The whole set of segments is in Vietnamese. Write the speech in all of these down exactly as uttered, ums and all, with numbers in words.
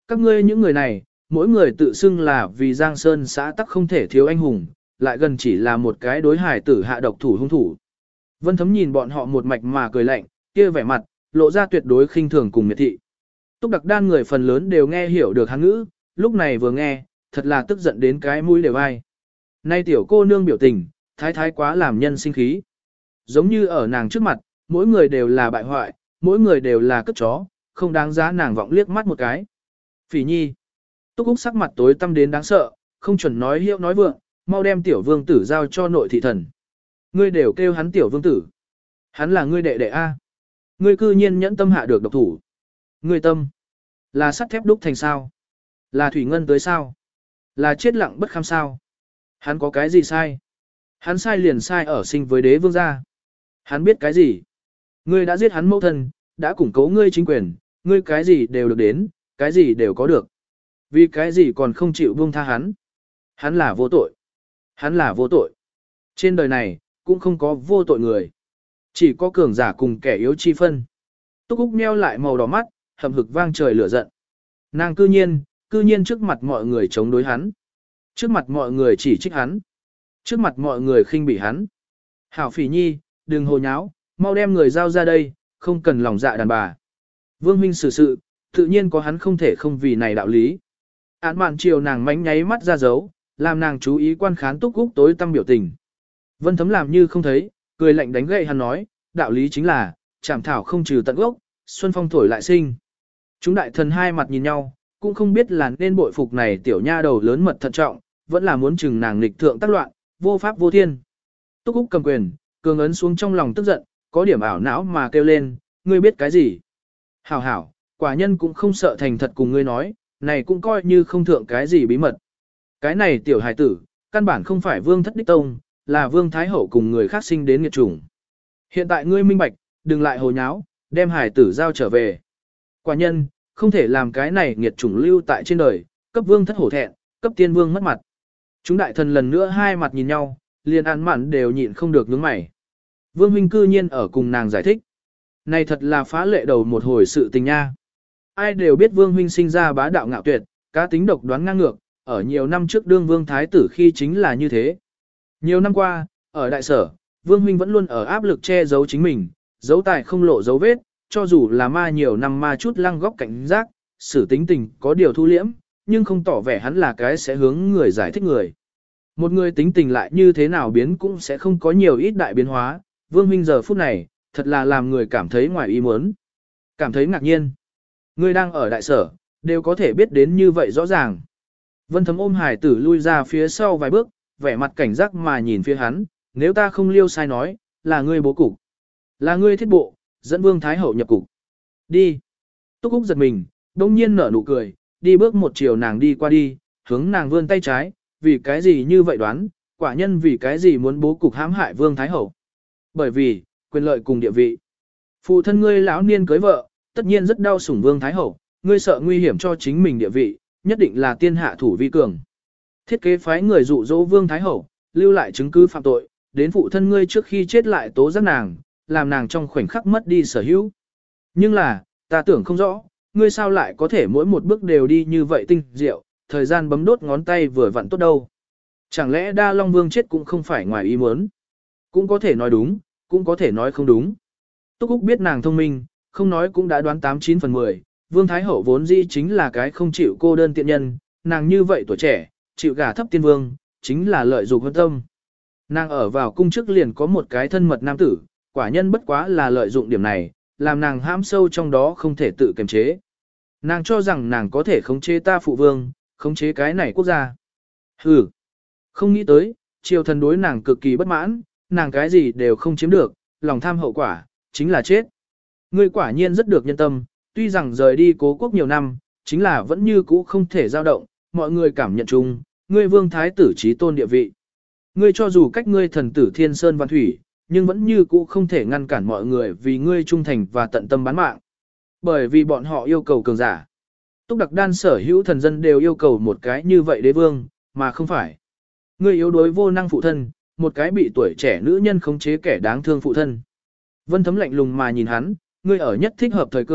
các ngươi những người này, mỗi người tự xưng là vì Giang Sơn xã tắc không thể thiếu anh hùng, lại gần chỉ là một cái đối hải tử hạ độc thủ hung thủ. Vân Thấm nhìn bọn họ một mạch mà cười lạnh, kia vẻ mặt, lộ ra tuyệt đối khinh thường cùng miệt thị. Túc Đặc Đan người phần lớn đều nghe hiểu được hán ngữ, lúc này vừa nghe, thật là tức giận đến cái mũi đều ai. Nay tiểu cô nương biểu tình, thái thái quá làm nhân sinh khí. Giống như ở nàng trước mặt, mỗi người đều là bại hoại, mỗi người đều là cất chó, không đáng giá nàng vọng liếc mắt một cái. Phỉ nhi. Túc Úc sắc mặt tối tăm đến đáng sợ, không chuẩn nói hiệu nói vượng, mau đem tiểu vương tử giao cho nội thị thần. Ngươi đều kêu hắn tiểu vương tử. Hắn là ngươi đệ đệ A. Ngươi cư nhiên nhẫn tâm hạ được độc thủ. Ngươi tâm. Là sắt thép đúc thành sao? Là thủy ngân tới sao? Là chết lặng bất kham sao? Hắn có cái gì sai? Hắn sai liền sai ở sinh với đế vương gia. Hắn biết cái gì? Ngươi đã giết hắn mẫu thân, đã củng cố ngươi chính quyền, ngươi cái gì đều được đến, cái gì đều có được. Vì cái gì còn không chịu buông tha hắn? Hắn là vô tội. Hắn là vô tội. Trên đời này, cũng không có vô tội người. Chỉ có cường giả cùng kẻ yếu chi phân. Túc Úc meo lại màu đỏ mắt, hầm hực vang trời lửa giận. Nàng cư nhiên, cư nhiên trước mặt mọi người chống đối hắn. Trước mặt mọi người chỉ trích hắn. Trước mặt mọi người khinh bỉ hắn. Hảo Phỉ nhi, đừng hồ nháo, mau đem người giao ra đây, không cần lòng dạ đàn bà. Vương huynh xử sự, tự nhiên có hắn không thể không vì này đạo lý. Án mạn chiều nàng mánh nháy mắt ra dấu, làm nàng chú ý quan khán Túc Úc tối tâm biểu tình. Vân Thấm làm như không thấy, cười lạnh đánh gậy hắn nói, đạo lý chính là, chảm thảo không trừ tận gốc, xuân phong thổi lại sinh. Chúng đại thần hai mặt nhìn nhau, cũng không biết là nên bội phục này tiểu nha đầu lớn mật thận trọng, vẫn là muốn chừng nàng nghịch thượng tác loạn, vô pháp vô thiên. Túc Úc cầm quyền, cường ấn xuống trong lòng tức giận, có điểm ảo não mà kêu lên, ngươi biết cái gì? Hảo hảo, quả nhân cũng không sợ thành thật cùng ngươi nói, này cũng coi như không thượng cái gì bí mật. Cái này tiểu hài tử, căn bản không phải vương thất đích tông, là vương thái hậu cùng người khác sinh đến nghiệt chủng. Hiện tại ngươi minh bạch, đừng lại hồ nháo, đem hài tử giao trở về. Quả nhân, không thể làm cái này nghiệt chủng lưu tại trên đời, cấp vương thất hổ thẹn, cấp tiên vương mất mặt. Chúng đại thần lần nữa hai mặt nhìn nhau, liền ăn mặn đều nhịn không được nhướng mày. Vương huynh cư nhiên ở cùng nàng giải thích. Này thật là phá lệ đầu một hồi sự tình nha. Ai đều biết vương huynh sinh ra bá đạo ngạo tuyệt, cá tính độc đoán ngang ngược, ở nhiều năm trước đương vương thái tử khi chính là như thế. Nhiều năm qua, ở đại sở, vương huynh vẫn luôn ở áp lực che giấu chính mình, giấu tài không lộ dấu vết, cho dù là ma nhiều năm ma chút lăng góc cảnh giác, xử tính tình có điều thu liễm, nhưng không tỏ vẻ hắn là cái sẽ hướng người giải thích người. Một người tính tình lại như thế nào biến cũng sẽ không có nhiều ít đại biến hóa, vương huynh giờ phút này, thật là làm người cảm thấy ngoài ý muốn, cảm thấy ngạc nhiên. Người đang ở đại sở, đều có thể biết đến như vậy rõ ràng. Vân Thấm ôm hải tử lui ra phía sau vài bước, vẻ mặt cảnh giác mà nhìn phía hắn, nếu ta không liêu sai nói, là ngươi bố cục, là ngươi thiết bộ, dẫn vương thái hậu nhập cục. Đi. Túc Úc giật mình, đông nhiên nở nụ cười, đi bước một chiều nàng đi qua đi, hướng nàng vươn tay trái, vì cái gì như vậy đoán, quả nhân vì cái gì muốn bố cục hãm hại vương thái hậu. Bởi vì, quyền lợi cùng địa vị. Phụ thân ngươi lão niên cưới vợ, tất nhiên rất đau sủng vương thái hậu, ngươi sợ nguy hiểm cho chính mình địa vị, nhất định là tiên hạ thủ vi cường. Thiết kế phái người dụ dỗ vương thái hậu, lưu lại chứng cứ phạm tội, đến phụ thân ngươi trước khi chết lại tố giác nàng, làm nàng trong khoảnh khắc mất đi sở hữu. Nhưng là, ta tưởng không rõ, ngươi sao lại có thể mỗi một bước đều đi như vậy tinh diệu, thời gian bấm đốt ngón tay vừa vặn tốt đâu. Chẳng lẽ Đa Long Vương chết cũng không phải ngoài ý muốn? Cũng có thể nói đúng, cũng có thể nói không đúng. Túc Úc biết nàng thông minh, không nói cũng đã đoán tám chín phần mười, Vương Thái Hậu vốn dĩ chính là cái không chịu cô đơn tiện nhân, nàng như vậy tuổi trẻ, chịu gả thấp tiên vương, chính là lợi dụng hơn tâm. Nàng ở vào cung trước liền có một cái thân mật nam tử, quả nhân bất quá là lợi dụng điểm này, làm nàng hãm sâu trong đó không thể tự kiềm chế. Nàng cho rằng nàng có thể khống chế ta phụ vương, khống chế cái này quốc gia. Hừ, không nghĩ tới, triều thần đối nàng cực kỳ bất mãn, nàng cái gì đều không chiếm được, lòng tham hậu quả, chính là chết. Ngươi quả nhiên rất được nhân tâm, tuy rằng rời đi cố quốc nhiều năm, chính là vẫn như cũ không thể dao động, mọi người cảm nhận chung, ngươi vương thái tử trí tôn địa vị. Ngươi cho dù cách ngươi thần tử thiên sơn văn thủy, nhưng vẫn như cũ không thể ngăn cản mọi người vì ngươi trung thành và tận tâm bán mạng. Bởi vì bọn họ yêu cầu cường giả. Túc Đặc Đan sở hữu thần dân đều yêu cầu một cái như vậy đế vương, mà không phải. Ngươi yếu đuối vô năng phụ thân, một cái bị tuổi trẻ nữ nhân khống chế kẻ đáng thương phụ thân. Vân Thấm lạnh lùng mà nhìn hắn, ngươi ở nhất thích hợp thời cơ,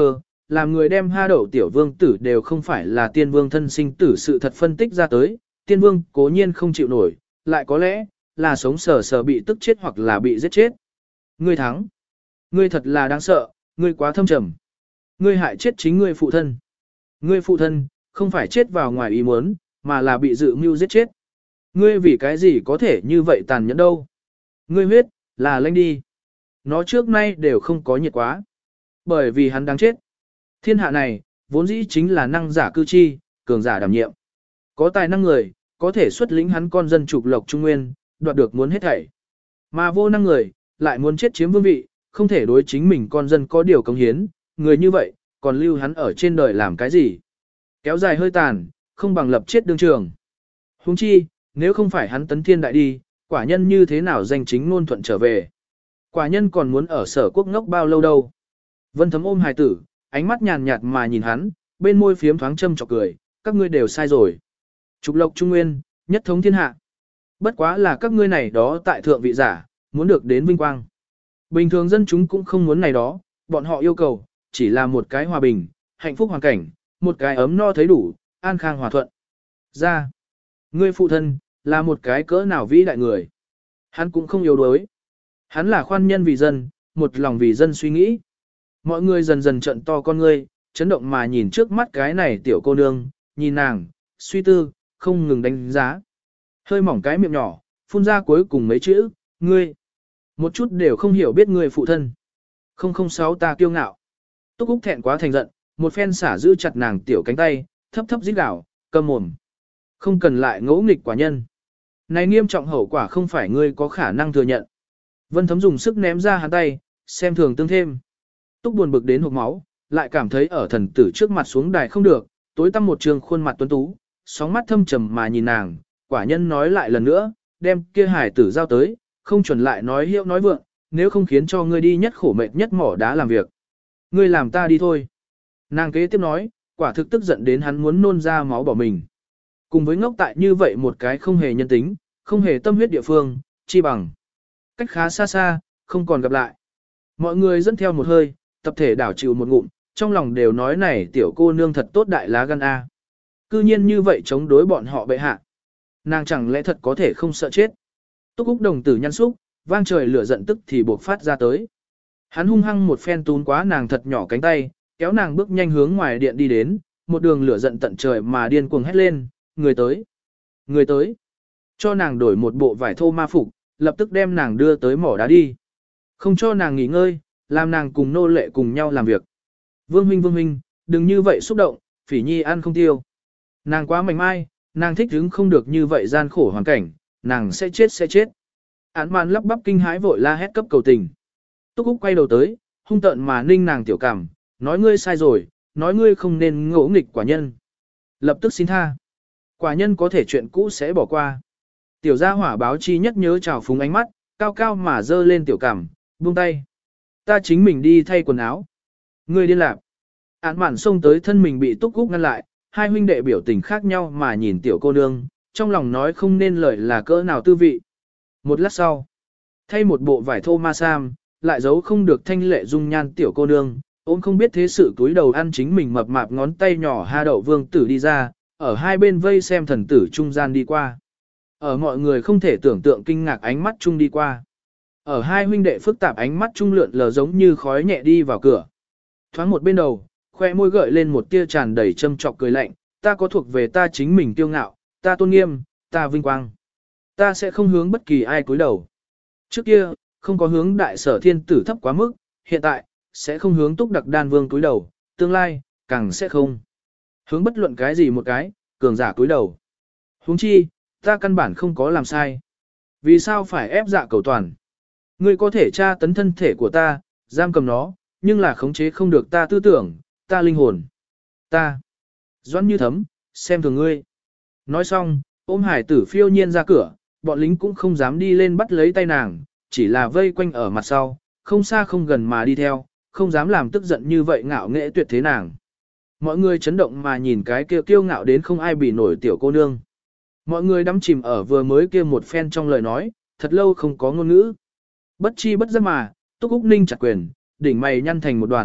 làm người đem ha đậu tiểu vương tử đều không phải là tiên vương thân sinh tử sự thật phân tích ra tới, tiên vương cố nhiên không chịu nổi, lại có lẽ là sống sờ sờ bị tức chết hoặc là bị giết chết. Ngươi thắng. Ngươi thật là đáng sợ, ngươi quá thâm trầm. Ngươi hại chết chính ngươi phụ thân. Ngươi phụ thân, không phải chết vào ngoài ý muốn, mà là bị dự mưu giết chết. Ngươi vì cái gì có thể như vậy tàn nhẫn đâu. Ngươi huyết, là lanh đi. Nó trước nay đều không có nhiệt quá. Bởi vì hắn đáng chết. Thiên hạ này, vốn dĩ chính là năng giả cư chi, cường giả đảm nhiệm. Có tài năng người, có thể xuất lĩnh hắn con dân trục lộc trung nguyên, đoạt được muốn hết thảy. Mà vô năng người, lại muốn chết chiếm vương vị, không thể đối chính mình con dân có điều cống hiến, người như vậy, còn lưu hắn ở trên đời làm cái gì? Kéo dài hơi tàn, không bằng lập chết đương trường. Huống chi, nếu không phải hắn tấn thiên đại đi, quả nhân như thế nào danh chính ngôn thuận trở về? Quả nhân còn muốn ở sở quốc ngốc bao lâu đâu? Vân Thấm ôm hài tử, ánh mắt nhàn nhạt mà nhìn hắn, bên môi phiếm thoáng châm chọc cười, các ngươi đều sai rồi. Trục lộc trung nguyên, nhất thống thiên hạ. Bất quá là các ngươi này đó tại thượng vị giả, muốn được đến vinh quang. Bình thường dân chúng cũng không muốn này đó, bọn họ yêu cầu, chỉ là một cái hòa bình, hạnh phúc hoàn cảnh, một cái ấm no thấy đủ, an khang hòa thuận. Ra, ngươi phụ thân, là một cái cỡ nào vĩ đại người. Hắn cũng không yếu đuối. Hắn là khoan nhân vì dân, một lòng vì dân suy nghĩ. Mọi người dần dần trận to con ngươi, chấn động mà nhìn trước mắt cái này tiểu cô nương, nhìn nàng, suy tư, không ngừng đánh giá. Hơi mỏng cái miệng nhỏ, phun ra cuối cùng mấy chữ, ngươi. Một chút đều không hiểu biết người phụ thân. không không sáu ta kiêu ngạo. Túc Úc thẹn quá thành giận, một phen xả giữ chặt nàng tiểu cánh tay, thấp thấp rít gào, câm mồm. Không cần lại ngỗ nghịch quả nhân. Này nghiêm trọng hậu quả không phải ngươi có khả năng thừa nhận. Vân Thấm dùng sức ném ra hắn tay, xem thường tương thêm. Túc buồn bực đến hộc máu, lại cảm thấy ở thần tử trước mặt xuống đài không được, tối tăm một trường khuôn mặt tuấn tú, sóng mắt thâm trầm mà nhìn nàng, quả nhân nói lại lần nữa, đem kia hải tử giao tới, không chuẩn lại nói hiệu nói vượng, nếu không khiến cho ngươi đi nhất khổ mệt nhất mỏ đá làm việc. Ngươi làm ta đi thôi. Nàng kế tiếp nói, quả thực tức giận đến hắn muốn nôn ra máu bỏ mình. Cùng với ngốc tại như vậy một cái không hề nhân tính, không hề tâm huyết địa phương, chi bằng. Cách khá xa xa, không còn gặp lại. Mọi người dẫn theo một hơi, tập thể đảo chịu một ngụm, trong lòng đều nói này tiểu cô nương thật tốt đại lá gan A. Cư nhiên như vậy chống đối bọn họ bệ hạ. Nàng chẳng lẽ thật có thể không sợ chết. Túc Úc đồng tử nhăn xúc, vang trời lửa giận tức thì buộc phát ra tới. Hắn hung hăng một phen tún quá nàng thật nhỏ cánh tay, kéo nàng bước nhanh hướng ngoài điện đi đến, một đường lửa giận tận trời mà điên cuồng hét lên, người tới, người tới. Cho nàng đổi một bộ vải thô ma phục, lập tức đem nàng đưa tới mỏ đá đi. Không cho nàng nghỉ ngơi, làm nàng cùng nô lệ cùng nhau làm việc. Vương huynh vương huynh, đừng như vậy xúc động, Phỉ Nhi ăn không tiêu. Nàng quá mảnh mai, nàng thích hứng không được như vậy gian khổ hoàn cảnh, nàng sẽ chết sẽ chết. Án màn lắp bắp kinh hãi vội la hét cấp cầu tình. Túc Úc quay đầu tới, hung tợn mà ninh nàng tiểu cảm, nói ngươi sai rồi, nói ngươi không nên ngỗ nghịch quả nhân. Lập tức xin tha. Quả nhân có thể chuyện cũ sẽ bỏ qua. Tiểu gia hỏa báo chi nhất nhớ trào phúng ánh mắt, cao cao mà dơ lên tiểu cảm, buông tay. Ta chính mình đi thay quần áo. Ngươi điên lạc. Án mạn xông tới thân mình bị Túc Úc ngăn lại, hai huynh đệ biểu tình khác nhau mà nhìn tiểu cô nương, trong lòng nói không nên lời là cỡ nào tư vị. Một lát sau, thay một bộ vải thô ma sam, lại giấu không được thanh lệ dung nhan tiểu cô nương, ôm không biết thế sự túi đầu ăn chính mình mập mạp ngón tay nhỏ ha đậu vương tử đi ra, ở hai bên vây xem thần tử trung gian đi qua. Ở mọi người không thể tưởng tượng kinh ngạc ánh mắt chung đi qua. Ở hai huynh đệ phức tạp ánh mắt chung lượn lờ giống như khói nhẹ đi vào cửa. Thoáng một bên đầu, khoe môi gợi lên một tia tràn đầy châm trọc cười lạnh, ta có thuộc về ta chính mình kiêu ngạo, ta tôn nghiêm, ta vinh quang. Ta sẽ không hướng bất kỳ ai cúi đầu. Trước kia, không có hướng đại sở thiên tử thấp quá mức, hiện tại, sẽ không hướng túc đặc đan vương cúi đầu, tương lai, càng sẽ không. Hướng bất luận cái gì một cái, cường giả cúi đầu. Huống chi, ta căn bản không có làm sai. Vì sao phải ép dạ cầu toàn? Ngươi có thể tra tấn thân thể của ta, giam cầm nó, nhưng là khống chế không được ta tư tưởng, ta linh hồn. Ta, Doãn Như Thấm, xem thường ngươi. Nói xong, ôm hải tử phiêu nhiên ra cửa, bọn lính cũng không dám đi lên bắt lấy tay nàng, chỉ là vây quanh ở mặt sau, không xa không gần mà đi theo, không dám làm tức giận như vậy ngạo nghệ tuyệt thế nàng. Mọi người chấn động mà nhìn cái kia kiêu ngạo đến không ai bị nổi tiểu cô nương. Mọi người đắm chìm ở vừa mới kia một phen trong lời nói, thật lâu không có ngôn ngữ. Bất chi bất giác mà, Túc Úc Ninh chặt quyền, đỉnh mày nhăn thành một đoàn,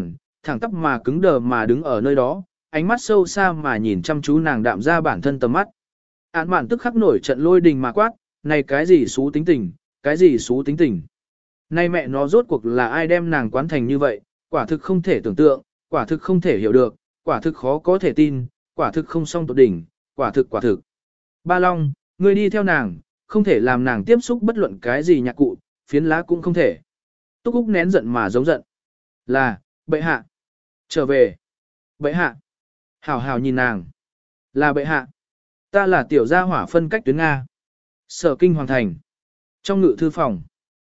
thẳng tắp mà cứng đờ mà đứng ở nơi đó, ánh mắt sâu xa mà nhìn chăm chú nàng đạm ra bản thân tầm mắt. Án mạn tức khắc nổi trận lôi đình mà quát, này cái gì xú tính tình, cái gì xú tính tình. Này mẹ nó rốt cuộc là ai đem nàng quán thành như vậy, quả thực không thể tưởng tượng, quả thực không thể hiểu được, quả thực khó có thể tin, quả thực không song tột đỉnh, quả thực quả thực. Ba Long, ngươi đi theo nàng, không thể làm nàng tiếp xúc bất luận cái gì nhạc cụ, phiến lá cũng không thể. Túc Úc nén giận mà giống giận. Là, bệ hạ. Trở về. Bệ hạ. Hảo hảo nhìn nàng. Là bệ hạ. Ta là tiểu gia hỏa phân cách tuyến Nga. Sở kinh hoàng thành. Trong ngự thư phòng.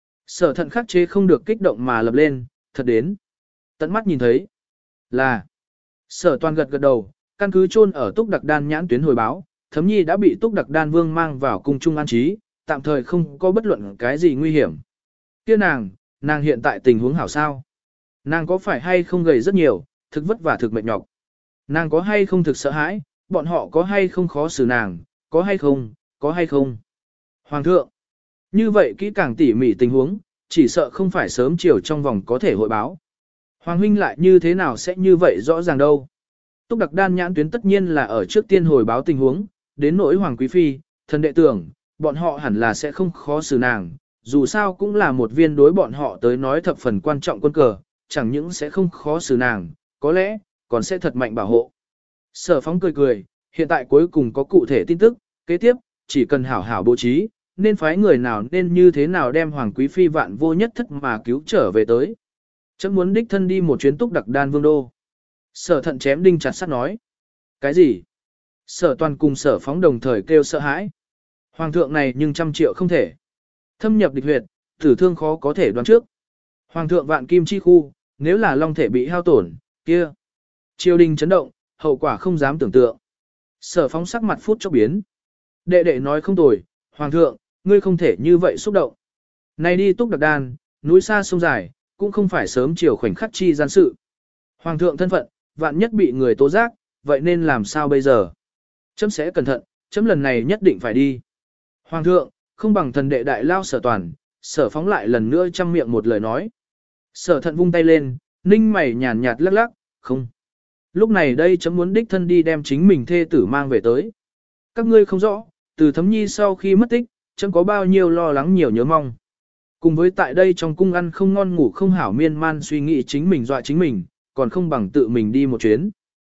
Sở thận khắc chế không được kích động mà lập lên, thật đến. Tận mắt nhìn thấy. Là. Sở toàn gật gật đầu, căn cứ chôn ở túc đặc đan nhãn tuyến hồi báo, thấm nhi đã bị túc đặc đan vương mang vào cung trung an trí, tạm thời không có bất luận cái gì nguy hiểm. Kia nàng, nàng hiện tại tình huống hảo sao? Nàng có phải hay không gầy rất nhiều, thực vất vả thực mệt nhọc? Nàng có hay không thực sợ hãi, bọn họ có hay không khó xử nàng, có hay không, có hay không? Hoàng thượng, như vậy kỹ càng tỉ mỉ tình huống, chỉ sợ không phải sớm chiều trong vòng có thể hội báo. Hoàng huynh lại như thế nào sẽ như vậy rõ ràng đâu? Túc đặc đan nhãn tuyến tất nhiên là ở trước tiên hồi báo tình huống, đến nỗi Hoàng Quý Phi, thần đệ tưởng, bọn họ hẳn là sẽ không khó xử nàng, dù sao cũng là một viên đối bọn họ tới nói thập phần quan trọng quân cờ, chẳng những sẽ không khó xử nàng, có lẽ, còn sẽ thật mạnh bảo hộ. Sở phóng cười cười, hiện tại cuối cùng có cụ thể tin tức, kế tiếp, chỉ cần hảo hảo bố trí, nên phái người nào nên như thế nào đem Hoàng Quý Phi vạn vô nhất thất mà cứu trở về tới. Chấm muốn đích thân đi một chuyến túc đặc đan vương đô. Sở thận chém đinh chặt sắt nói. Cái gì? Sở toàn cùng sở phóng đồng thời kêu sợ hãi. Hoàng thượng này nhưng trăm triệu không thể. Thâm nhập địch huyệt, tử thương khó có thể đoán trước. Hoàng thượng vạn kim chi khu, nếu là long thể bị hao tổn, kia. Triều đình chấn động, hậu quả không dám tưởng tượng. Sở phóng sắc mặt phút chốc biến. Đệ đệ nói không tồi, Hoàng thượng, ngươi không thể như vậy xúc động. Này đi túc đặc đan, núi xa sông dài, cũng không phải sớm chiều khoảnh khắc chi gian sự. Hoàng thượng thân phận, vạn nhất bị người tố giác, vậy nên làm sao bây giờ? Chấm sẽ cẩn thận, chấm lần này nhất định phải đi. Hoàng thượng, không bằng thần đệ đại lao sở toàn, sở phóng lại lần nữa chăm miệng một lời nói. Sở thận vung tay lên, ninh mày nhàn nhạt lắc lắc, không. Lúc này đây chấm muốn đích thân đi đem chính mình thê tử mang về tới. Các ngươi không rõ, từ thấm nhi sau khi mất tích, chấm có bao nhiêu lo lắng nhiều nhớ mong. Cùng với tại đây trong cung ăn không ngon ngủ không hảo miên man suy nghĩ chính mình dọa chính mình, còn không bằng tự mình đi một chuyến.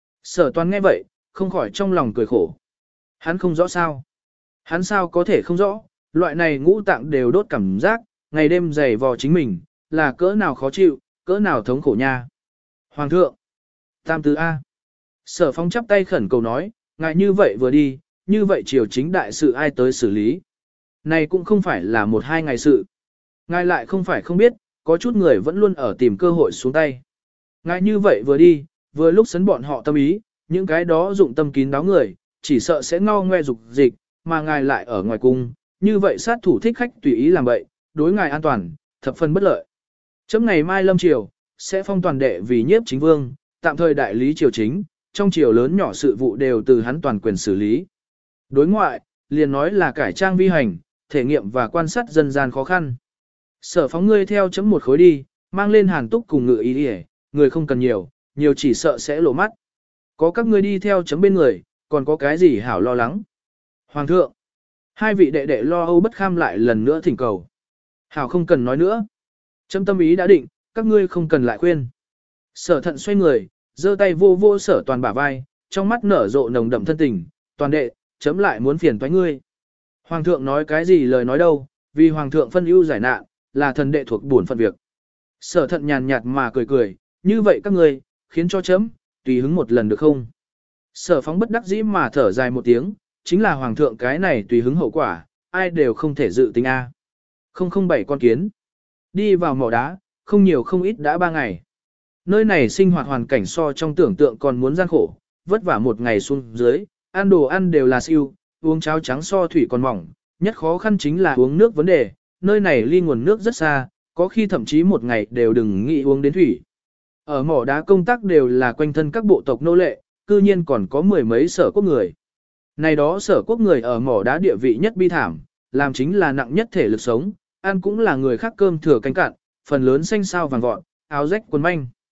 Sở toàn nghe vậy, không khỏi trong lòng cười khổ. Hắn không rõ sao. Hắn sao có thể không rõ, loại này ngũ tạng đều đốt cảm giác, ngày đêm dày vò chính mình, là cỡ nào khó chịu, cỡ nào thống khổ nha. Hoàng thượng, tam tứ A. Sở phong chắp tay khẩn cầu nói, ngài như vậy vừa đi, như vậy triều chính đại sự ai tới xử lý. Này cũng không phải là một hai ngày sự. Ngài lại không phải không biết, có chút người vẫn luôn ở tìm cơ hội xuống tay. Ngài như vậy vừa đi, vừa lúc sấn bọn họ tâm ý, những cái đó dụng tâm kín đáo người, chỉ sợ sẽ ngao ngoe dục dịch, mà ngài lại ở ngoài cung, như vậy sát thủ thích khách tùy ý làm vậy, đối ngài an toàn, thập phần bất lợi. Chấm ngày mai lâm triều, sẽ phong toàn đệ vì nhiếp chính vương, tạm thời đại lý triều chính, trong triều lớn nhỏ sự vụ đều từ hắn toàn quyền xử lý. Đối ngoại, liền nói là cải trang vi hành, thể nghiệm và quan sát dân gian khó khăn. Sở phóng ngươi theo chấm một khối đi, mang lên hàn túc cùng ngự ý đi, người không cần nhiều, nhiều chỉ sợ sẽ lộ mắt. Có các ngươi đi theo chấm bên người, còn có cái gì hảo lo lắng. Hoàng thượng, hai vị đệ đệ lo âu bất kham lại lần nữa thỉnh cầu. Hảo không cần nói nữa. Chấm tâm ý đã định, các ngươi không cần lại khuyên. Sở thận xoay người, giơ tay vô vô sở toàn bả vai, trong mắt nở rộ nồng đậm thân tình, toàn đệ, chấm lại muốn phiền toái ngươi. Hoàng thượng nói cái gì lời nói đâu, vì hoàng thượng phân ưu giải nạn, là thần đệ thuộc bổn phận việc. Sở thận nhàn nhạt mà cười cười, như vậy các ngươi, khiến cho chấm, tùy hứng một lần được không? Sở phóng bất đắc dĩ mà thở dài một tiếng, chính là hoàng thượng cái này tùy hứng hậu quả, ai đều không thể dự tính A. Không không bảy con kiến. Đi vào mỏ đá, không nhiều không ít đã ba ngày. Nơi này sinh hoạt hoàn cảnh so trong tưởng tượng còn muốn gian khổ, vất vả một ngày xuống dưới, ăn đồ ăn đều là siêu, uống cháo trắng so thủy còn mỏng, nhất khó khăn chính là uống nước vấn đề, nơi này ly nguồn nước rất xa, có khi thậm chí một ngày đều đừng nghĩ uống đến thủy. Ở mỏ đá công tác đều là quanh thân các bộ tộc nô lệ, cư nhiên còn có mười mấy sở quốc người. Này đó sở quốc người ở mỏ đá địa vị nhất bi thảm, làm chính là nặng nhất thể lực sống, ăn cũng là người khác cơm thừa canh cạn, phần lớn xanh sao vàng vọt, áo rách quần manh.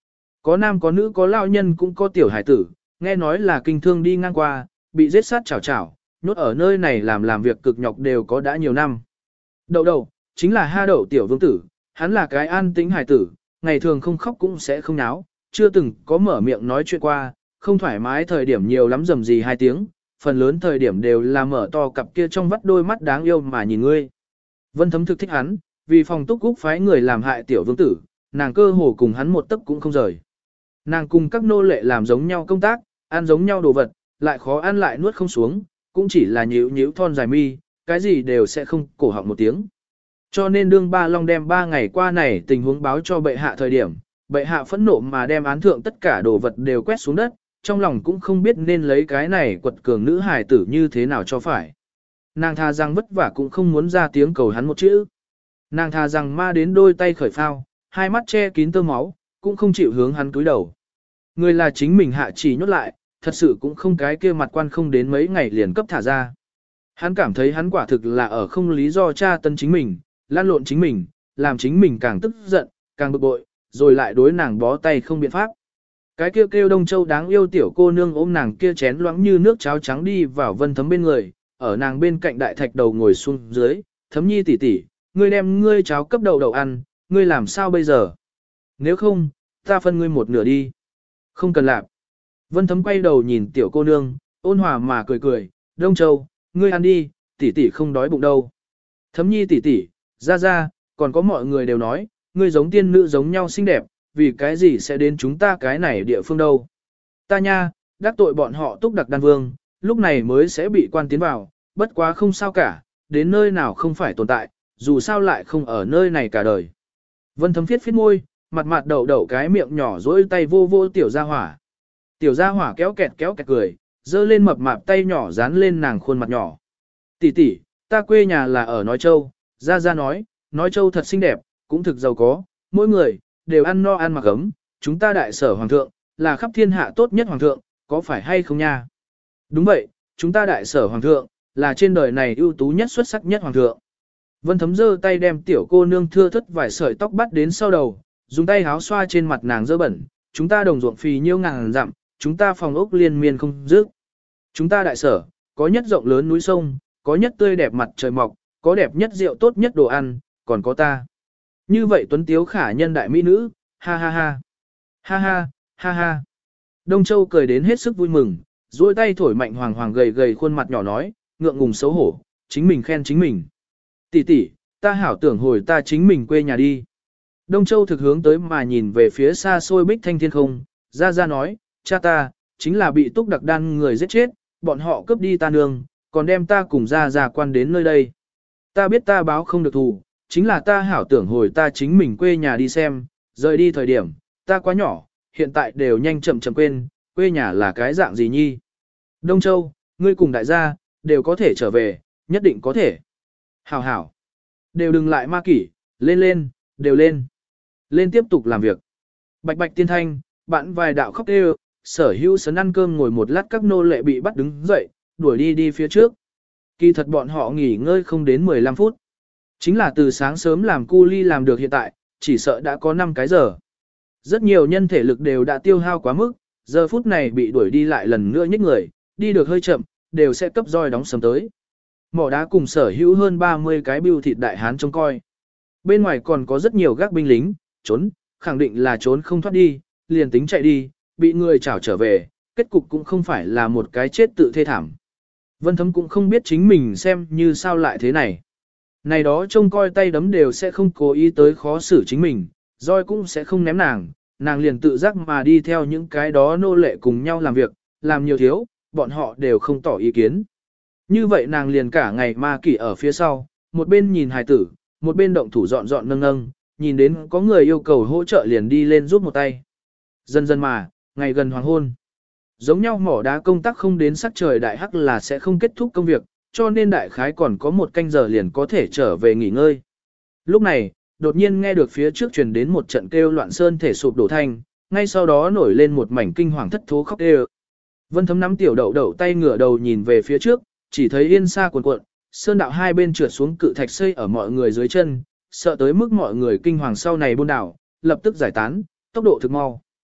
Có nam có nữ có lao nhân cũng có tiểu hải tử, nghe nói là kinh thương đi ngang qua, bị giết sát chảo chảo, nhốt ở nơi này làm làm việc cực nhọc đều có đã nhiều năm. Đậu đậu, chính là ha đậu tiểu vương tử, hắn là cái an tĩnh hải tử, ngày thường không khóc cũng sẽ không náo, chưa từng có mở miệng nói chuyện qua, không thoải mái thời điểm nhiều lắm dầm gì hai tiếng, phần lớn thời điểm đều là mở to cặp kia trong vắt đôi mắt đáng yêu mà nhìn ngươi. Vân Thấm thực thích hắn, vì phòng Túc Cúc phái người làm hại tiểu vương tử, nàng cơ hồ cùng hắn một tấc cũng không rời. Nàng cùng các nô lệ làm giống nhau công tác, ăn giống nhau đồ vật, lại khó ăn lại nuốt không xuống, cũng chỉ là nhíu nhíu thon dài mi, cái gì đều sẽ không cổ họng một tiếng. Cho nên đương ba long đem ba ngày qua này tình huống báo cho bệ hạ thời điểm, bệ hạ phẫn nộ mà đem án thượng tất cả đồ vật đều quét xuống đất, trong lòng cũng không biết nên lấy cái này quật cường nữ hài tử như thế nào cho phải. Nàng tha rằng vất vả cũng không muốn ra tiếng cầu hắn một chữ. Nàng tha rằng ma đến đôi tay khởi phao, hai mắt che kín tơ máu, cũng không chịu hướng hắn cúi đầu. Người là chính mình hạ chỉ nhốt lại, thật sự cũng không cái kia mặt quan không đến mấy ngày liền cấp thả ra. Hắn cảm thấy hắn quả thực là ở không lý do tra tấn chính mình, lan lộn chính mình, làm chính mình càng tức giận, càng bực bội, rồi lại đối nàng bó tay không biện pháp. Cái kêu kêu Đông Châu đáng yêu tiểu cô nương ôm nàng kia chén loãng như nước cháo trắng đi vào Vân Thấm bên người, ở nàng bên cạnh đại thạch đầu ngồi xuống dưới, Thấm nhi tỷ tỷ, ngươi đem ngươi cháo cấp đầu đầu ăn, ngươi làm sao bây giờ? Nếu không, ta phân ngươi một nửa đi. Không cần làm. Vân Thấm quay đầu nhìn tiểu cô nương, ôn hòa mà cười cười, Đông Châu, ngươi ăn đi, tỷ tỷ không đói bụng đâu. Thấm nhi tỷ tỷ, ra ra, còn có mọi người đều nói, ngươi giống tiên nữ giống nhau xinh đẹp, vì cái gì sẽ đến chúng ta cái này địa phương đâu. Ta nha, đắc tội bọn họ túc đặc đan vương, lúc này mới sẽ bị quan tiến vào, bất quá không sao cả, đến nơi nào không phải tồn tại, dù sao lại không ở nơi này cả đời. Vân Thấm phiết phiết môi, mặt mặt đậu đậu cái miệng nhỏ dỗi tay vô vô tiểu gia hỏa. Tiểu gia hỏa kéo kẹt kéo kẹt cười, dơ lên mập mạp tay nhỏ dán lên nàng khuôn mặt nhỏ. Tỷ tỷ, ta quê nhà là ở Nói Châu, Gia Gia nói, Nói Châu thật xinh đẹp, cũng thực giàu có, mỗi người, đều ăn no ăn mặc ấm, chúng ta đại sở hoàng thượng, là khắp thiên hạ tốt nhất hoàng thượng, có phải hay không nha? Đúng vậy, chúng ta đại sở hoàng thượng, là trên đời này ưu tú nhất xuất sắc nhất hoàng thượng. Vân Thấm giơ tay đem tiểu cô nương thưa thất vài sợi tóc bắt đến sau đầu, dùng tay háo xoa trên mặt nàng dơ bẩn, chúng ta đồng ruộng phì nhiêu ngàn dặm, chúng ta phòng ốc liên miên không dứt. Chúng ta đại sở, có nhất rộng lớn núi sông, có nhất tươi đẹp mặt trời mọc, có đẹp nhất rượu tốt nhất đồ ăn, còn có ta. Như vậy tuấn tiếu khả nhân đại mỹ nữ, ha ha ha. Ha ha, ha ha. Đông Châu cười đến hết sức vui mừng, duỗi tay thổi mạnh hoàng hoàng gầy gầy khuôn mặt nhỏ nói, ngượng ngùng xấu hổ, chính mình khen chính mình. Tỷ tỷ, ta hảo tưởng hồi ta chính mình quê nhà đi. Đông Châu thực hướng tới mà nhìn về phía xa xôi bích thanh thiên không, ra ra nói, cha ta, chính là bị túc đặc đan người giết chết, bọn họ cướp đi ta nương, còn đem ta cùng ra ra quan đến nơi đây. Ta biết ta báo không được thù, chính là ta hảo tưởng hồi ta chính mình quê nhà đi xem, rời đi thời điểm, ta quá nhỏ, hiện tại đều nhanh chậm chậm quên, quê nhà là cái dạng gì nhi. Đông Châu, ngươi cùng đại gia, đều có thể trở về, nhất định có thể. Hảo hảo, đều đừng lại ma kỷ, lên lên, đều lên. Lên tiếp tục làm việc. Bạch bạch tiên thanh, bạn vài đạo khóc đều, sở hữu sấn ăn cơm ngồi một lát các nô lệ bị bắt đứng dậy, đuổi đi đi phía trước. Kỳ thật bọn họ nghỉ ngơi không đến mười lăm phút. Chính là từ sáng sớm làm cu ly làm được hiện tại, chỉ sợ đã có năm cái giờ. Rất nhiều nhân thể lực đều đã tiêu hao quá mức, giờ phút này bị đuổi đi lại lần nữa nhích người, đi được hơi chậm, đều sẽ cấp roi đóng sầm tới. Mỏ đá cùng sở hữu hơn ba mươi cái bưu thịt đại hán trông coi. Bên ngoài còn có rất nhiều gác binh lính, trốn, khẳng định là trốn không thoát đi, liền tính chạy đi, bị người chảo trở về, kết cục cũng không phải là một cái chết tự thê thảm. Vân Thấm cũng không biết chính mình xem như sao lại thế này. Này đó trông coi tay đấm đều sẽ không cố ý tới khó xử chính mình, roi cũng sẽ không ném nàng, nàng liền tự giác mà đi theo những cái đó nô lệ cùng nhau làm việc, làm nhiều thiếu, bọn họ đều không tỏ ý kiến. Như vậy nàng liền cả ngày ma kỷ ở phía sau, một bên nhìn hài tử, một bên động thủ dọn dọn nâng nâng, nhìn đến có người yêu cầu hỗ trợ liền đi lên giúp một tay. Dần dần mà, ngày gần hoàng hôn. Giống nhau mỏ đá công tác không đến sắc trời đại hắc là sẽ không kết thúc công việc, cho nên đại khái còn có một canh giờ liền có thể trở về nghỉ ngơi. Lúc này, đột nhiên nghe được phía trước truyền đến một trận kêu loạn sơn thể sụp đổ thanh, ngay sau đó nổi lên một mảnh kinh hoàng thất thố khóc kêu. Vân Thấm nắm tiểu đậu đậu tay ngửa đầu nhìn về phía trước, chỉ thấy yên xa cuồn cuộn, sơn đạo hai bên trượt xuống cự thạch xây ở mọi người dưới chân, sợ tới mức mọi người kinh hoàng sau này buôn đảo, lập tức giải tán, tốc độ thực mau.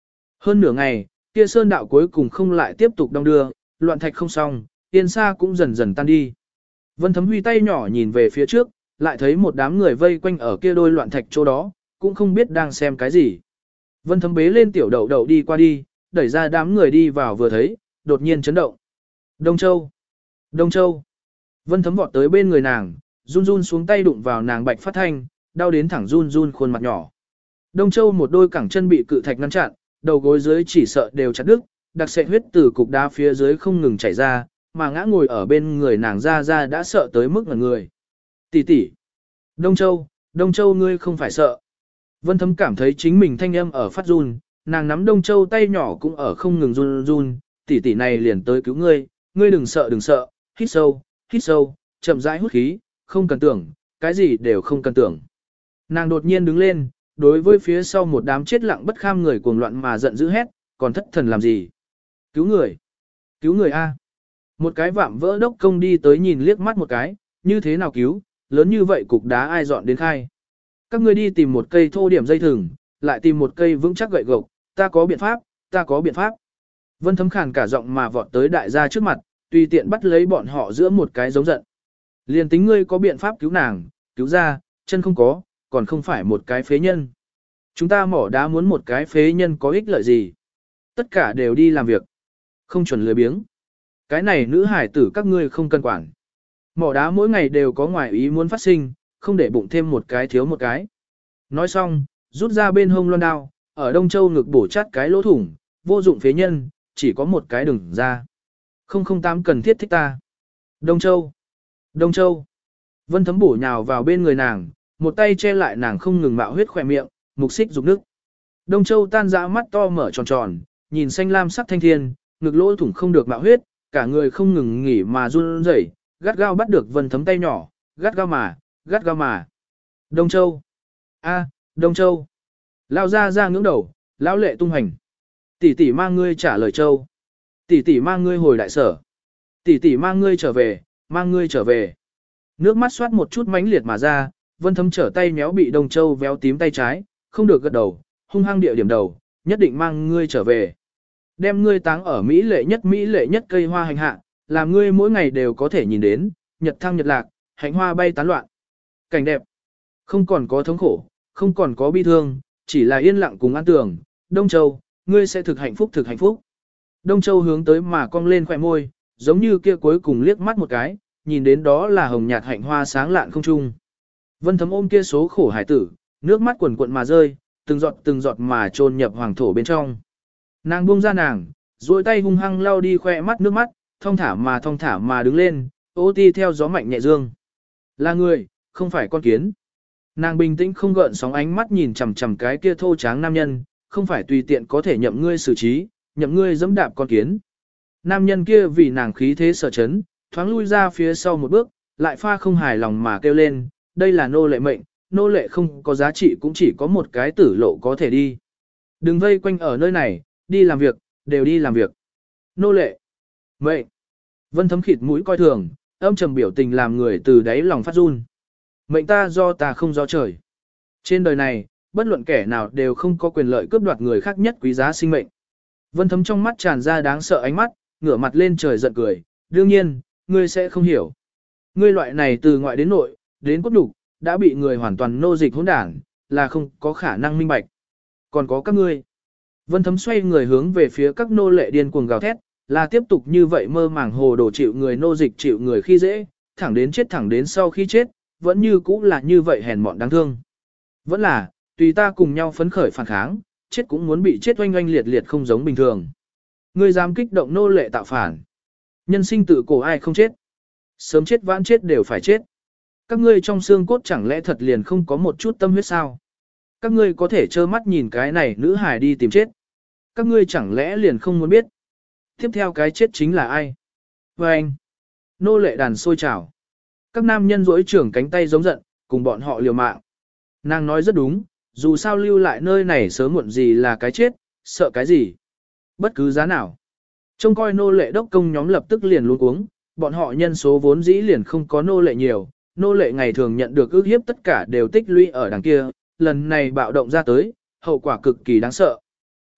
Hơn nửa ngày, kia sơn đạo cuối cùng không lại tiếp tục đong đưa, loạn thạch không xong, yên xa cũng dần dần tan đi. Vân Thấm Huy tay nhỏ nhìn về phía trước, lại thấy một đám người vây quanh ở kia đôi loạn thạch chỗ đó, cũng không biết đang xem cái gì. Vân Thấm bế lên tiểu đậu đậu đi qua đi, đẩy ra đám người đi vào vừa thấy, đột nhiên chấn động. Đông Châu! Đông Châu! Vân Thấm vọt tới bên người nàng, run run xuống tay đụng vào nàng bạch phát thanh, đau đến thẳng run run khuôn mặt nhỏ. Đông Châu một đôi cẳng chân bị cự thạch ngăn chặn, đầu gối dưới chỉ sợ đều chặt đứt, đặc sệt huyết từ cục đá phía dưới không ngừng chảy ra, mà ngã ngồi ở bên người nàng ra ra đã sợ tới mức ngẩn người. Tỷ tỷ, Đông Châu, Đông Châu ngươi không phải sợ. Vân Thấm cảm thấy chính mình thanh âm ở phát run, nàng nắm Đông Châu tay nhỏ cũng ở không ngừng run run, tỷ tỷ này liền tới cứu ngươi, ngươi đừng sợ đừng sợ, hít sâu, hít sâu, chậm rãi hút khí, không cần tưởng, cái gì đều không cần tưởng. Nàng đột nhiên đứng lên, đối với phía sau một đám chết lặng bất kham người cuồng loạn mà giận dữ hét, còn thất thần làm gì? Cứu người! Cứu người A! Một cái vạm vỡ đốc công đi tới nhìn liếc mắt một cái, như thế nào cứu, lớn như vậy cục đá ai dọn đến khai. Các ngươi đi tìm một cây thô điểm dây thừng, lại tìm một cây vững chắc gậy gộc, ta có biện pháp, ta có biện pháp. Vân Thấm khàn cả giọng mà vọt tới đại gia trước mặt, tùy tiện bắt lấy bọn họ giữa một cái giống giận. Liền tính ngươi có biện pháp cứu nàng, cứu ra, chân không có, còn không phải một cái phế nhân. Chúng ta mỏ đá muốn một cái phế nhân có ích lợi gì. Tất cả đều đi làm việc. Không chuẩn lười biếng. Cái này nữ hải tử các ngươi không cần quản. Mỏ đá mỗi ngày đều có ngoài ý muốn phát sinh, không để bụng thêm một cái thiếu một cái. Nói xong, rút ra bên hông loan đao, ở Đông Châu ngực bổ chát cái lỗ thủng, vô dụng phế nhân, chỉ có một cái đừng ra. không không tám cần thiết thích ta. Đông Châu. Đông Châu. Vân Thấm bổ nhào vào bên người nàng, một tay che lại nàng không ngừng mạo huyết khỏe miệng, mục xích dục nước. Đông Châu tan dã mắt to mở tròn tròn, nhìn xanh lam sắc thanh thiên, ngực lỗ thủng không được mạo huyết, cả người không ngừng nghỉ mà run rẩy, gắt gao bắt được Vân Thấm tay nhỏ, gắt gao mà, gắt gao mà. Đông Châu. A, Đông Châu. Lao ra ra ngưỡng đầu, lão lệ tung hành. Tỷ tỷ mang ngươi trả lời Châu. Tỷ tỷ mang ngươi hồi đại sở. Tỷ tỷ mang ngươi trở về, mang ngươi trở về. Nước mắt xoát một chút mãnh liệt mà ra, Vân Thấm trở tay méo bị Đông Châu véo tím tay trái, không được gật đầu, hung hăng địa điểm đầu, nhất định mang ngươi trở về. Đem ngươi táng ở Mỹ lệ nhất Mỹ lệ nhất cây hoa hành hạ, làm ngươi mỗi ngày đều có thể nhìn đến, nhật thăng nhật lạc, hạnh hoa bay tán loạn. Cảnh đẹp, không còn có thống khổ, không còn có bi thương, chỉ là yên lặng cùng an tường. Đông Châu, ngươi sẽ thực hạnh phúc thực hạnh phúc. Đông Châu hướng tới mà cong lên khỏe môi, giống như kia cuối cùng liếc mắt một cái, nhìn đến đó là hồng nhạt hạnh hoa sáng lạn không trung. Vân Thấm ôm kia số khổ hải tử, nước mắt quần quận mà rơi, từng giọt từng giọt mà trôn nhập hoàng thổ bên trong. Nàng buông ra nàng, duỗi tay hung hăng lau đi khoe mắt nước mắt, thong thả mà thong thả mà đứng lên, ô ti theo gió mạnh nhẹ dương. Là người, không phải con kiến. Nàng bình tĩnh không gợn sóng ánh mắt nhìn chằm chằm cái kia thô tráng nam nhân, không phải tùy tiện có thể nhậm ngươi xử trí, nhậm ngươi dẫm đạp con kiến. Nam nhân kia vì nàng khí thế sở chấn, thoáng lui ra phía sau một bước, lại pha không hài lòng mà kêu lên, đây là nô lệ mệnh, nô lệ không có giá trị cũng chỉ có một cái tử lộ có thể đi. Đừng vây quanh ở nơi này, đi làm việc, đều đi làm việc. Nô lệ, mệnh. Vân Thấm khịt mũi coi thường, âm trầm biểu tình làm người từ đáy lòng phát run. Mệnh ta do ta không do trời. Trên đời này, bất luận kẻ nào đều không có quyền lợi cướp đoạt người khác nhất quý giá sinh mệnh. Vân Thấm trong mắt tràn ra đáng sợ ánh mắt, ngửa mặt lên trời giận cười, đương nhiên, ngươi sẽ không hiểu. Ngươi loại này từ ngoại đến nội, đến cốt đục, đã bị người hoàn toàn nô dịch hỗn đảng, là không có khả năng minh bạch. Còn có các ngươi. Vân Thấm xoay người hướng về phía các nô lệ điên cuồng gào thét, là tiếp tục như vậy mơ màng hồ đồ chịu người nô dịch chịu người khi dễ, thẳng đến chết thẳng đến sau khi chết, vẫn như cũ là như vậy hèn mọn đáng thương. Vẫn là, tùy ta cùng nhau phấn khởi phản kháng, chết cũng muốn bị chết oanh oanh liệt liệt không giống bình thường. Ngươi dám kích động nô lệ tạo phản. Nhân sinh tự cổ ai không chết. Sớm chết vãn chết đều phải chết. Các ngươi trong xương cốt chẳng lẽ thật liền không có một chút tâm huyết sao? Các ngươi có thể trơ mắt nhìn cái này nữ hài đi tìm chết. Các ngươi chẳng lẽ liền không muốn biết. Tiếp theo cái chết chính là ai? Và anh. Nô lệ đàn sôi trào. Các nam nhân rỗi trưởng cánh tay giống giận, cùng bọn họ liều mạng. Nàng nói rất đúng, dù sao lưu lại nơi này sớm muộn gì là cái chết, sợ cái gì. Bất cứ giá nào. Trông coi nô lệ đốc công nhóm lập tức liền luống cuống, bọn họ nhân số vốn dĩ liền không có nô lệ nhiều, nô lệ ngày thường nhận được ước hiếp tất cả đều tích lũy ở đằng kia, lần này bạo động ra tới, hậu quả cực kỳ đáng sợ.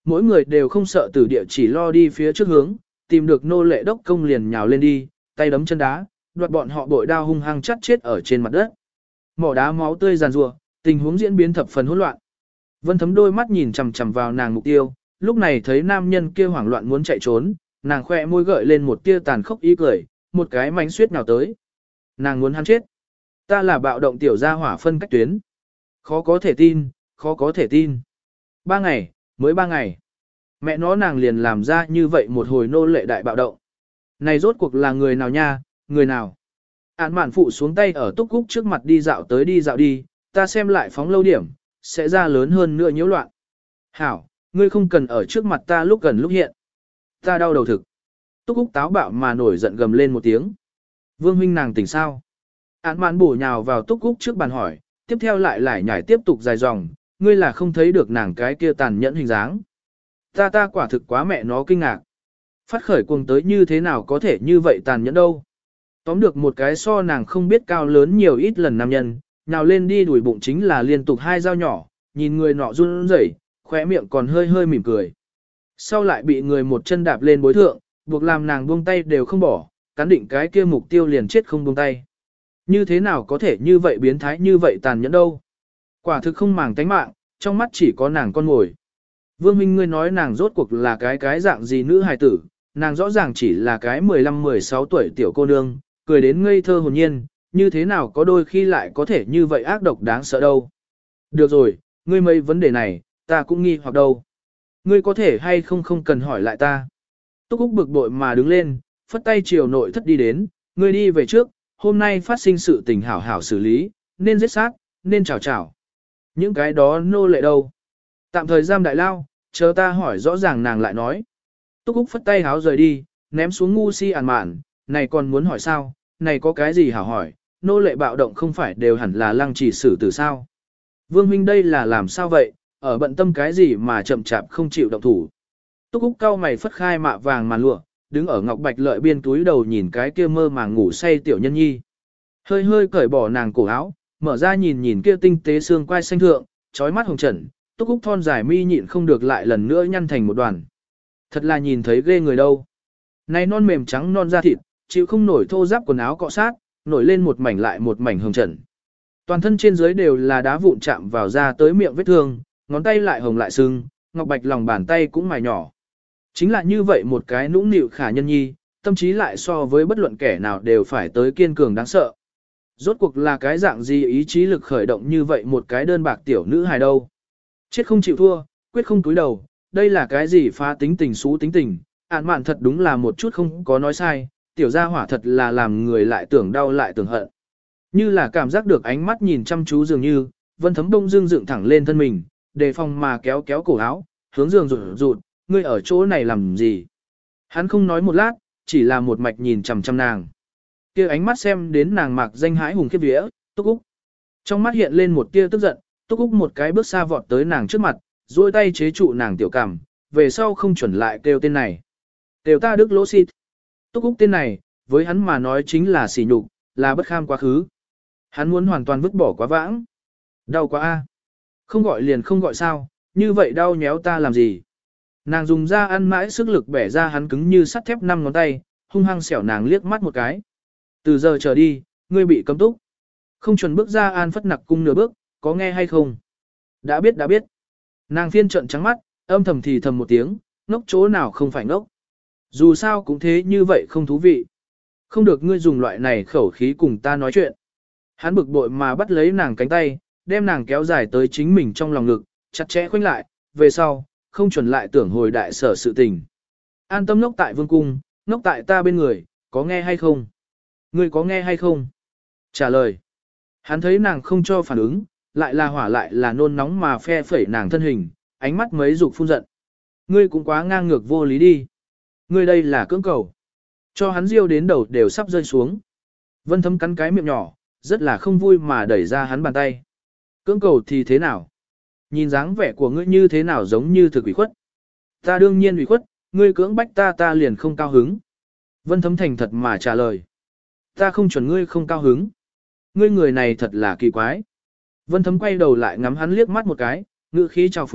Mỗi người đều không sợ tử địa chỉ lo đi phía trước hướng, tìm được nô lệ đốc công liền nhào lên đi, tay đấm chân đá, đoạt bọn họ bội đao hung hăng chắt chết ở trên mặt đất. Mỏ đá máu tươi giàn rủa, tình huống diễn biến thập phần hỗn loạn. Vân Thấm đôi mắt nhìn chằm chằm vào nàng mục tiêu, lúc này thấy nam nhân kia hoảng loạn muốn chạy trốn, nàng khoe môi gợi lên một tia tàn khốc ý cười, một cái mánh xuyết nào tới. Nàng muốn hắn chết. Ta là bạo động tiểu gia hỏa phân cách tuyến. Khó có thể tin, khó có thể tin. Ba ngày, mới ba ngày. Mẹ nó nàng liền làm ra như vậy một hồi nô lệ đại bạo động. Này rốt cuộc là người nào nha, người nào? Án mạn phụ xuống tay ở túc cúc trước mặt đi dạo tới đi dạo đi, ta xem lại phóng lâu điểm, sẽ ra lớn hơn nữa nhiễu loạn. Hảo, ngươi không cần ở trước mặt ta lúc gần lúc hiện. Ta đau đầu thực. Túc cúc táo bạo mà nổi giận gầm lên một tiếng. Vương huynh nàng tỉnh sao? Án mạn bổ nhào vào túc cúc trước bàn hỏi, tiếp theo lại lại nhảy tiếp tục dài dòng, ngươi là không thấy được nàng cái kia tàn nhẫn hình dáng. Ta ta quả thực quá mẹ nó kinh ngạc. Phát khởi cuồng tới như thế nào có thể như vậy tàn nhẫn đâu. Tóm được một cái so nàng không biết cao lớn nhiều ít lần nam nhân, nào lên đi đuổi bụng chính là liên tục hai dao nhỏ, nhìn người nọ run rẩy, khóe miệng còn hơi hơi mỉm cười. Sau lại bị người một chân đạp lên bối thượng, buộc làm nàng buông tay đều không bỏ, cắn định cái kia mục tiêu liền chết không buông tay. Như thế nào có thể như vậy biến thái như vậy tàn nhẫn đâu. Quả thực không màng tánh mạng, trong mắt chỉ có nàng con ngồi. Vương Minh ngươi nói nàng rốt cuộc là cái cái dạng gì nữ hài tử, nàng rõ ràng chỉ là cái mười lăm mười sáu tuổi tiểu cô nương, cười đến ngây thơ hồn nhiên, như thế nào có đôi khi lại có thể như vậy ác độc đáng sợ đâu. Được rồi, ngươi mấy vấn đề này, ta cũng nghi hoặc đâu. Ngươi có thể hay không không cần hỏi lại ta. Túc Úc bực bội mà đứng lên, phất tay chiều nội thất đi đến, ngươi đi về trước, hôm nay phát sinh sự tình hảo hảo xử lý, nên giết sát, nên chào chào. Những cái đó nô lệ đâu? Tạm thời giam đại lao, chờ ta hỏi rõ ràng nàng lại nói. Túc Úc phất tay háo rời đi, ném xuống ngu si ản mạn, này còn muốn hỏi sao, này có cái gì hảo hỏi, nô lệ bạo động không phải đều hẳn là lăng trì xử tử sao. Vương huynh đây là làm sao vậy, ở bận tâm cái gì mà chậm chạp không chịu động thủ. Túc Úc cau mày phất khai mạ vàng màn lụa, đứng ở ngọc bạch lợi biên túi đầu nhìn cái kia mơ màng ngủ say tiểu nhân nhi. Hơi hơi cởi bỏ nàng cổ áo, mở ra nhìn nhìn kia tinh tế xương quai xanh thượng, trói mắt hồng trần, Túc Úc thon dài mi nhịn không được lại lần nữa nhăn thành một đoàn. Thật là nhìn thấy ghê người đâu. Này non mềm trắng non da thịt, chịu không nổi thô ráp quần áo cọ sát, nổi lên một mảnh lại một mảnh hồng trần. Toàn thân trên dưới đều là đá vụn chạm vào da tới miệng vết thương, ngón tay lại hồng lại sưng, ngọc bạch lòng bàn tay cũng mài nhỏ. Chính là như vậy một cái nũng nịu khả nhân nhi, tâm trí lại so với bất luận kẻ nào đều phải tới kiên cường đáng sợ. Rốt cuộc là cái dạng gì ý chí lực khởi động như vậy một cái đơn bạc tiểu nữ hài đâu. Chết không chịu thua, quyết không cúi đầu, đây là cái gì phá tính tình xú tính tình, ản mạn thật đúng là một chút không có nói sai, tiểu gia hỏa thật là làm người lại tưởng đau lại tưởng hận. Như là cảm giác được ánh mắt nhìn chăm chú dường như, Vân Thấm Đông dương dựng thẳng lên thân mình, đề phòng mà kéo kéo cổ áo, hướng giường rụt rụt, ngươi ở chỗ này làm gì? Hắn không nói một lát, chỉ là một mạch nhìn chằm chằm nàng. Kia ánh mắt xem đến nàng mạc danh hãi hùng khiếp vía, Túc Úc. Trong mắt hiện lên một tia tức giận, Túc Úc một cái bước xa vọt tới nàng trước mặt, duỗi tay chế trụ nàng tiểu cảm, về sau không chuẩn lại kêu tên này. Kêu ta Đức Lỗ Xịt. Túc Úc tên này, với hắn mà nói chính là sỉ nhục, là bất kham quá khứ. Hắn muốn hoàn toàn vứt bỏ quá vãng. Đau quá a. Không gọi liền không gọi sao, như vậy đau nhéo ta làm gì? Nàng dùng ra ăn mãi sức lực bẻ ra hắn cứng như sắt thép năm ngón tay, hung hăng xẻo nàng liếc mắt một cái. Từ giờ trở đi, ngươi bị cấm túc. Không chuẩn bước ra an phất nặc cung nửa bước, có nghe hay không? Đã biết đã biết. Nàng phiên trận trắng mắt, âm thầm thì thầm một tiếng, ngốc chỗ nào không phải ngốc. Dù sao cũng thế như vậy không thú vị. Không được ngươi dùng loại này khẩu khí cùng ta nói chuyện. Hắn bực bội mà bắt lấy nàng cánh tay, đem nàng kéo dài tới chính mình trong lòng ngực, chặt chẽ khoanh lại, về sau, không chuẩn lại tưởng hồi đại sở sự tình. An tâm ngốc tại vương cung, ngốc tại ta bên người, có nghe hay không? Ngươi có nghe hay không? Trả lời. Hắn thấy nàng không cho phản ứng, lại là hỏa lại là nôn nóng mà phe phẩy nàng thân hình, ánh mắt mấy dục phun giận. Ngươi cũng quá ngang ngược vô lý đi. Ngươi đây là cưỡng cầu. Cho hắn riêu đến đầu đều sắp rơi xuống. Vân Thấm cắn cái miệng nhỏ, rất là không vui mà đẩy ra hắn bàn tay. Cưỡng cầu thì thế nào? Nhìn dáng vẻ của ngươi như thế nào giống như thực ủy khuất. Ta đương nhiên ủy khuất, ngươi cưỡng bách ta ta liền không cao hứng. Vân Thấm thành thật mà trả lời. Ta không chuẩn ngươi không cao hứng. Ngươi người này thật là kỳ quái. Vân Thấm quay đầu lại ngắm hắn liếc mắt một cái, ngữ khí trào phúng,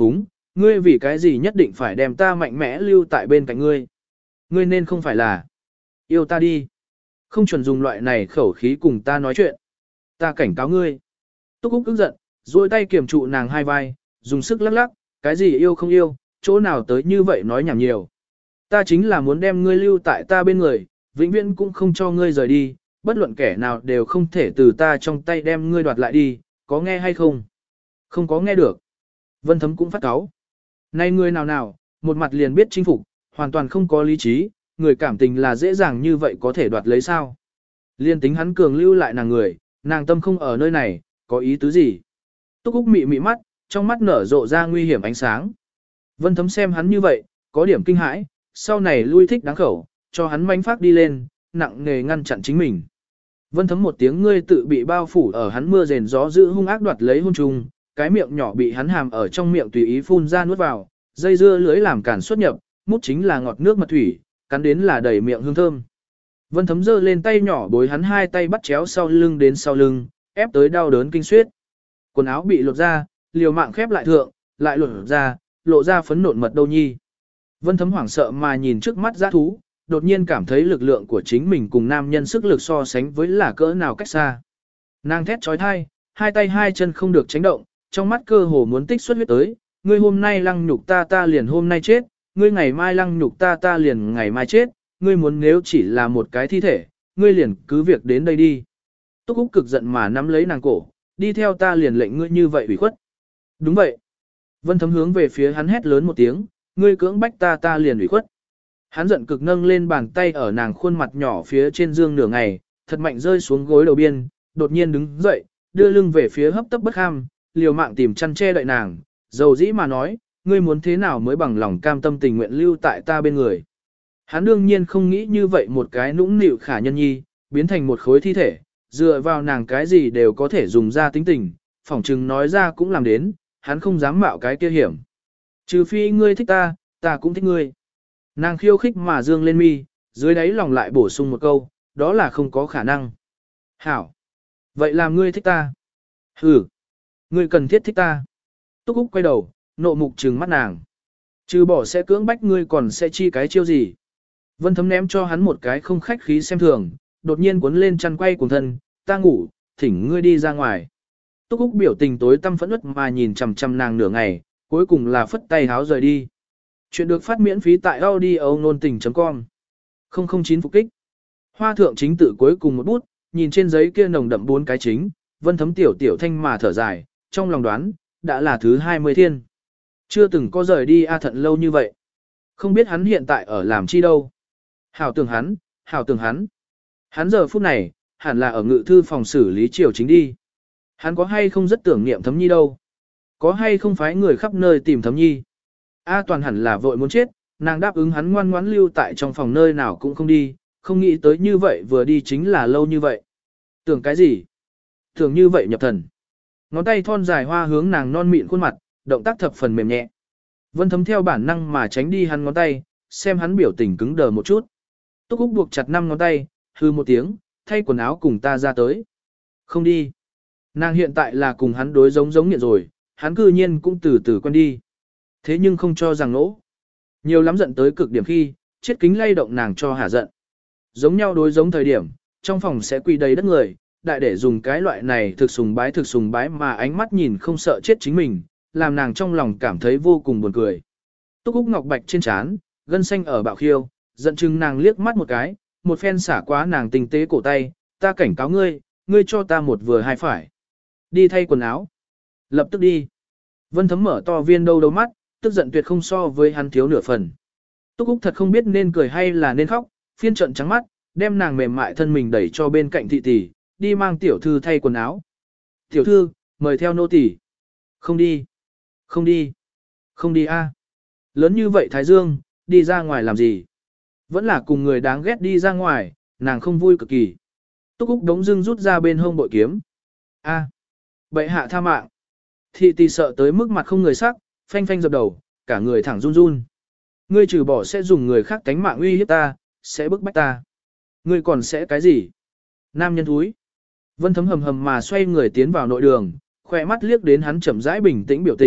ngươi vì cái gì nhất định phải đem ta mạnh mẽ lưu tại bên cạnh ngươi. Ngươi nên không phải là yêu ta đi. Không chuẩn dùng loại này khẩu khí cùng ta nói chuyện. Ta cảnh cáo ngươi. Túc Úc tức giận, duỗi tay kiềm trụ nàng hai vai, dùng sức lắc lắc, cái gì yêu không yêu, chỗ nào tới như vậy nói nhảm nhiều. Ta chính là muốn đem ngươi lưu tại ta bên người, vĩnh viễn cũng không cho ngươi rời đi, bất luận kẻ nào đều không thể từ ta trong tay đem ngươi đoạt lại đi, có nghe hay không? Không có nghe được. Vân Thấm cũng phát cáu. Này người nào nào, một mặt liền biết chinh phục, hoàn toàn không có lý trí, người cảm tình là dễ dàng như vậy có thể đoạt lấy sao. Liên tính hắn cường lưu lại nàng người, nàng tâm không ở nơi này, có ý tứ gì? Túc Úc mị mị mắt, trong mắt nở rộ ra nguy hiểm ánh sáng. Vân Thấm xem hắn như vậy, có điểm kinh hãi, sau này lui thích đáng khẩu, cho hắn manh phát đi lên, nặng nề ngăn chặn chính mình. Vân Thấm một tiếng ngươi tự bị bao phủ ở hắn mưa rền gió dữ hung ác đoạt lấy hôn trùng, cái miệng nhỏ bị hắn hàm ở trong miệng tùy ý phun ra nuốt vào, dây dưa lưới làm cản xuất nhập, mút chính là ngọt nước mật thủy, cắn đến là đầy miệng hương thơm. Vân Thấm giơ lên tay nhỏ bối hắn hai tay bắt chéo sau lưng đến sau lưng, ép tới đau đớn kinh xuyết. Quần áo bị lột ra, liều mạng khép lại thượng, lại lột ra, lộ ra phấn nộn mật đâu nhi. Vân Thấm hoảng sợ mà nhìn trước mắt dã thú, đột nhiên cảm thấy lực lượng của chính mình cùng nam nhân sức lực so sánh với là cỡ nào cách xa. Nàng thét trói thai, hai tay hai chân không được tránh động, trong mắt cơ hồ muốn tích xuất huyết tới, ngươi hôm nay lăng nhục ta ta liền hôm nay chết, ngươi ngày mai lăng nhục ta ta liền ngày mai chết, ngươi muốn nếu chỉ là một cái thi thể, ngươi liền cứ việc đến đây đi. Túc Úc cực giận mà nắm lấy nàng cổ, đi theo ta liền lệnh ngươi như vậy ủy khuất. Đúng vậy. Vân Thấm hướng về phía hắn hét lớn một tiếng, ngươi cưỡng bách ta ta liền ủy khuất. Hắn giận cực nâng lên bàn tay ở nàng khuôn mặt nhỏ phía trên dương nửa ngày, thật mạnh rơi xuống gối đầu biên, đột nhiên đứng dậy, đưa lưng về phía hấp tấp bất ham, liều mạng tìm chăn che đậy nàng, dầu dĩ mà nói, ngươi muốn thế nào mới bằng lòng cam tâm tình nguyện lưu tại ta bên người. Hắn đương nhiên không nghĩ như vậy một cái nũng nịu khả nhân nhi, biến thành một khối thi thể, dựa vào nàng cái gì đều có thể dùng ra tính tình, phỏng chừng nói ra cũng làm đến, hắn không dám mạo cái kia hiểm. Trừ phi ngươi thích ta, ta cũng thích ngươi. Nàng khiêu khích mà dương lên mi, dưới đáy lòng lại bổ sung một câu, đó là không có khả năng. Hảo. Vậy làm ngươi thích ta. Ừ. Ngươi cần thiết thích ta. Túc Úc quay đầu, nộ mục trừng mắt nàng. Trừ bỏ sẽ cưỡng bách ngươi còn sẽ chi cái chiêu gì. Vân Thấm ném cho hắn một cái không khách khí xem thường, đột nhiên cuốn lên chăn quay cùng thân, ta ngủ, thỉnh ngươi đi ra ngoài. Túc Úc biểu tình tối tăm phẫn uất mà nhìn chằm chằm nàng nửa ngày, cuối cùng là phất tay háo rời đi. Chuyện được phát miễn phí tại audio nôn tình.com không không chín phục kích. Hoa thượng chính tự cuối cùng một bút, nhìn trên giấy kia nồng đậm bốn cái chính, Vân Thấm tiểu tiểu thanh mà thở dài, trong lòng đoán, đã là thứ hai mươi thiên. Chưa từng có rời đi A Thận lâu như vậy. Không biết hắn hiện tại ở làm chi đâu. Hảo tưởng hắn, hảo tưởng hắn. Hắn giờ phút này, hẳn là ở ngự thư phòng xử lý triều chính đi. Hắn có hay không rất tưởng niệm Thấm Nhi đâu. Có hay không phái người khắp nơi tìm Thấm Nhi. A Toàn hẳn là vội muốn chết, nàng đáp ứng hắn ngoan ngoãn lưu tại trong phòng nơi nào cũng không đi, không nghĩ tới như vậy vừa đi chính là lâu như vậy. Tưởng cái gì? Tưởng như vậy nhập thần. Ngón tay thon dài hoa hướng nàng non mịn khuôn mặt, động tác thập phần mềm nhẹ. Vân Thấm theo bản năng mà tránh đi hắn ngón tay, xem hắn biểu tình cứng đờ một chút. Túc Úc buộc chặt năm ngón tay, hư một tiếng, thay quần áo cùng ta ra tới. Không đi. Nàng hiện tại là cùng hắn đối giống giống nghiện rồi, hắn cư nhiên cũng từ từ quen đi. Thế nhưng không cho rằng nỗ. Nhiều lắm giận tới cực điểm khi, chết kính lay động nàng cho hả giận. Giống nhau đối giống thời điểm, trong phòng sẽ quỳ đầy đất người, đại để dùng cái loại này thực sùng bái thực sùng bái mà ánh mắt nhìn không sợ chết chính mình, làm nàng trong lòng cảm thấy vô cùng buồn cười. Túc Úc ngọc bạch trên trán, gân xanh ở bạo khiêu, giận chừng nàng liếc mắt một cái, một phen xả quá nàng tinh tế cổ tay, ta cảnh cáo ngươi, ngươi cho ta một vừa hai phải. Đi thay quần áo. Lập tức đi. Vân Thấm mở to viên đâu đâu mắt, tức giận tuyệt không so với hắn thiếu nửa phần. Túc Úc thật không biết nên cười hay là nên khóc, phiên trận trắng mắt, đem nàng mềm mại thân mình đẩy cho bên cạnh thị tỷ, đi mang tiểu thư thay quần áo. Tiểu thư, mời theo nô tỷ. Không đi. Không đi. Không đi a. Lớn như vậy Thái Dương, đi ra ngoài làm gì? Vẫn là cùng người đáng ghét đi ra ngoài, nàng không vui cực kỳ. Túc Úc đống dưng rút ra bên hông bội kiếm. A. Bệ hạ tha mạng. Thị tỷ sợ tới mức mặt không người sắc, phanh phanh dập đầu, cả người thẳng run run. Ngươi trừ bỏ sẽ dùng người khác tánh mạng uy hiếp ta, sẽ bức bách ta. Ngươi còn sẽ cái gì? Nam nhân thúi. Vân Thấm hầm hầm mà xoay người tiến vào nội đường, khỏe mắt liếc đến hắn chậm rãi bình tĩnh biểu tình,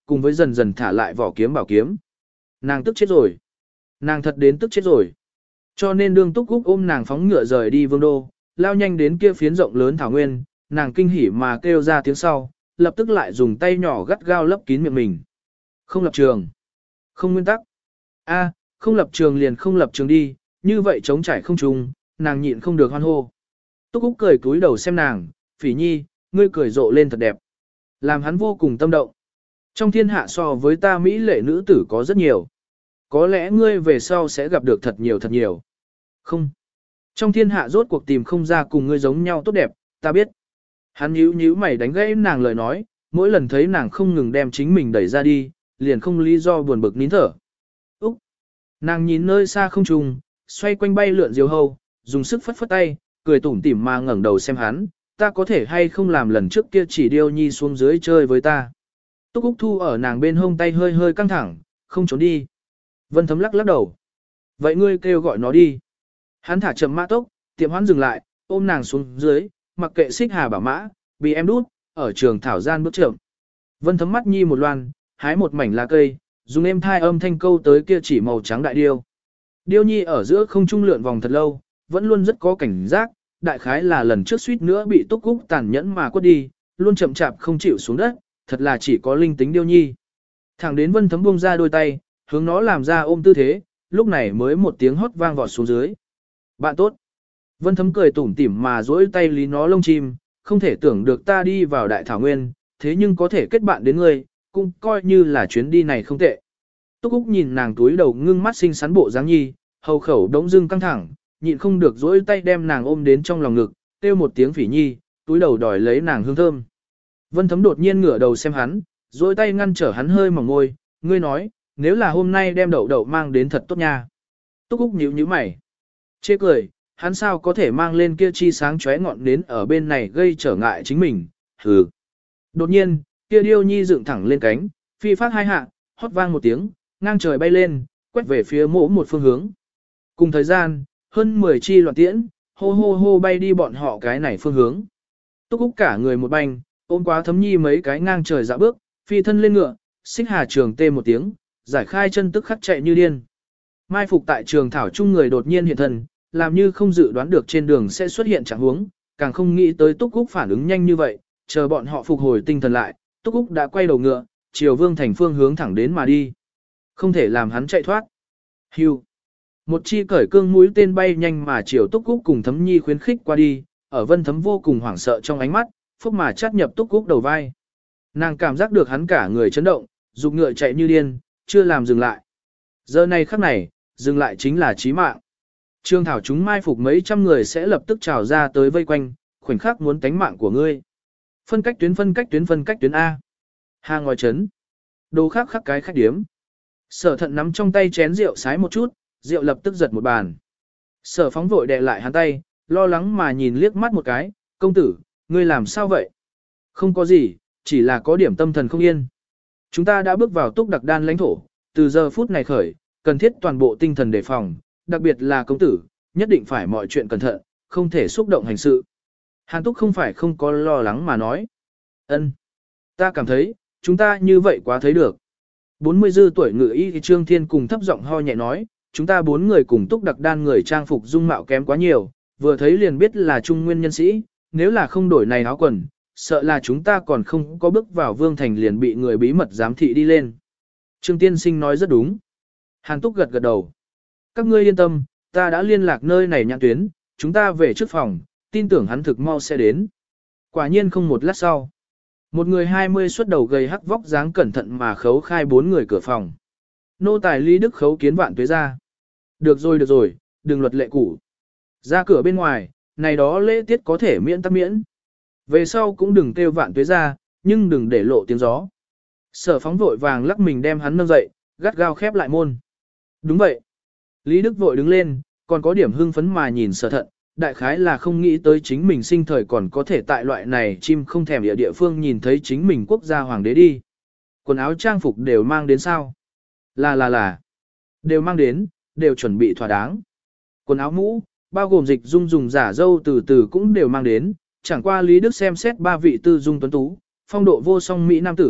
cùng với dần dần thả lại vỏ kiếm bảo kiếm. Nàng tức chết rồi. Nàng thật đến tức chết rồi. Cho nên đương Túc Cúc ôm nàng phóng ngựa rời đi vương đô, lao nhanh đến kia phiến rộng lớn thảo nguyên, nàng kinh hỉ mà kêu ra tiếng sau, lập tức lại dùng tay nhỏ gắt gao lấp kín miệng mình. Không lập trường. Không nguyên tắc. A, không lập trường liền không lập trường đi, như vậy chống trải không trùng, nàng nhịn không được hoan hô. Túc Cúc cười cúi đầu xem nàng, Phỉ Nhi, ngươi cười rộ lên thật đẹp. Làm hắn vô cùng tâm động. Trong thiên hạ so với ta Mỹ lệ nữ tử có rất nhiều. Có lẽ ngươi về sau sẽ gặp được thật nhiều thật nhiều. Không. Trong thiên hạ rốt cuộc tìm không ra cùng ngươi giống nhau tốt đẹp, ta biết. Hắn nhíu nhíu mày đánh gãy nàng lời nói, mỗi lần thấy nàng không ngừng đem chính mình đẩy ra đi, liền không lý do buồn bực nín thở. Úc! Nàng nhìn nơi xa không trùng, xoay quanh bay lượn diều hâu, dùng sức phất phất tay, cười tủm tỉm mà ngẩng đầu xem hắn, ta có thể hay không làm lần trước kia chỉ điêu nhi xuống dưới chơi với ta. Túc Úc Thu ở nàng bên hông tay hơi hơi căng thẳng, không trốn đi. Vân Thấm lắc lắc đầu. Vậy ngươi kêu gọi nó đi. Hắn thả chậm mã tốc, tiệm hoãn dừng lại, ôm nàng xuống dưới, mặc kệ xích hà bảo mã, bị em đút, ở trường thảo gian bước chậm. Vân Thấm mắt nhi một loan, hái một mảnh lá cây, dùng êm thai âm thanh câu tới kia chỉ màu trắng đại điêu. Điêu nhi ở giữa không trung lượn vòng thật lâu, vẫn luôn rất có cảnh giác, đại khái là lần trước suýt nữa bị Túc Cúc tàn nhẫn mà quất đi, luôn chậm chạp không chịu xuống đất, thật là chỉ có linh tính điêu nhi. Thẳng đến Vân Thấm buông ra đôi tay, hướng nó làm ra ôm tư thế, lúc này mới một tiếng hót vang vọt xuống dưới. Bạn tốt. Vân Thấm cười tủm tỉm mà duỗi tay lý nó lông chim, không thể tưởng được ta đi vào đại thảo nguyên, thế nhưng có thể kết bạn đến ngươi, cũng coi như là chuyến đi này không tệ. Túc Úc nhìn nàng túi đầu ngưng mắt xinh xắn bộ dáng nhi, hầu khẩu đống dưng căng thẳng, nhịn không được duỗi tay đem nàng ôm đến trong lòng ngực, kêu một tiếng Phỉ Nhi, túi đầu đòi lấy nàng hương thơm. Vân Thấm đột nhiên ngửa đầu xem hắn, duỗi tay ngăn trở hắn hơi mỏng môi, ngươi nói, nếu là hôm nay đem đậu đậu mang đến thật tốt nha. Túc Úc nhíu nhíu mày. Chê cười, hắn sao có thể mang lên kia chi sáng chóe ngọn nến ở bên này gây trở ngại chính mình, hừ. Đột nhiên, kia điêu nhi dựng thẳng lên cánh, phi phát hai hạ, hót vang một tiếng, ngang trời bay lên, quét về phía mỗ một phương hướng. Cùng thời gian, hơn mười chi loạn tiễn, hô hô hô bay đi bọn họ cái này phương hướng. Túc Úc cả người một banh, ôm quá Thấm Nhi mấy cái ngang trời dạo bước, phi thân lên ngựa, xích hà trường tê một tiếng, giải khai chân tức khắc chạy như điên. Mai phục tại trường thảo trung người đột nhiên hiện thân, làm như không dự đoán được trên đường sẽ xuất hiện trạng huống, càng không nghĩ tới Túc Úc phản ứng nhanh như vậy, chờ bọn họ phục hồi tinh thần lại, Túc Úc đã quay đầu ngựa, chiều Vương Thành phương hướng thẳng đến mà đi. Không thể làm hắn chạy thoát. Hưu. Một chi cởi cương mũi tên bay nhanh mà chiều Túc Úc cùng Thấm Nhi khuyến khích qua đi, ở Vân Thấm vô cùng hoảng sợ trong ánh mắt, phúc mà chát nhập Túc Úc đầu vai. Nàng cảm giác được hắn cả người chấn động, dục ngựa chạy như điên, chưa làm dừng lại. Giờ này khắc này, dừng lại chính là chí mạng. Trương thảo chúng mai phục mấy trăm người sẽ lập tức trào ra tới vây quanh, khoảnh khắc muốn tánh mạng của ngươi. Phân cách tuyến phân cách tuyến phân cách tuyến A. Hà ngòi chấn. Đồ khác khắc cái khách điếm. Sở thận nắm trong tay chén rượu sái một chút, rượu lập tức giật một bàn. Sở phóng vội đè lại hắn tay, lo lắng mà nhìn liếc mắt một cái, công tử, ngươi làm sao vậy? Không có gì, chỉ là có điểm tâm thần không yên. Chúng ta đã bước vào túc đặc đan lãnh thổ, từ giờ phút này khởi, cần thiết toàn bộ tinh thần đề phòng, đặc biệt là công tử, nhất định phải mọi chuyện cẩn thận, không thể xúc động hành sự. Hàn Túc không phải không có lo lắng mà nói. Ân, ta cảm thấy, chúng ta như vậy quá thấy được. bốn mươi dư tuổi ngự y Trương Thiên cùng thấp giọng ho nhẹ nói, chúng ta bốn người cùng túc đặc đan người trang phục dung mạo kém quá nhiều, vừa thấy liền biết là trung nguyên nhân sĩ, nếu là không đổi này áo quần, sợ là chúng ta còn không có bước vào Vương Thành liền bị người bí mật giám thị đi lên. Trương Tiên Sinh nói rất đúng. Hàn Túc gật gật đầu. Các ngươi yên tâm, ta đã liên lạc nơi này nhãn tuyến, chúng ta về trước phòng, tin tưởng hắn thực mau sẽ đến. Quả nhiên không một lát sau. Một người hai mươi xuất đầu gầy hắc vóc dáng cẩn thận mà khấu khai bốn người cửa phòng. Nô tài Lý Đức khấu kiến vạn tuế ra. Được rồi được rồi, đừng luật lệ cũ. Ra cửa bên ngoài, này đó lễ tiết có thể miễn tắc miễn. Về sau cũng đừng kêu vạn tuế ra, nhưng đừng để lộ tiếng gió. Sở phóng vội vàng lắc mình đem hắn nâng dậy, gắt gao khép lại môn. Đúng vậy. Lý Đức vội đứng lên, còn có điểm hưng phấn mà nhìn sở thận, đại khái là không nghĩ tới chính mình sinh thời còn có thể tại loại này chim không thèm địa địa phương nhìn thấy chính mình quốc gia hoàng đế đi. Quần áo trang phục đều mang đến sao? Là là là. Đều mang đến, đều chuẩn bị thỏa đáng. Quần áo mũ, bao gồm dịch dung dùng giả dâu từ từ cũng đều mang đến, chẳng qua Lý Đức xem xét ba vị tư dung tuấn tú, phong độ vô song Mỹ nam tử,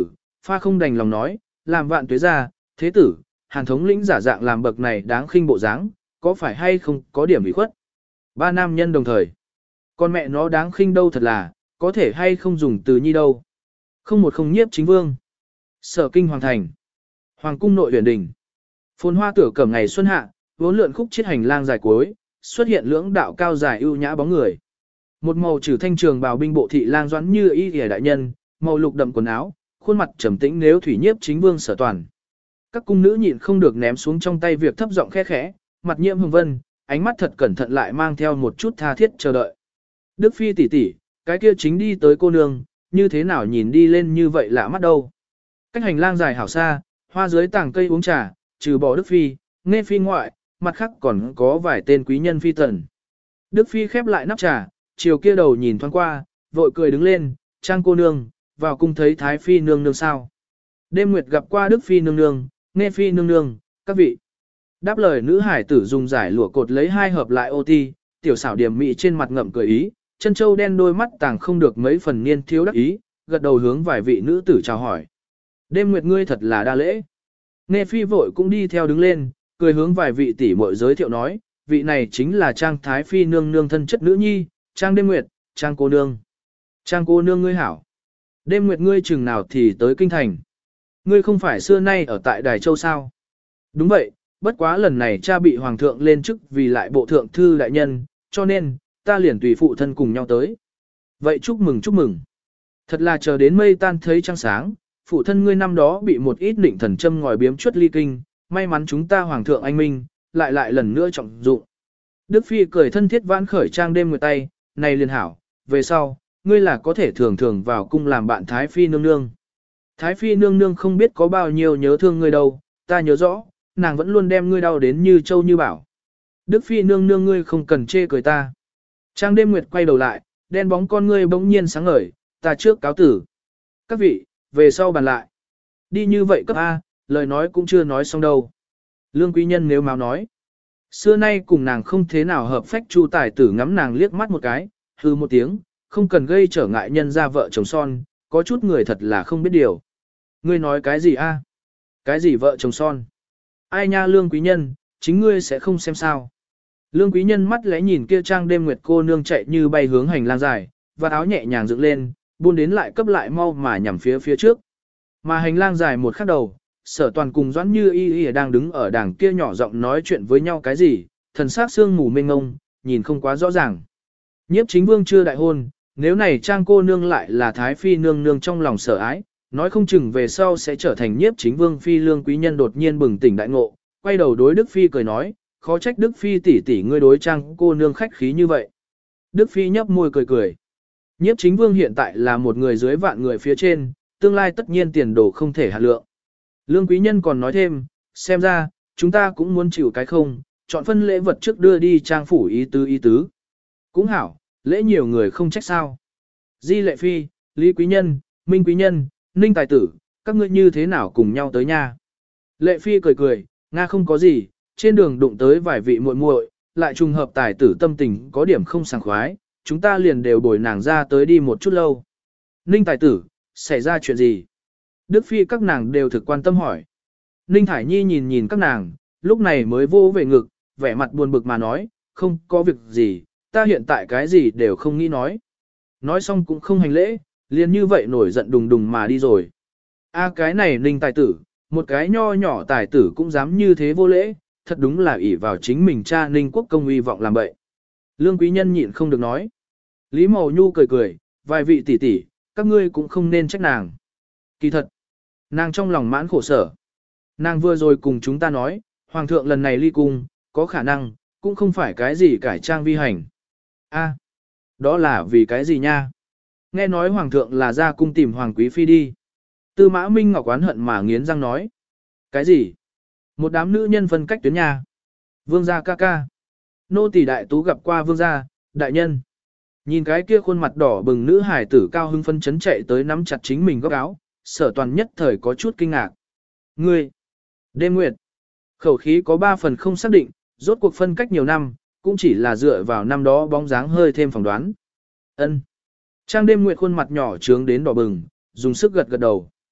pha không đành lòng nói, làm vạn tuế ra, thế tử, Hàn thống lĩnh giả dạng làm bậc này đáng khinh bộ dáng, có phải hay không có điểm ủy khuất. Ba nam nhân đồng thời. Con mẹ nó đáng khinh đâu thật là, có thể hay không dùng từ nhi đâu. Không một không nhiếp chính vương. Sở kinh hoàng thành. Hoàng cung nội huyền đình. Phồn hoa tửa cẩm ngày xuân hạ, vốn lượn khúc chiết hành lang dài cuối, xuất hiện lưỡng đạo cao dài ưu nhã bóng người. Một màu trừ thanh trường bào binh bộ thị lang doãn như y y đại nhân, màu lục đậm quần áo, khuôn mặt trầm tĩnh nếu thủy nhiếp chính vương Sở Toàn. Các cung nữ nhịn không được ném xuống trong tay việc thấp giọng khẽ khẽ, mặt nhiễm hồng vân, ánh mắt thật cẩn thận lại mang theo một chút tha thiết chờ đợi. Đức phi tỷ tỷ, cái kia chính đi tới cô nương, như thế nào nhìn đi lên như vậy lạ mắt đâu. Cách hành lang dài hảo xa, hoa dưới tảng cây uống trà, trừ bỏ Đức phi, nghe phi ngoại, mặt khác còn có vài tên quý nhân phi tần. Đức phi khép lại nắp trà, chiều kia đầu nhìn thoáng qua, vội cười đứng lên, trang cô nương, vào cung thấy thái phi nương nương sao. Đêm nguyệt gặp qua Đức phi nương nương, nghe phi nương nương, các vị. Đáp lời nữ hải tử dùng giải lụa cột lấy hai hợp lại ô ti, tiểu xảo điểm mị trên mặt ngậm cười ý, chân châu đen đôi mắt tàng không được mấy phần niên thiếu đắc ý, gật đầu hướng vài vị nữ tử chào hỏi. Đêm nguyệt ngươi thật là đa lễ. Nghe phi vội cũng đi theo đứng lên, cười hướng vài vị tỷ muội giới thiệu nói, vị này chính là trang thái phi nương nương thân chất nữ nhi, trang đêm nguyệt, trang cô nương. Trang cô nương ngươi hảo. Đêm nguyệt ngươi chừng nào thì tới kinh thành. Ngươi không phải xưa nay ở tại Đài Châu sao? Đúng vậy, bất quá lần này cha bị hoàng thượng lên chức vì lại bộ thượng thư đại nhân, cho nên, ta liền tùy phụ thân cùng nhau tới. Vậy chúc mừng chúc mừng. Thật là chờ đến mây tan thấy trăng sáng, phụ thân ngươi năm đó bị một ít định thần châm ngòi biếm chuất ly kinh, may mắn chúng ta hoàng thượng anh minh, lại lại lần nữa trọng dụng. Đức Phi cười thân thiết vãn khởi trang đêm người tay, này liền hảo, về sau, ngươi là có thể thường thường vào cung làm bạn Thái Phi nương nương. Thái Phi nương nương không biết có bao nhiêu nhớ thương ngươi đâu, ta nhớ rõ, nàng vẫn luôn đem ngươi đau đến như châu như bảo. Đức Phi nương nương ngươi không cần chê cười ta. Trang đêm nguyệt quay đầu lại, đen bóng con ngươi bỗng nhiên sáng ngời, ta trước cáo tử. Các vị, về sau bàn lại. Đi như vậy cấp A, lời nói cũng chưa nói xong đâu. Lương quý nhân nếu máu nói. Xưa nay cùng nàng không thế nào hợp phách Chu tài tử ngắm nàng liếc mắt một cái, hư một tiếng, không cần gây trở ngại nhân ra vợ chồng son, có chút người thật là không biết điều. Ngươi nói cái gì a? Cái gì vợ chồng son? Ai nha lương quý nhân, chính ngươi sẽ không xem sao. Lương quý nhân mắt lẽ nhìn kia trang đêm nguyệt cô nương chạy như bay hướng hành lang dài, và áo nhẹ nhàng dựng lên, buôn đến lại cấp lại mau mà nhằm phía phía trước. Mà hành lang dài một khắc đầu, Sở Toàn cùng Doãn Như Y Y đang đứng ở đằng kia nhỏ giọng nói chuyện với nhau cái gì, thần sắc sương mù mênh ngông, nhìn không quá rõ ràng. Nhiếp chính vương chưa đại hôn, nếu này trang cô nương lại là thái phi nương nương trong lòng sở ái, nói không chừng về sau sẽ trở thành nhiếp chính vương phi. Lương quý nhân đột nhiên bừng tỉnh đại ngộ, quay đầu đối Đức Phi cười nói, khó trách Đức Phi tỷ tỷ ngươi đối trang cô nương khách khí như vậy. Đức Phi nhấp môi cười cười. Nhiếp chính vương hiện tại là một người dưới vạn người phía trên, tương lai tất nhiên tiền đồ không thể hạ lượng. Lương quý nhân còn nói thêm, xem ra, chúng ta cũng muốn chịu cái không, chọn phân lễ vật trước đưa đi trang phủ ý tứ ý tứ. Cũng hảo, lễ nhiều người không trách sao. Di Lệ Phi, Lý Quý Nhân, Minh Quý Nhân, Ninh Tài Tử, các ngươi như thế nào cùng nhau tới nha. Lệ Phi cười cười, Nga không có gì, trên đường đụng tới vài vị muội muội, lại trùng hợp Tài Tử tâm tình có điểm không sảng khoái, chúng ta liền đều bồi nàng ra tới đi một chút lâu. Ninh Tài Tử, xảy ra chuyện gì? Đức Phi các nàng đều thực quan tâm hỏi. Ninh Thải Nhi nhìn nhìn các nàng, lúc này mới vô về ngực, vẻ mặt buồn bực mà nói, không có việc gì, ta hiện tại cái gì đều không nghĩ nói. Nói xong cũng không hành lễ, liền như vậy nổi giận đùng đùng mà đi rồi. A cái này Ninh tài tử, một cái nho nhỏ tài tử cũng dám như thế vô lễ, thật đúng là ỷ vào chính mình cha Ninh quốc công uy vọng làm bậy. Lương quý nhân nhịn không được nói. Lý Mậu Nhu cười cười, vài vị tỷ tỷ, các ngươi cũng không nên trách nàng. Kỳ thật, nàng trong lòng mãn khổ sở. Nàng vừa rồi cùng chúng ta nói, hoàng thượng lần này ly cung, có khả năng, cũng không phải cái gì cải trang vi hành. A, đó là vì cái gì nha? Nghe nói hoàng thượng là ra cung tìm hoàng quý phi đi. Tư Mã Minh Ngọc oán hận mà nghiến răng nói. Cái gì? Một đám nữ nhân phân cách tuyến nha. Vương gia ca ca. Nô tỳ đại tú gặp qua vương gia, đại nhân. Nhìn cái kia khuôn mặt đỏ bừng nữ hài tử cao hưng phân chấn chạy tới nắm chặt chính mình góc áo, Sở Toàn nhất thời có chút kinh ngạc. Ngươi, Đêm Nguyệt, khẩu khí có ba phần không xác định, rốt cuộc phân cách nhiều năm, cũng chỉ là dựa vào năm đó bóng dáng hơi thêm phỏng đoán. Ân. Trang Đêm Nguyệt khuôn mặt nhỏ trướng đến đỏ bừng, dùng sức gật gật đầu.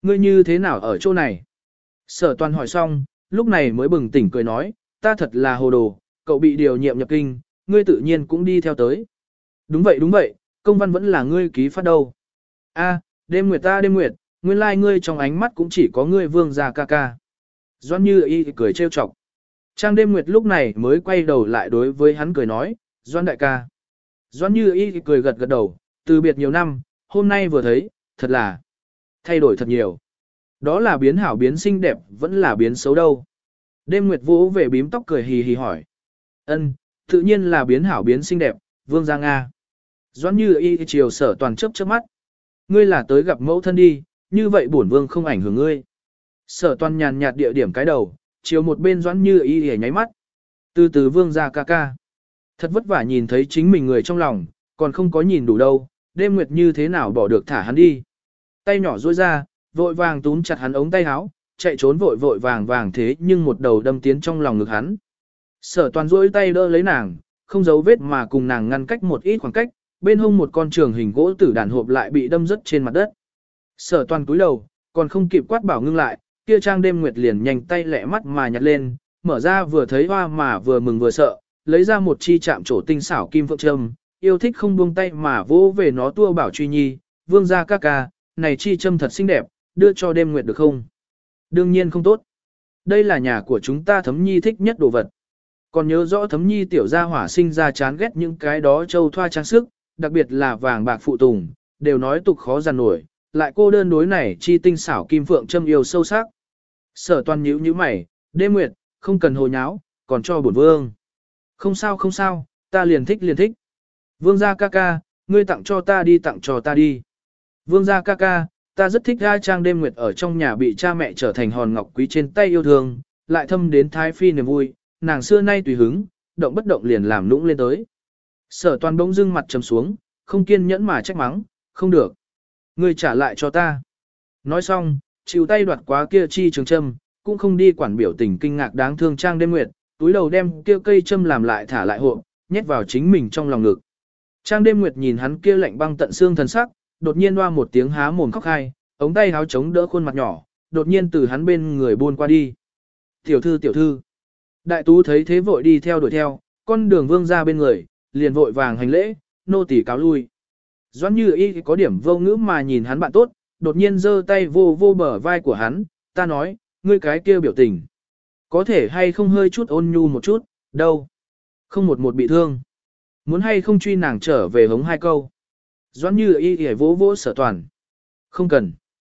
ngươi như thế nào ở chỗ này? Sở toàn hỏi xong, lúc này mới bừng tỉnh cười nói, ta thật là hồ đồ, cậu bị điều nhiệm nhập kinh, ngươi tự nhiên cũng đi theo tới. Đúng vậy đúng vậy, công văn vẫn là ngươi ký phát đâu. A, đêm nguyệt ta đêm nguyệt, nguyên lai like ngươi trong ánh mắt cũng chỉ có ngươi vương gia ca ca. Doãn Như Y cười trêu chọc. Trang đêm nguyệt lúc này mới quay đầu lại đối với hắn cười nói, Doãn đại ca. Doãn Như Y cười gật gật đầu, từ biệt nhiều năm, hôm nay vừa thấy, thật là thay đổi thật nhiều. Đó là biến hảo biến xinh đẹp, vẫn là biến xấu đâu. Đêm nguyệt vỗ về bím tóc cười hì hì hỏi. Ân, tự nhiên là biến hảo biến xinh đẹp, vương gia Nga. Doãn Như Y chiều sở toàn chớp chớp mắt. Ngươi là tới gặp mẫu thân đi, như vậy bổn vương không ảnh hưởng ngươi. Sở toàn nhàn nhạt địa điểm cái đầu, chiều một bên Doãn Như Y hề nháy mắt. Từ từ vương gia ca ca. Thật vất vả nhìn thấy chính mình người trong lòng, còn không có nhìn đủ đâu, đêm nguyệt như thế nào bỏ được thả hắn đi. Tay nhỏ duỗi ra, vội vàng túm chặt hắn ống tay áo, chạy trốn vội vội vàng vàng thế nhưng một đầu đâm tiến trong lòng ngực hắn. Sở toàn duỗi tay đỡ lấy nàng, không giấu vết mà cùng nàng ngăn cách một ít khoảng cách, bên hông một con trường hình gỗ tử đàn hộp lại bị đâm rớt trên mặt đất. Sở toàn cúi đầu, còn không kịp quát bảo ngưng lại, kia trang đêm nguyệt liền nhanh tay lẹ mắt mà nhặt lên, mở ra vừa thấy hoa mà vừa mừng vừa sợ, lấy ra một chi chạm trổ tinh xảo kim phượng châm, yêu thích không buông tay mà vỗ về nó tua bảo truy nhi, vương gia ca ca, này chi châm thật xinh đẹp, đưa cho đêm nguyệt được không? Đương nhiên không tốt. Đây là nhà của chúng ta Thấm Nhi thích nhất đồ vật. Còn nhớ rõ Thấm Nhi tiểu gia hỏa sinh ra chán ghét những cái đó châu thoa trang sức, đặc biệt là vàng bạc phụ tùng, đều nói tục khó giàn nổi, lại cô đơn đối này chi tinh xảo kim phượng châm yêu sâu sắc. Sở toàn nhíu nhíu mày, đêm nguyệt, không cần hồ nháo, còn cho bổn vương. Không sao không sao, ta liền thích liền thích. Vương gia ca ca, ngươi tặng cho ta đi tặng cho ta đi. Vương gia ca ca, ta rất thích ra trang đêm nguyệt ở trong nhà bị cha mẹ trở thành hòn ngọc quý trên tay yêu thương, lại thâm đến thái phi niềm vui, nàng xưa nay tùy hứng, động bất động liền làm nũng lên tới. Sở toàn bỗng dưng mặt trầm xuống, không kiên nhẫn mà trách mắng, không được. Ngươi trả lại cho ta. Nói xong, chịu tay đoạt quá kia chi trường châm, cũng không đi quản biểu tình kinh ngạc đáng thương trang đêm nguyệt, túi đầu đem kia cây châm làm lại thả lại hộp, nhét vào chính mình trong lòng ngực. Trang đêm nguyệt nhìn hắn kia lạnh băng tận xương thần sắc, đột nhiên hoa một tiếng há mồm khóc hai, ống tay háo chống đỡ khuôn mặt nhỏ, đột nhiên từ hắn bên người buôn qua đi. Tiểu thư tiểu thư. Đại tú thấy thế vội đi theo đuổi theo, con đường vương ra bên người, liền vội vàng hành lễ, nô tỳ cáo lui. Doãn Như Y có điểm vô ngữ mà nhìn hắn bạn tốt, đột nhiên giơ tay vô vô bờ vai của hắn, ta nói, ngươi cái kia biểu tình. Có thể hay không hơi chút ôn nhu một chút, đâu. Không một một bị thương. Muốn hay không truy nàng trở về hống hai câu. Doãn Như Y Y vỗ vỗ sở toàn. Không cần.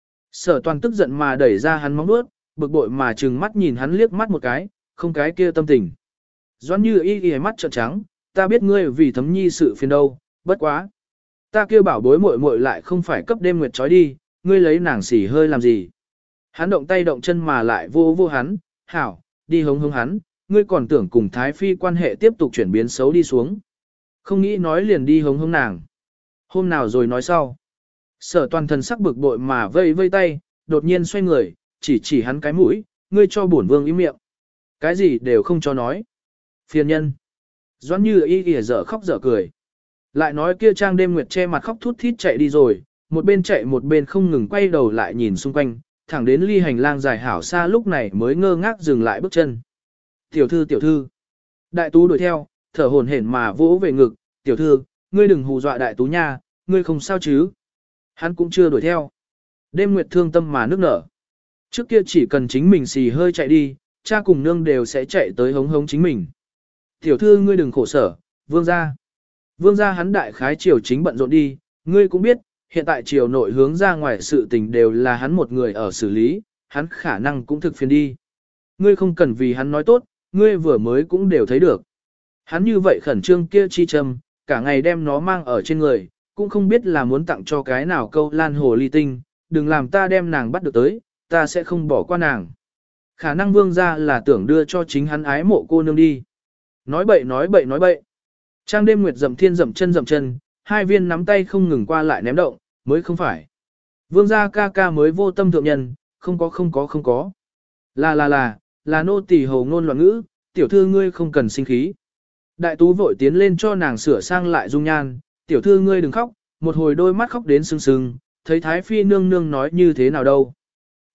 Sở toàn tức giận mà đẩy ra hắn móng nuốt, bực bội mà trừng mắt nhìn hắn liếc mắt một cái, không cái kia tâm tình. Doãn Như Y Y mắt trợn trắng, ta biết ngươi vì Thấm Nhi sự phiền đâu, bất quá. Ta kêu bảo bối muội muội lại không phải cấp đêm nguyệt trói đi, ngươi lấy nàng xỉ hơi làm gì. Hắn động tay động chân mà lại vô vô hắn, hảo, đi hống hống hắn, ngươi còn tưởng cùng Thái Phi quan hệ tiếp tục chuyển biến xấu đi xuống. Không nghĩ nói liền đi hống hống nàng. Hôm nào rồi nói sau. Sở toàn thần sắc bực bội mà vây vây tay, đột nhiên xoay người, chỉ chỉ hắn cái mũi, ngươi cho bổn vương im miệng. Cái gì đều không cho nói. Phiền nhân. Doãn Như Y ỉa dở khóc dở cười. Lại nói kia trang đêm nguyệt che mặt khóc thút thít chạy đi rồi, một bên chạy một bên không ngừng quay đầu lại nhìn xung quanh, thẳng đến ly hành lang dài hảo xa lúc này mới ngơ ngác dừng lại bước chân. Tiểu thư tiểu thư. Đại tú đuổi theo, thở hổn hển mà vỗ về ngực, tiểu thư, ngươi đừng hù dọa đại tú nha, ngươi không sao chứ. Hắn cũng chưa đuổi theo. Đêm nguyệt thương tâm mà nước nở. Trước kia chỉ cần chính mình xì hơi chạy đi, cha cùng nương đều sẽ chạy tới hống hống chính mình. Tiểu thư ngươi đừng khổ sở, vương gia. Vương gia hắn đại khái triều chính bận rộn đi, ngươi cũng biết, hiện tại triều nội hướng ra ngoài sự tình đều là hắn một người ở xử lý, hắn khả năng cũng thực phiền đi. Ngươi không cần vì hắn nói tốt, ngươi vừa mới cũng đều thấy được. Hắn như vậy khẩn trương kia chi châm, cả ngày đem nó mang ở trên người, cũng không biết là muốn tặng cho cái nào câu lan hồ ly tinh, đừng làm ta đem nàng bắt được tới, ta sẽ không bỏ qua nàng. Khả năng vương gia là tưởng đưa cho chính hắn ái mộ cô nương đi. Nói bậy nói bậy nói bậy. Trang đêm nguyệt dậm thiên dậm chân dậm chân, hai viên nắm tay không ngừng qua lại ném động, mới không phải. Vương gia ca ca mới vô tâm thượng nhân, không có không có không có. Là là là, là nô tỳ hồ ngôn loạn ngữ, tiểu thư ngươi không cần sinh khí. Đại tú vội tiến lên cho nàng sửa sang lại dung nhan, tiểu thư ngươi đừng khóc, một hồi đôi mắt khóc đến sưng sưng, thấy thái phi nương nương nói như thế nào đâu.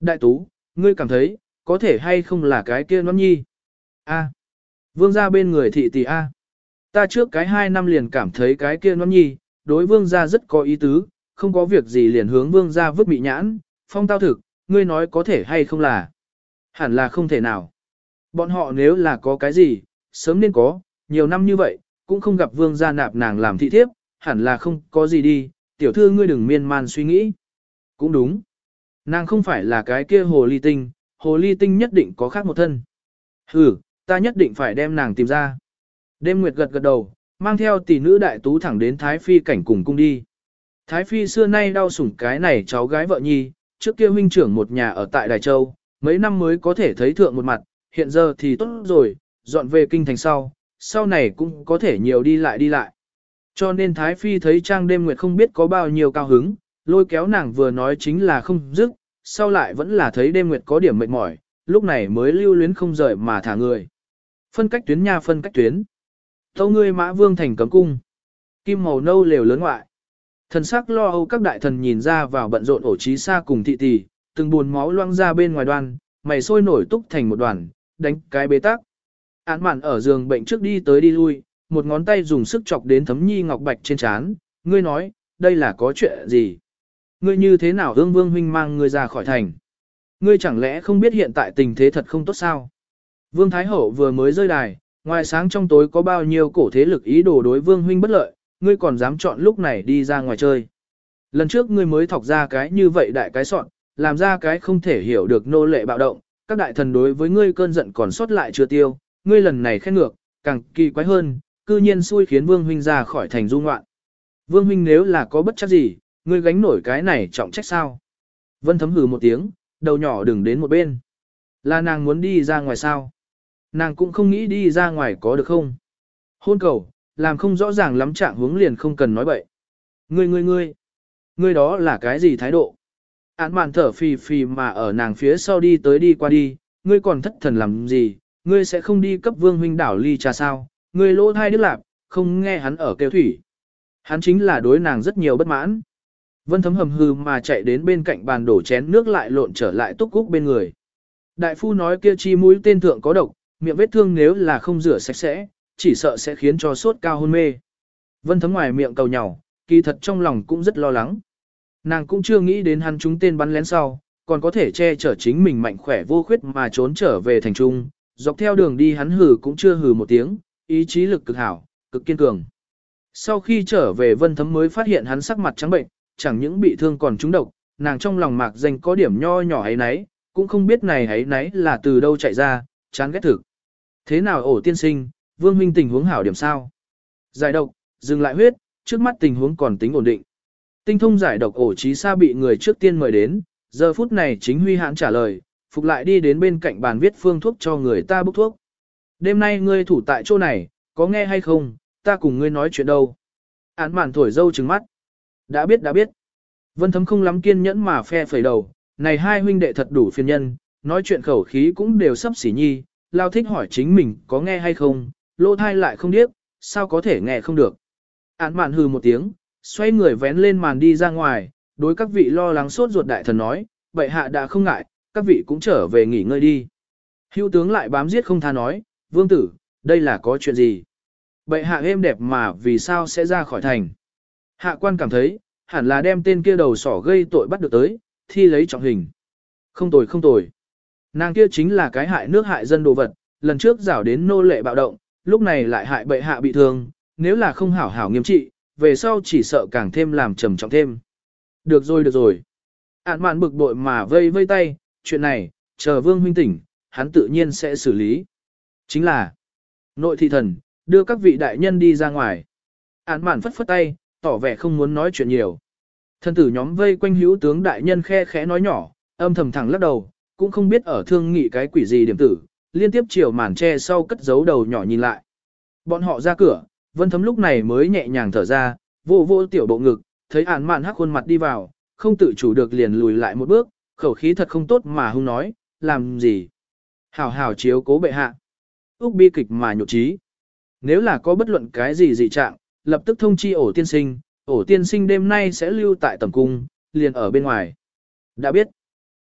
Đại tú, ngươi cảm thấy, có thể hay không là cái kia nó nhi? A. Vương gia bên người thị tỷ A. Ta trước cái hai năm liền cảm thấy cái kia nó nhi, đối vương gia rất có ý tứ, không có việc gì liền hướng vương gia vứt bị nhãn, phong tao thực, ngươi nói có thể hay không là? Hẳn là không thể nào. Bọn họ nếu là có cái gì, sớm nên có, nhiều năm như vậy, cũng không gặp vương gia nạp nàng làm thị thiếp, hẳn là không có gì đi, tiểu thư ngươi đừng miên man suy nghĩ. Cũng đúng. Nàng không phải là cái kia hồ ly tinh, hồ ly tinh nhất định có khác một thân. Ừ, ta nhất định phải đem nàng tìm ra. Đêm Nguyệt gật gật đầu, mang theo tỷ nữ đại tú thẳng đến Thái Phi cảnh cùng cung đi. Thái Phi xưa nay đau sủng cái này cháu gái vợ nhi, trước kia huynh trưởng một nhà ở tại Đài Châu, mấy năm mới có thể thấy thượng một mặt, hiện giờ thì tốt rồi, dọn về kinh thành sau, sau này cũng có thể nhiều đi lại đi lại. Cho nên Thái Phi thấy Trang Đêm Nguyệt không biết có bao nhiêu cao hứng, lôi kéo nàng vừa nói chính là không dứt, sau lại vẫn là thấy Đêm Nguyệt có điểm mệt mỏi, lúc này mới lưu luyến không rời mà thả người. Phân cách tuyến nha phân cách tuyến. Tâu ngươi Mã Vương thành cấm cung. Kim màu nâu lều lớn ngoại. Thần sắc lo âu các đại thần nhìn ra vào bận rộn ổ trí xa cùng thị tỷ, từng buồn máu loang ra bên ngoài đoàn, mày sôi nổi túc thành một đoàn, đánh cái bế tắc. Án mạn ở giường bệnh trước đi tới đi lui, một ngón tay dùng sức chọc đến thấm nhi ngọc bạch trên trán. Ngươi nói, đây là có chuyện gì? Ngươi như thế nào ương vương huynh mang ngươi ra khỏi thành? Ngươi chẳng lẽ không biết hiện tại tình thế thật không tốt sao? Vương Thái Hậu vừa mới rơi đài, ngoài sáng trong tối có bao nhiêu cổ thế lực ý đồ đối vương huynh bất lợi, ngươi còn dám chọn lúc này đi ra ngoài chơi. Lần trước ngươi mới thọc ra cái như vậy đại cái soạn, làm ra cái không thể hiểu được nô lệ bạo động, các đại thần đối với ngươi cơn giận còn sót lại chưa tiêu, ngươi lần này khen ngược, càng kỳ quái hơn, cư nhiên xui khiến vương huynh ra khỏi thành du ngoạn. Vương huynh nếu là có bất chắc gì, ngươi gánh nổi cái này trọng trách sao? Vân Thấm hừ một tiếng, đầu nhỏ đừng đến một bên. Là nàng muốn đi ra ngoài sao? Nàng cũng không nghĩ đi ra ngoài có được không? Hôn cầu, làm không rõ ràng lắm trạng hướng liền không cần nói bậy. Ngươi ngươi ngươi, ngươi đó là cái gì thái độ? Án màn thở phì phì mà ở nàng phía sau đi tới đi qua đi, ngươi còn thất thần làm gì? Ngươi sẽ không đi cấp vương huynh đảo ly trà sao? Ngươi lỗ thai đứa lạp, không nghe hắn ở kêu thủy. Hắn chính là đối nàng rất nhiều bất mãn. Vân Thấm hầm hừ mà chạy đến bên cạnh bàn đổ chén nước lại lộn trở lại túc cúc bên người. Đại phu nói kia chi mũi tên thượng có độc, miệng vết thương nếu là không rửa sạch sẽ, chỉ sợ sẽ khiến cho sốt cao hôn mê. Vân Thấm ngoài miệng cầu nhàu, kỳ thật trong lòng cũng rất lo lắng. Nàng cũng chưa nghĩ đến hắn trúng tên bắn lén sau, còn có thể che chở chính mình mạnh khỏe vô khuyết mà trốn trở về thành trung, dọc theo đường đi hắn hừ cũng chưa hừ một tiếng, ý chí lực cực hảo, cực kiên cường. Sau khi trở về Vân Thấm mới phát hiện hắn sắc mặt trắng bệnh, chẳng những bị thương còn trúng độc, nàng trong lòng mạc danh có điểm nho nhỏ ấy nấy, cũng không biết này ấy nấy là từ đâu chạy ra, chán ghét thực. Thế nào ổ tiên sinh, Vương huynh tình huống hảo điểm sao? Giải độc, dừng lại huyết, trước mắt tình huống còn tính ổn định. Tinh thông giải độc ổ trí xa bị người trước tiên mời đến, giờ phút này chính Huy Hãn trả lời, phục lại đi đến bên cạnh bàn viết phương thuốc cho người ta bốc thuốc. Đêm nay ngươi thủ tại chỗ này, có nghe hay không, ta cùng ngươi nói chuyện đâu. Án màn thổi dâu trừng mắt. Đã biết đã biết. Vân Thấm không lắm kiên nhẫn mà phe phẩy đầu, này hai huynh đệ thật đủ phiền nhân, nói chuyện khẩu khí cũng đều sắp xỉ nhi, lao thích hỏi chính mình có nghe hay không, lỗ thai lại không điếc, sao có thể nghe không được. Án mạn hừ một tiếng, xoay người vén lên màn đi ra ngoài, đối các vị lo lắng sốt ruột đại thần nói, bệ hạ đã không ngại, các vị cũng trở về nghỉ ngơi đi. Hữu tướng lại bám giết không tha nói, vương tử, đây là có chuyện gì? Bệ hạ êm đẹp mà vì sao sẽ ra khỏi thành? Hạ quan cảm thấy, hẳn là đem tên kia đầu sỏ gây tội bắt được tới, thi lấy trọng hình. Không tồi không tồi. Nàng kia chính là cái hại nước hại dân đồ vật, lần trước rảo đến nô lệ bạo động, lúc này lại hại bệ hạ bị thương, nếu là không hảo hảo nghiêm trị, về sau chỉ sợ càng thêm làm trầm trọng thêm. Được rồi được rồi. Ản mạn bực bội mà vây vây tay, chuyện này, chờ vương huynh tỉnh, hắn tự nhiên sẽ xử lý. Chính là, nội thị thần, đưa các vị đại nhân đi ra ngoài. Ản mạn phất phất tay, tỏ vẻ không muốn nói chuyện nhiều. Thân tử nhóm vây quanh hữu tướng đại nhân khe khẽ nói nhỏ, âm thầm thẳng lắc đầu, cũng không biết ở thương nghị cái quỷ gì điểm tử, liên tiếp chiều màn che sau cất giấu đầu nhỏ nhìn lại. Bọn họ ra cửa, Vân Thấm lúc này mới nhẹ nhàng thở ra, vô vô tiểu bộ ngực, thấy Án Mạn hắc khuôn mặt đi vào, không tự chủ được liền lùi lại một bước, khẩu khí thật không tốt mà hung nói, làm gì? Hảo hảo chiếu cố bệ hạ. Úc bi kịch mà nhột trí. Nếu là có bất luận cái gì dị trạng, lập tức thông chi ổ tiên sinh, ổ tiên sinh đêm nay sẽ lưu tại tầm cung, liền ở bên ngoài. Đã biết.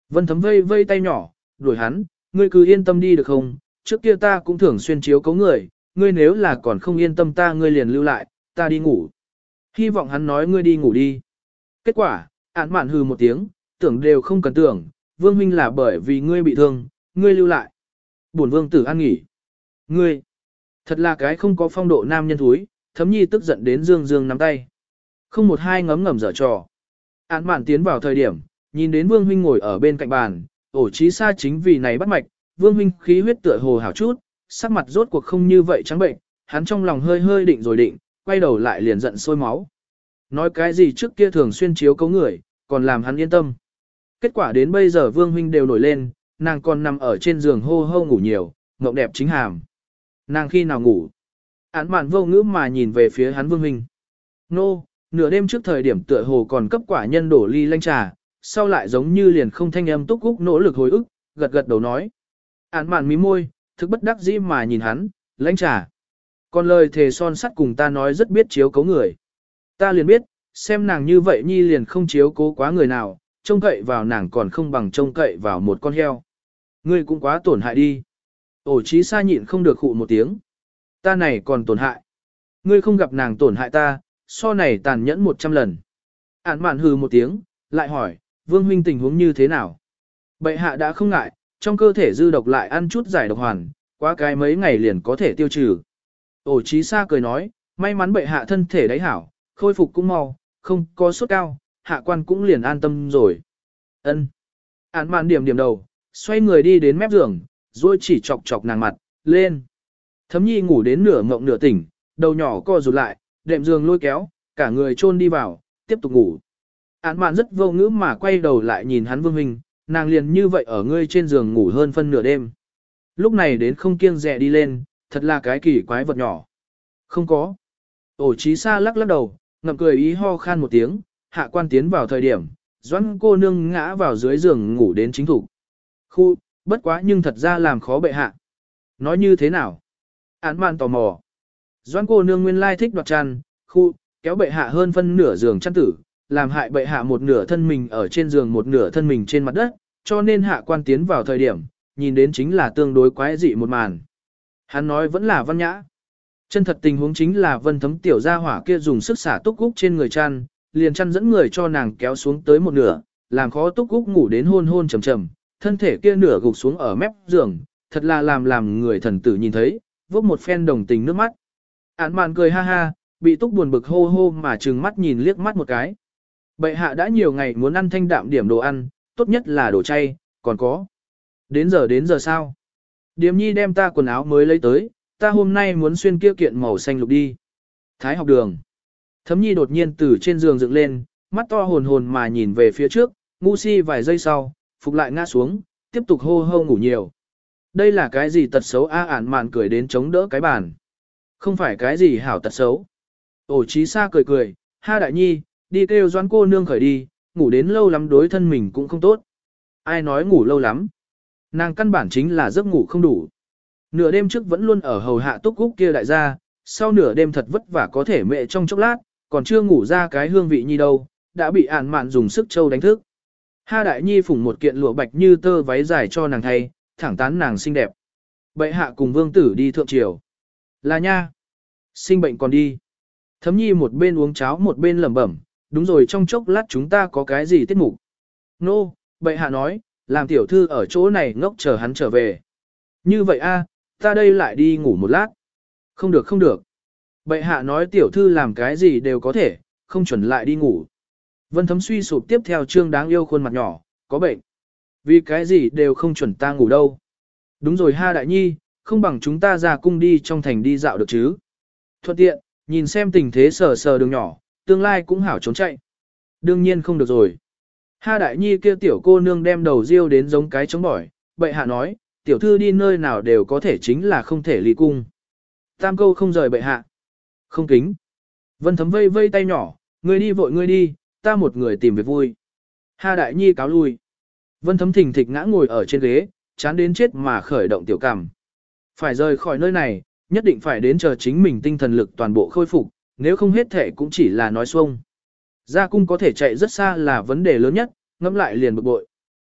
Vân Thấm vây vây tay nhỏ, đuổi hắn, ngươi cứ yên tâm đi được không, trước kia ta cũng thường xuyên chiếu cấu người, ngươi nếu là còn không yên tâm ta ngươi liền lưu lại, ta đi ngủ. Hy vọng hắn nói ngươi đi ngủ đi. Kết quả, án mạn hừ một tiếng, tưởng đều không cần tưởng, vương huynh là bởi vì ngươi bị thương, ngươi lưu lại. Bổn vương tử an nghỉ. Ngươi, thật là cái không có phong độ nam nhân thúi, Thấm Nhi tức giận đến dương dương nắm tay. Không một hai ngấm ngầm dở trò. Án mạn tiến vào thời điểm, nhìn đến vương huynh ngồi ở bên cạnh bàn, ổ trí xa chính vì này bắt mạch, vương huynh khí huyết tựa hồ hảo chút, sắc mặt rốt cuộc không như vậy trắng bệnh, hắn trong lòng hơi hơi định rồi định, quay đầu lại liền giận sôi máu. Nói cái gì trước kia thường xuyên chiếu cấu người, còn làm hắn yên tâm. Kết quả đến bây giờ vương huynh đều nổi lên, nàng còn nằm ở trên giường hô hô ngủ nhiều, mộng đẹp chính hàm. Nàng khi nào ngủ? Án mạn vô ngữ mà nhìn về phía hắn vương huynh. Nô, nửa đêm trước thời điểm tựa hồ còn cấp quả nhân đổ ly lanh trà, sau lại giống như liền không thanh âm túc úc nỗ lực hồi ức, gật gật đầu nói. Án mạn mí môi, thực bất đắc dĩ mà nhìn hắn, lãnh trà. Còn lời thề son sắt cùng ta nói rất biết chiếu cấu người. Ta liền biết, xem nàng như vậy nhi liền không chiếu cố quá người nào, trông cậy vào nàng còn không bằng trông cậy vào một con heo. Ngươi cũng quá tổn hại đi. Ổ trí xa nhịn không được khụ một tiếng. Ta này còn tổn hại. Ngươi không gặp nàng tổn hại ta, so này tàn nhẫn một trăm lần. Án mạn hừ một tiếng, lại hỏi, vương huynh tình huống như thế nào? Bệ hạ đã không ngại, trong cơ thể dư độc lại ăn chút giải độc hoàn, quá cái mấy ngày liền có thể tiêu trừ. Ổ trí xa cười nói, may mắn bệ hạ thân thể đáy hảo, khôi phục cũng mau, không có sốt cao, hạ quan cũng liền an tâm rồi. Ân. Án mạn điểm điểm đầu, xoay người đi đến mép giường, rồi chỉ chọc chọc nàng mặt, lên. Thấm Nhi ngủ đến nửa ngộng nửa tỉnh, đầu nhỏ co rụt lại, đệm giường lôi kéo, cả người chôn đi vào, tiếp tục ngủ. Án mạn rất vô ngữ mà quay đầu lại nhìn hắn vương huynh, nàng liền như vậy ở ngươi trên giường ngủ hơn phân nửa đêm. Lúc này đến không kiêng dè đi lên, thật là cái kỳ quái vật nhỏ. Không có. Ổ trí xa lắc lắc đầu, ngậm cười ý ho khan một tiếng, hạ quan tiến vào thời điểm, doãn cô nương ngã vào dưới giường ngủ đến chính thủ. Khu, bất quá nhưng thật ra làm khó bệ hạ. Nói như thế nào? Án mạn tò mò. Doãn cô nương nguyên lai thích đoạt chăn, khu, kéo bệ hạ hơn phân nửa giường chăn tử, làm hại bệ hạ một nửa thân mình ở trên giường một nửa thân mình trên mặt đất, cho nên hạ quan tiến vào thời điểm, nhìn đến chính là tương đối quái dị một màn. Hắn nói vẫn là văn nhã. Chân thật tình huống chính là Vân Thấm tiểu gia hỏa kia dùng sức xả Túc Cúc trên người chăn, liền chăn dẫn người cho nàng kéo xuống tới một nửa, làm khó Túc Cúc ngủ đến hôn hôn trầm trầm, thân thể kia nửa gục xuống ở mép giường, thật là làm làm người thần tử nhìn thấy, vốc một phen đồng tình nước mắt. Án mạn cười ha ha, bị Túc buồn bực hô hô mà trừng mắt nhìn liếc mắt một cái. Bệ hạ đã nhiều ngày muốn ăn thanh đạm điểm đồ ăn, tốt nhất là đồ chay, còn có. Đến giờ đến giờ sao? Điềm nhi đem ta quần áo mới lấy tới, ta hôm nay muốn xuyên kia kiện màu xanh lục đi. Thái học đường. Thấm Nhi đột nhiên từ trên giường dựng lên, mắt to hồn hồn mà nhìn về phía trước, ngu si vài giây sau, phục lại ngã xuống, tiếp tục hô hô ngủ nhiều. Đây là cái gì tật xấu a ản mạn cười đến chống đỡ cái bàn. Không phải cái gì hảo tật xấu. Ổ trí xa cười cười, ha đại nhi, đi kêu doãn cô nương khởi đi, ngủ đến lâu lắm đối thân mình cũng không tốt. Ai nói ngủ lâu lắm? Nàng căn bản chính là giấc ngủ không đủ. Nửa đêm trước vẫn luôn ở hầu hạ Túc Cúc kia đại gia, sau nửa đêm thật vất vả có thể mẹ trong chốc lát, còn chưa ngủ ra cái hương vị nhi đâu, đã bị ản mạn dùng sức châu đánh thức. Ha đại nhi phủng một kiện lụa bạch như tơ váy dài cho nàng thay, thẳng tán nàng xinh đẹp. Bệ hạ cùng vương tử đi thượng triều. Là nha. Sinh bệnh còn đi. Thấm Nhi một bên uống cháo một bên lẩm bẩm, đúng rồi trong chốc lát chúng ta có cái gì tiết mục. Nô, no, bệ hạ nói, làm tiểu thư ở chỗ này ngốc chờ hắn trở về. Như vậy a, ta đây lại đi ngủ một lát. Không được không được. Bệ hạ nói tiểu thư làm cái gì đều có thể, không chuẩn lại đi ngủ. Vân Thấm suy sụp tiếp theo trương đáng yêu khuôn mặt nhỏ, có bệnh. Vì cái gì đều không chuẩn ta ngủ đâu. Đúng rồi ha đại nhi, không bằng chúng ta ra cung đi trong thành đi dạo được chứ. Thuận tiện, nhìn xem tình thế sờ sờ đường nhỏ, tương lai cũng hảo trốn chạy. Đương nhiên không được rồi. Ha đại nhi kia tiểu cô nương đem đầu riêu đến giống cái trống bỏi, bệ hạ nói, tiểu thư đi nơi nào đều có thể chính là không thể ly cung. Tam câu không rời bệ hạ. Không kính. Vân Thấm vây vây tay nhỏ, ngươi đi vội ngươi đi, ta một người tìm việc vui. Ha đại nhi cáo lui. Vân Thấm thình thịch ngã ngồi ở trên ghế, chán đến chết mà khởi động tiểu cảm. Phải rời khỏi nơi này, nhất định phải đến chờ chính mình tinh thần lực toàn bộ khôi phục, nếu không hết thể cũng chỉ là nói xuông. Ra cung có thể chạy rất xa là vấn đề lớn nhất, ngẫm lại liền bực bội.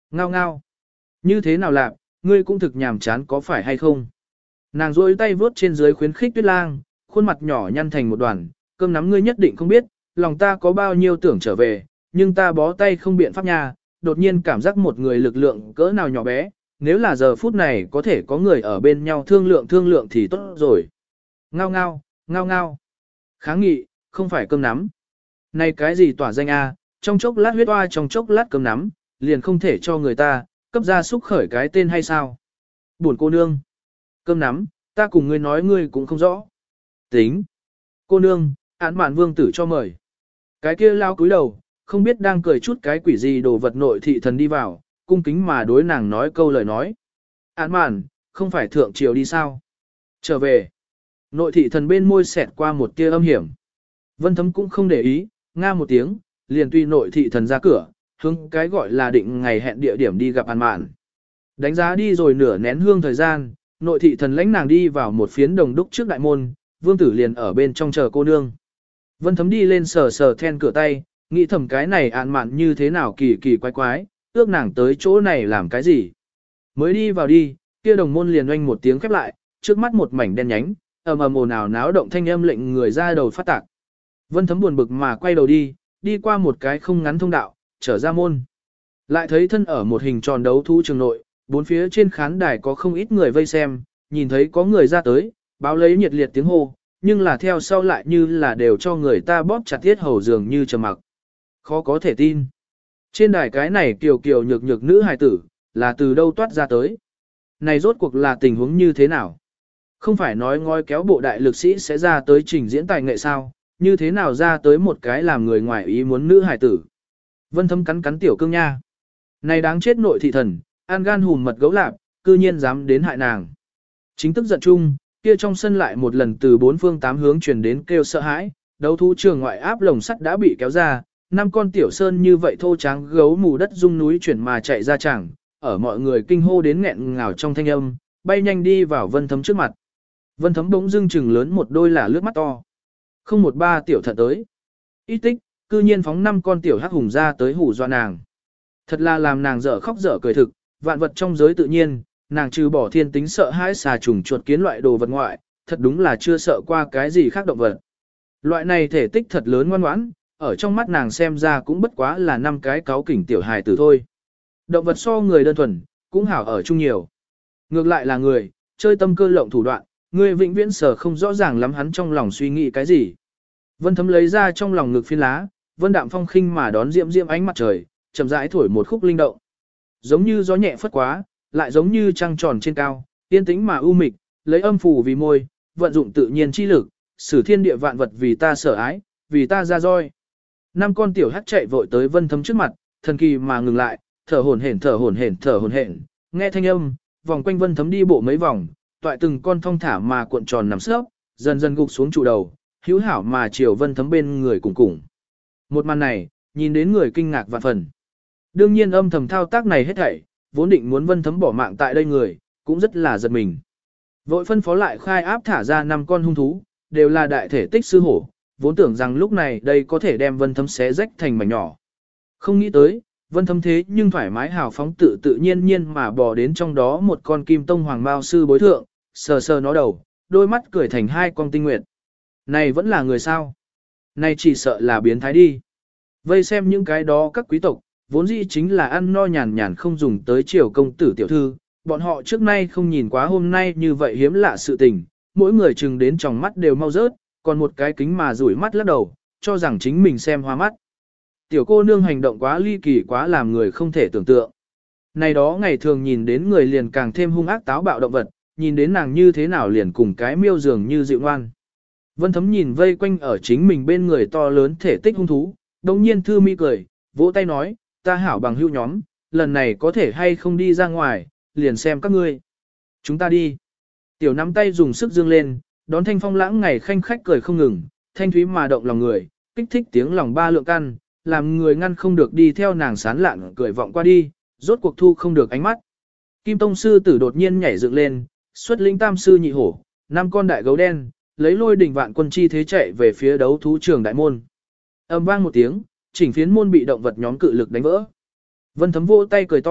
Ngao ngao. Như thế nào lạc, ngươi cũng thực nhàm chán có phải hay không? Nàng rôi tay vướt trên dưới khuyến khích Tuyết Lang, khuôn mặt nhỏ nhăn thành một đoàn, cơm nắm ngươi nhất định không biết, lòng ta có bao nhiêu tưởng trở về, nhưng ta bó tay không biện pháp nha, đột nhiên cảm giác một người lực lượng cỡ nào nhỏ bé, nếu là giờ phút này có thể có người ở bên nhau thương lượng thương lượng thì tốt rồi. Ngao ngao, ngao ngao. Kháng nghị, không phải cơm nắm. Này cái gì tỏa danh a, trong chốc lát huyết oa trong chốc lát cơm nắm, liền không thể cho người ta, cấp ra xúc khởi cái tên hay sao? Buồn cô nương. Cơm nắm, ta cùng ngươi nói ngươi cũng không rõ. Tính. Cô nương, án mạn vương tử cho mời. Cái kia lao cúi đầu, không biết đang cười chút cái quỷ gì đồ vật nội thị thần đi vào, cung kính mà đối nàng nói câu lời nói. Án mạn, không phải thượng triều đi sao? Trở về. Nội thị thần bên môi xẹt qua một tia âm hiểm. Vân Thấm cũng không để ý, nga một tiếng, liền tùy nội thị thần ra cửa, hướng cái gọi là định ngày hẹn địa điểm đi gặp An Mạn. Đánh giá đi rồi nửa nén hương thời gian, nội thị thần lãnh nàng đi vào một phiến đồng đúc trước đại môn, vương tử liền ở bên trong chờ cô nương. Vân Thấm đi lên sờ sờ then cửa tay, nghĩ thầm cái này An Mạn như thế nào kỳ kỳ quái quái, ước nàng tới chỗ này làm cái gì. Mới đi vào đi, kia đồng môn liền oanh một tiếng khép lại, trước mắt một mảnh đen nhánh, ầm ầm ồn ào náo động thanh âm lệnh người ra đầu phát tạc. Vân Thấm buồn bực mà quay đầu đi, đi qua một cái không ngắn thông đạo, trở ra môn. Lại thấy thân ở một hình tròn đấu thú trường nội, bốn phía trên khán đài có không ít người vây xem, nhìn thấy có người ra tới, báo lấy nhiệt liệt tiếng hô, nhưng là theo sau lại như là đều cho người ta bóp chặt tiết hầu dường như trầm mặc. Khó có thể tin. Trên đài cái này kiều kiều nhược nhược nữ hài tử, là từ đâu toát ra tới. Này rốt cuộc là tình huống như thế nào? Không phải nói ngói kéo bộ đại lực sĩ sẽ ra tới trình diễn tài nghệ sao, như thế nào ra tới một cái làm người ngoài ý muốn nữ hài tử. Vân Thấm cắn cắn tiểu cương nha. Này đáng chết nội thị thần, an gan hùm mật gấu lạp, cư nhiên dám đến hại nàng. Chính tức giận chung, kia trong sân lại một lần từ bốn phương tám hướng truyền đến kêu sợ hãi, đấu thú trường ngoại áp lồng sắt đã bị kéo ra, năm con tiểu sơn như vậy thô tráng gấu mù đất rung núi chuyển mà chạy ra chẳng, ở mọi người kinh hô đến nghẹn ngào trong thanh âm, bay nhanh đi vào Vân Thấm trước mặt. Vân Thấm bỗng dưng chừng lớn một đôi là lướt mắt to. Không một ba tiểu thận tới. Ít tích, cư nhiên phóng năm con tiểu hắc hùng ra tới hù dọa nàng. Thật là làm nàng dở khóc dở cười thực, vạn vật trong giới tự nhiên, nàng trừ bỏ thiên tính sợ hãi xà trùng chuột kiến loại đồ vật ngoại, thật đúng là chưa sợ qua cái gì khác động vật. Loại này thể tích thật lớn ngoan ngoãn, ở trong mắt nàng xem ra cũng bất quá là năm cái cáo kỉnh tiểu hài tử thôi. Động vật so người đơn thuần, cũng hảo ở chung nhiều. Ngược lại là người, chơi tâm cơ lộng thủ đoạn, người vĩnh viễn sở không rõ ràng lắm hắn trong lòng suy nghĩ cái gì. Vân Thấm lấy ra trong lòng ngực phiến lá, Vân Đạm Phong khinh mà đón diễm diễm ánh mặt trời, chậm rãi thổi một khúc linh động. Giống như gió nhẹ phất quá, lại giống như trăng tròn trên cao, yên tĩnh mà u mịch, lấy âm phù vì môi, vận dụng tự nhiên chi lực, sử thiên địa vạn vật vì ta sở ái, vì ta ra roi. Năm con tiểu hắc chạy vội tới Vân Thấm trước mặt, thần kỳ mà ngừng lại, thở hổn hển thở hổn hển thở hổn hển, nghe thanh âm, vòng quanh Vân Thấm đi bộ mấy vòng, toại từng con thong thả mà cuộn tròn nằm sấp, dần dần gục xuống trụ đầu, hữu hảo mà chiều Vân Thấm bên người cùng cùng. Một màn này, nhìn đến người kinh ngạc vạn phần. Đương nhiên âm thầm thao tác này hết thảy, vốn định muốn Vân Thấm bỏ mạng tại đây người, cũng rất là giật mình. Vội phân phó lại khai áp thả ra năm con hung thú, đều là đại thể tích sư hổ, vốn tưởng rằng lúc này đây có thể đem Vân Thấm xé rách thành mảnh nhỏ. Không nghĩ tới, Vân Thấm thế nhưng thoải mái hào phóng tự tự nhiên nhiên mà bò đến trong đó một con kim tông hoàng mao sư bối thượng, sờ sờ nó đầu, đôi mắt cười thành hai con tinh nguyệt. Này vẫn là người sao? Này chỉ sợ là biến thái đi. Vây xem những cái đó các quý tộc, vốn dĩ chính là ăn no nhàn nhàn không dùng tới triều công tử tiểu thư, bọn họ trước nay không nhìn quá hôm nay như vậy hiếm lạ sự tình, mỗi người chừng đến tròng mắt đều mau rớt, còn một cái kính mà rủi mắt lắc đầu, cho rằng chính mình xem hoa mắt. Tiểu cô nương hành động quá ly kỳ quá làm người không thể tưởng tượng. Này đó ngày thường nhìn đến người liền càng thêm hung ác táo bạo động vật, nhìn đến nàng như thế nào liền cùng cái miêu dường như dịu ngoan. Vân Thấm nhìn vây quanh ở chính mình bên người to lớn thể tích hung thú, đồng nhiên thư mi cười, vỗ tay nói, ta hảo bằng hữu nhóm, lần này có thể hay không đi ra ngoài, liền xem các ngươi. Chúng ta đi. Tiểu nắm tay dùng sức dương lên, đón thanh phong lãng ngày khanh khách cười không ngừng, thanh thúy mà động lòng người, kích thích tiếng lòng ba lượng căn, làm người ngăn không được đi theo nàng sán lạn cười vọng qua đi, rốt cuộc thu không được ánh mắt. Kim Tông sư tử đột nhiên nhảy dựng lên, xuất linh tam sư nhị hổ, năm con đại gấu đen, lấy lôi đỉnh vạn quân chi thế chạy về phía đấu thú trường đại môn. Âm vang một tiếng, chỉnh phiến môn bị động vật nhóm cự lực đánh vỡ. Vân Thấm vỗ tay cười to,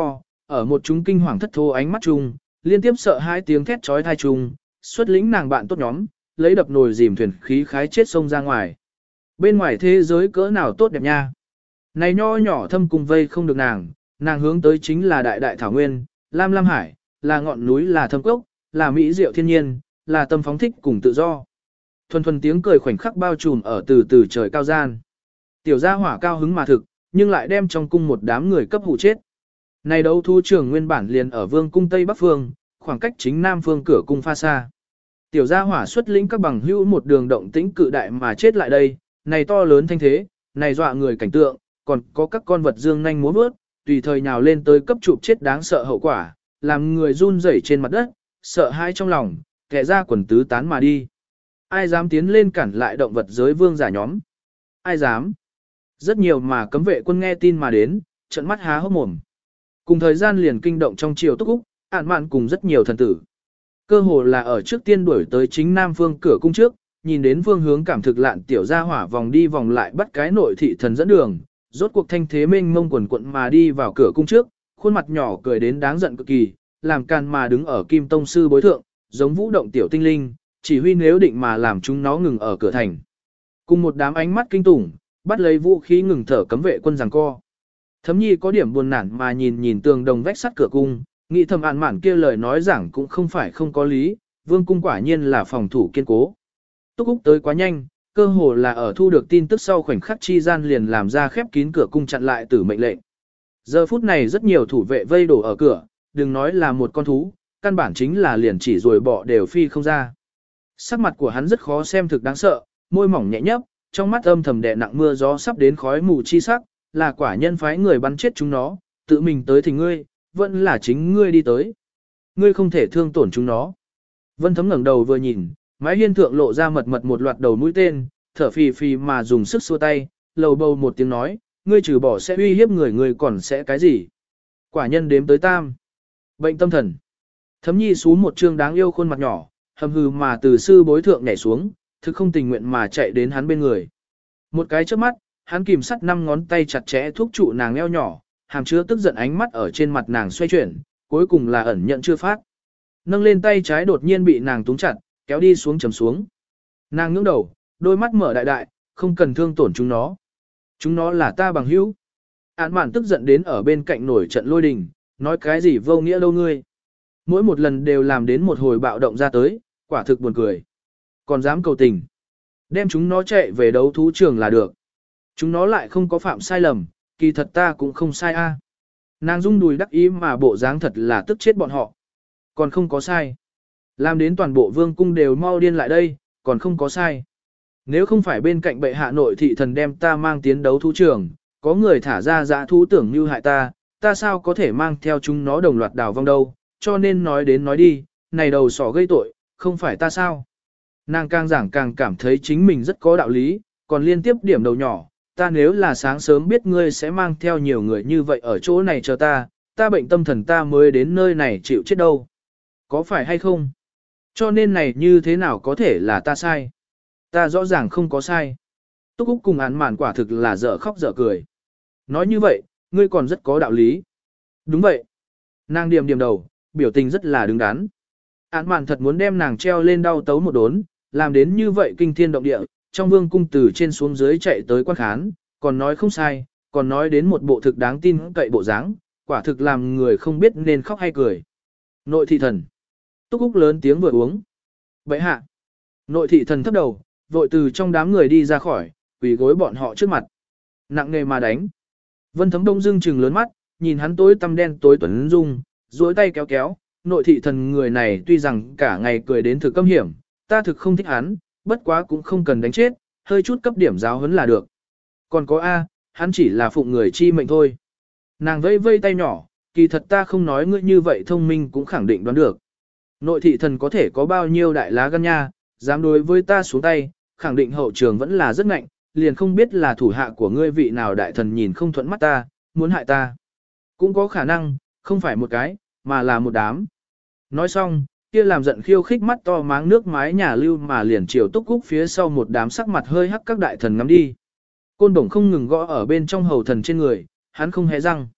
ở một chúng kinh hoàng thất thố ánh mắt chung, liên tiếp sợ hai tiếng thét chói tai chung, xuất lĩnh nàng bạn tốt nhóm, lấy đập nồi dìm thuyền khí khái chết sông ra ngoài. Bên ngoài thế giới cỡ nào tốt đẹp nha. Này nho nhỏ thâm cùng vây không được nàng, nàng hướng tới chính là đại đại thảo nguyên, lam lam hải, là ngọn núi, là thâm cốc, là mỹ diệu thiên nhiên, là tâm phóng thích cùng tự do. Thuần thuần tiếng cười khoảnh khắc bao trùm ở từ từ trời cao gian. Tiểu gia hỏa cao hứng mà thực, nhưng lại đem trong cung một đám người cấp hụ chết. Này đấu thú trường nguyên bản liền ở vương cung Tây Bắc Phương, khoảng cách chính Nam Phương cửa cung pha xa. Tiểu gia hỏa xuất lĩnh các bằng hữu một đường động tĩnh cự đại mà chết lại đây, này to lớn thanh thế, này dọa người cảnh tượng, còn có các con vật dương nhanh múa vớt, tùy thời nhào lên tới cấp chụp chết đáng sợ hậu quả, làm người run rẩy trên mặt đất, sợ hãi trong lòng, kẻ ra quần tứ tán mà đi. Ai dám tiến lên cản lại động vật giới vương giả nhóm? Ai dám? Rất nhiều mà cấm vệ quân nghe tin mà đến, trận mắt há hốc mồm. Cùng thời gian liền kinh động trong triều Túc Úc, ản mạn cùng rất nhiều thần tử. Cơ hồ là ở trước tiên đuổi tới chính Nam Phương cửa cung trước, nhìn đến phương hướng cảm thực lạn tiểu gia hỏa vòng đi vòng lại bắt cái nội thị thần dẫn đường, rốt cuộc thanh thế mênh mông quần quận mà đi vào cửa cung trước, khuôn mặt nhỏ cười đến đáng giận cực kỳ, làm can mà đứng ở kim tông sư bối thượng, giống vũ động tiểu tinh linh, chỉ huy nếu định mà làm chúng nó ngừng ở cửa thành. Cùng một đám ánh mắt kinh tủng, bắt lấy vũ khí ngừng thở cấm vệ quân giằng co. Thấm nhi có điểm buồn nản mà nhìn nhìn tường đồng vách sắt cửa cung, nghĩ thầm ạn mạn kia lời nói giảng cũng không phải không có lý, vương cung quả nhiên là phòng thủ kiên cố. Túc Úc tới quá nhanh, cơ hồ là ở thu được tin tức sau khoảnh khắc chi gian liền làm ra khép kín cửa cung chặn lại tử mệnh lệnh. Giờ phút này rất nhiều thủ vệ vây đổ ở cửa, đừng nói là một con thú, căn bản chính là liền chỉ rồi bỏ đều phi không ra. Sắc mặt của hắn rất khó xem thực đáng sợ, môi mỏng nhẹ nhấp, trong mắt âm thầm đè nặng mưa gió sắp đến khói mù chi sắc, là quả nhân phái người bắn chết chúng nó, tự mình tới thì ngươi, vẫn là chính ngươi đi tới. Ngươi không thể thương tổn chúng nó. Vân Thấm ngẩng đầu vừa nhìn, mái hiên thượng lộ ra mật mật một loạt đầu mũi tên, thở phì phì mà dùng sức xua tay, lầu bầu một tiếng nói, ngươi trừ bỏ sẽ uy hiếp người, ngươi còn sẽ cái gì? Quả nhân đếm tới tam. Bệnh tâm thần. Thấm nhi xuống một trương đáng yêu khuôn mặt nhỏ, hầm hừ mà từ sư bối thượng nhảy xuống, thực không tình nguyện mà chạy đến hắn bên người. Một cái trước mắt, hắn kìm sắt năm ngón tay chặt chẽ thúc trụ nàng eo nhỏ, hàm chứa tức giận ánh mắt ở trên mặt nàng xoay chuyển, cuối cùng là ẩn nhận chưa phát. Nâng lên tay trái đột nhiên bị nàng túng chặt, kéo đi xuống chầm xuống. Nàng ngưỡng đầu, đôi mắt mở đại đại, không cần thương tổn chúng nó. Chúng nó là ta bằng hữu. Án mạn tức giận đến ở bên cạnh nổi trận lôi đình, nói cái gì vô nghĩa đâu ngươi. Mỗi một lần đều làm đến một hồi bạo động ra tới, quả thực buồn cười. Còn dám cầu tình. Đem chúng nó chạy về đấu thú trường là được. Chúng nó lại không có phạm sai lầm, kỳ thật ta cũng không sai a. Nàng rung đùi đắc ý mà bộ dáng thật là tức chết bọn họ. Còn không có sai. Làm đến toàn bộ vương cung đều mau điên lại đây, còn không có sai. Nếu không phải bên cạnh bệ hạ nội thị thần đem ta mang tiến đấu thú trường, có người thả ra dã thú tưởng như hại ta, ta sao có thể mang theo chúng nó đồng loạt đào vong đâu, cho nên nói đến nói đi, này đầu sỏ gây tội, không phải ta sao. Nàng càng giảng càng cảm thấy chính mình rất có đạo lý, còn liên tiếp điểm đầu nhỏ, ta nếu là sáng sớm biết ngươi sẽ mang theo nhiều người như vậy ở chỗ này chờ ta, ta bệnh tâm thần ta mới đến nơi này chịu chết đâu. Có phải hay không? Cho nên này như thế nào có thể là ta sai? Ta rõ ràng không có sai. Túc Úc cùng án mạn quả thực là dở khóc dở cười. Nói như vậy, ngươi còn rất có đạo lý. Đúng vậy. Nàng điểm điểm đầu, biểu tình rất là đứng đắn. Án mạn thật muốn đem nàng treo lên đau tấu một đốn, làm đến như vậy kinh thiên động địa, trong vương cung từ trên xuống dưới chạy tới quan khán, còn nói không sai, còn nói đến một bộ thực đáng tin cậy bộ dáng, quả thực làm người không biết nên khóc hay cười. Nội thị thần. Túc Úc lớn tiếng vừa uống. Bệ hạ. Nội thị thần thấp đầu, vội từ trong đám người đi ra khỏi, quỳ gối bọn họ trước mặt. Nặng nề mà đánh. Vân Thấm đông dưng trừng lớn mắt, nhìn hắn tối tăm đen tối tuấn dung, duỗi tay kéo kéo. Nội thị thần người này tuy rằng cả ngày cười đến thực câm hiểm, ta thực không thích hắn, bất quá cũng không cần đánh chết, hơi chút cấp điểm giáo huấn là được. Còn có A, hắn chỉ là phụng người chi mệnh thôi. Nàng vây vây tay nhỏ, kỳ thật ta không nói ngươi như vậy thông minh cũng khẳng định đoán được. Nội thị thần có thể có bao nhiêu đại lá gan nha, dám đối với ta xuống tay, khẳng định hậu trường vẫn là rất ngạnh, liền không biết là thủ hạ của ngươi vị nào đại thần nhìn không thuận mắt ta, muốn hại ta. Cũng có khả năng, không phải một cái, mà là một đám. Nói xong, kia làm giận khiêu khích mắt to máng nước mái nhà lưu mà liền chiều Túc Úc phía sau một đám sắc mặt hơi hắc các đại thần ngắm đi. Côn đồng không ngừng gõ ở bên trong hầu thần trên người, hắn không hề răng.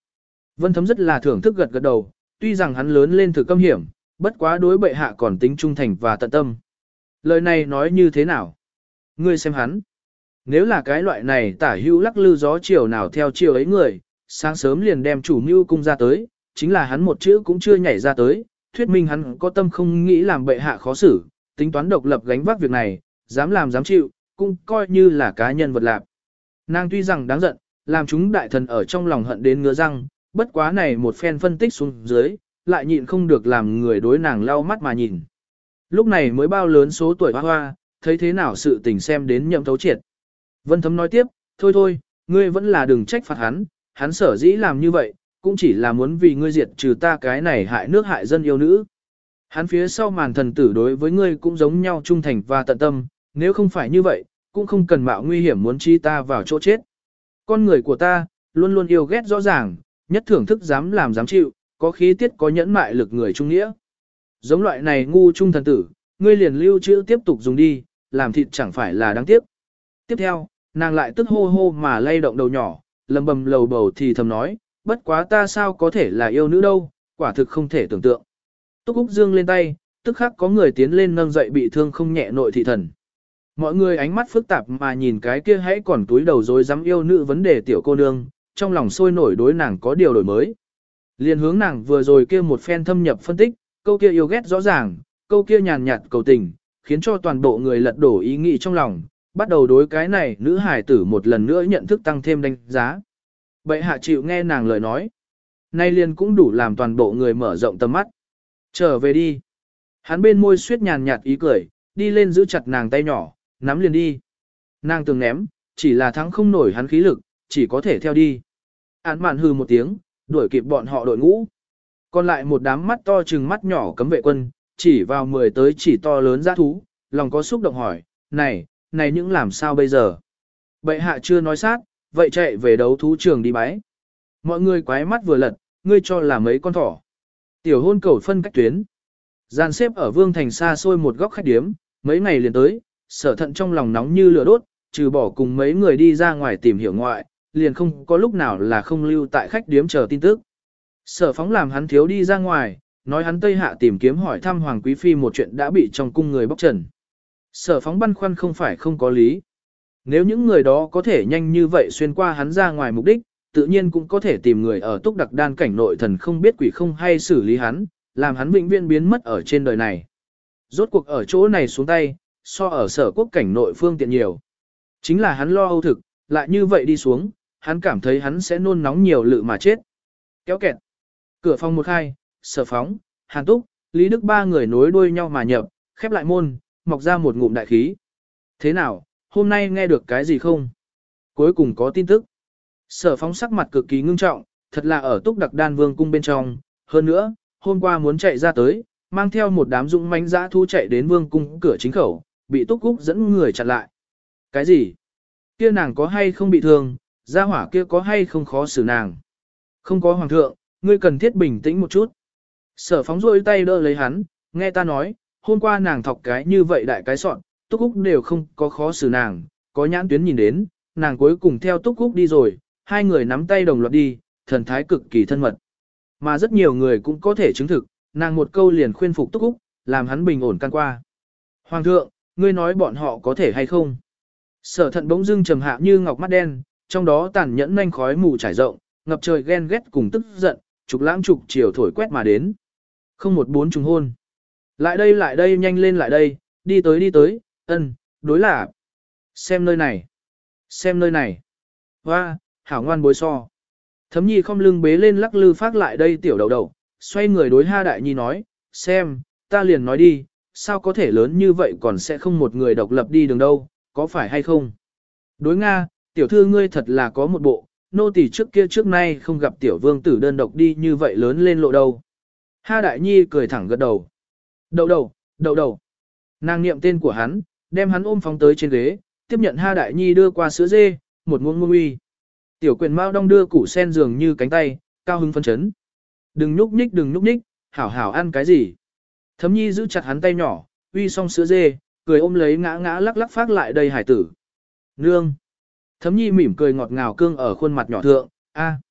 Vân Thấm rất là thưởng thức gật gật đầu, tuy rằng hắn lớn lên thử câm hiểm, bất quá đối bệ hạ còn tính trung thành và tận tâm. Lời này nói như thế nào? Ngươi xem hắn. Nếu là cái loại này tả hữu lắc lư gió chiều nào theo chiều ấy người, sáng sớm liền đem chủ mưu cung ra tới, chính là hắn một chữ cũng chưa nhảy ra tới, thuyết minh hắn có tâm không nghĩ làm bệ hạ khó xử, tính toán độc lập gánh vác việc này, dám làm dám chịu, cũng coi như là cá nhân vật lạc. Nàng tuy rằng đáng giận, làm chúng đại thần ở trong lòng hận đến ngứa răng, bất quá này một phen phân tích xuống dưới, lại nhịn không được làm người đối nàng lau mắt mà nhìn. Lúc này mới bao lớn số tuổi hoa hoa, thấy thế nào sự tình xem đến nhậm thấu triệt. Vân Thấm nói tiếp, thôi thôi, ngươi vẫn là đừng trách phạt hắn, hắn sở dĩ làm như vậy, cũng chỉ là muốn vì ngươi diệt trừ ta cái này hại nước hại dân yêu nữ. Hắn phía sau màn thần tử đối với ngươi cũng giống nhau trung thành và tận tâm, nếu không phải như vậy, cũng không cần mạo nguy hiểm muốn chi ta vào chỗ chết. Con người của ta, luôn luôn yêu ghét rõ ràng, nhất thưởng thức dám làm dám chịu, có khí tiết có nhẫn mại lực người trung nghĩa. Giống loại này ngu trung thần tử, ngươi liền lưu trữ tiếp tục dùng đi, làm thịt chẳng phải là đáng tiếc. Tiếp theo, nàng lại tức hô hô mà lay động đầu nhỏ, lầm bầm lầu bầu thì thầm nói, bất quá ta sao có thể là yêu nữ đâu, quả thực không thể tưởng tượng. Túc Úc dương lên tay, tức khắc có người tiến lên nâng dậy bị thương không nhẹ nội thị thần. Mọi người ánh mắt phức tạp mà nhìn cái kia hãy còn túi đầu dối dám yêu nữ vấn đề tiểu cô nương, trong lòng sôi nổi đối nàng có điều đổi mới. Liên hướng nàng vừa rồi kia một phen thâm nhập phân tích, câu kia yêu ghét rõ ràng, câu kia nhàn nhạt cầu tình, khiến cho toàn bộ người lật đổ ý nghĩ trong lòng, bắt đầu đối cái này nữ hài tử một lần nữa nhận thức tăng thêm đánh giá. Bệ hạ chịu nghe nàng lời nói. Nay liền cũng đủ làm toàn bộ người mở rộng tầm mắt. Trở về đi. Hắn bên môi suyết nhàn nhạt ý cười, đi lên giữ chặt nàng tay nhỏ, nắm liền đi. Nàng từng ném, chỉ là thắng không nổi hắn khí lực, chỉ có thể theo đi. Án mạn hừ một tiếng, đuổi kịp bọn họ đội ngũ. Còn lại một đám mắt to trừng mắt nhỏ cấm vệ quân, chỉ vào mười tới chỉ to lớn dã thú, lòng có xúc động hỏi, này, này những làm sao bây giờ? Bệ hạ chưa nói sát, vậy chạy về đấu thú trường đi bái. Mọi người quái mắt vừa lật, ngươi cho là mấy con thỏ. Tiểu hôn cầu phân cách tuyến. Gian xếp ở Vương Thành xa xôi một góc khách điếm, mấy ngày liền tới, sở thận trong lòng nóng như lửa đốt, trừ bỏ cùng mấy người đi ra ngoài tìm hiểu ngoại, liền không có lúc nào là không lưu tại khách điếm chờ tin tức. Sở phóng làm hắn thiếu đi ra ngoài, nói hắn Tây Hạ tìm kiếm hỏi thăm Hoàng Quý Phi một chuyện đã bị trong cung người bóc trần. Sở phóng băn khoăn không phải không có lý. Nếu những người đó có thể nhanh như vậy xuyên qua hắn ra ngoài mục đích, tự nhiên cũng có thể tìm người ở túc đặc đan cảnh nội thần không biết quỷ không hay xử lý hắn, làm hắn vĩnh viễn biến mất ở trên đời này. Rốt cuộc ở chỗ này xuống tay, so ở sở quốc cảnh nội phương tiện nhiều. Chính là hắn lo âu thực, lại như vậy đi xuống, hắn cảm thấy hắn sẽ nôn nóng nhiều lự mà chết. Kéo kẹt. Cửa phòng một khai, sở phóng, hàn túc, Lý Đức ba người nối đuôi nhau mà nhập, khép lại môn, mọc ra một ngụm đại khí. Thế nào, hôm nay nghe được cái gì không? Cuối cùng có tin tức. Sở phóng sắc mặt cực kỳ ngưng trọng, thật là ở túc đặc đan vương cung bên trong. Hơn nữa, hôm qua muốn chạy ra tới, mang theo một đám dũng mãnh dã thu chạy đến vương cung cửa chính khẩu, bị túc cúc dẫn người chặn lại. Cái gì? Kia nàng có hay không bị thương, gia hỏa kia có hay không khó xử nàng? Không có hoàng thượng, ngươi cần thiết bình tĩnh một chút. Sở phóng rôi tay đỡ lấy hắn, nghe ta nói, hôm qua nàng thọc cái như vậy đại cái sọn, Túc Úc đều không có khó xử nàng, có nhãn tuyến nhìn đến, nàng cuối cùng theo Túc Úc đi rồi, hai người nắm tay đồng loạt đi, thần thái cực kỳ thân mật. Mà rất nhiều người cũng có thể chứng thực, nàng một câu liền khuyên phục Túc Úc, làm hắn bình ổn can qua. Hoàng thượng, ngươi nói bọn họ có thể hay không? Sở thận bỗng dưng trầm hạ như ngọc mắt đen, trong đó tàn nhẫn nhanh khói mù trải rộng, ngập trời ghen ghét cùng tức giận, trục lãng trục chiều thổi quét mà đến. Không một bốn trùng hôn. Lại đây lại đây nhanh lên lại đây, đi tới đi tới, ân, đối là. Xem nơi này. Xem nơi này. Hoa, hảo ngoan bối so. Thấm nhi không lưng bế lên lắc lư phát lại đây tiểu đầu đầu, xoay người đối ha đại nhi nói, xem, ta liền nói đi, sao có thể lớn như vậy còn sẽ không một người độc lập đi đường đâu, có phải hay không? Đối Nga, tiểu thư ngươi thật là có một bộ, nô tỳ trước kia trước nay không gặp tiểu vương tử đơn độc đi như vậy lớn lên lộ đâu. Ha đại nhi cười thẳng gật đầu. Đậu đầu, đậu đầu. Nàng niệm tên của hắn, đem hắn ôm phóng tới trên ghế, tiếp nhận ha đại nhi đưa qua sữa dê, một muỗng muông uy. Tiểu quyền mao đong đưa củ sen dường như cánh tay, cao hứng phấn chấn. Đừng nhúc nhích đừng nhúc nhích, hảo hảo ăn cái gì. Thấm nhi giữ chặt hắn tay nhỏ, uy xong sữa dê, cười ôm lấy ngã ngã lắc lắc phát lại đây hải tử. Nương. Thấm nhi mỉm cười ngọt ngào cương ở khuôn mặt nhỏ thượng, a.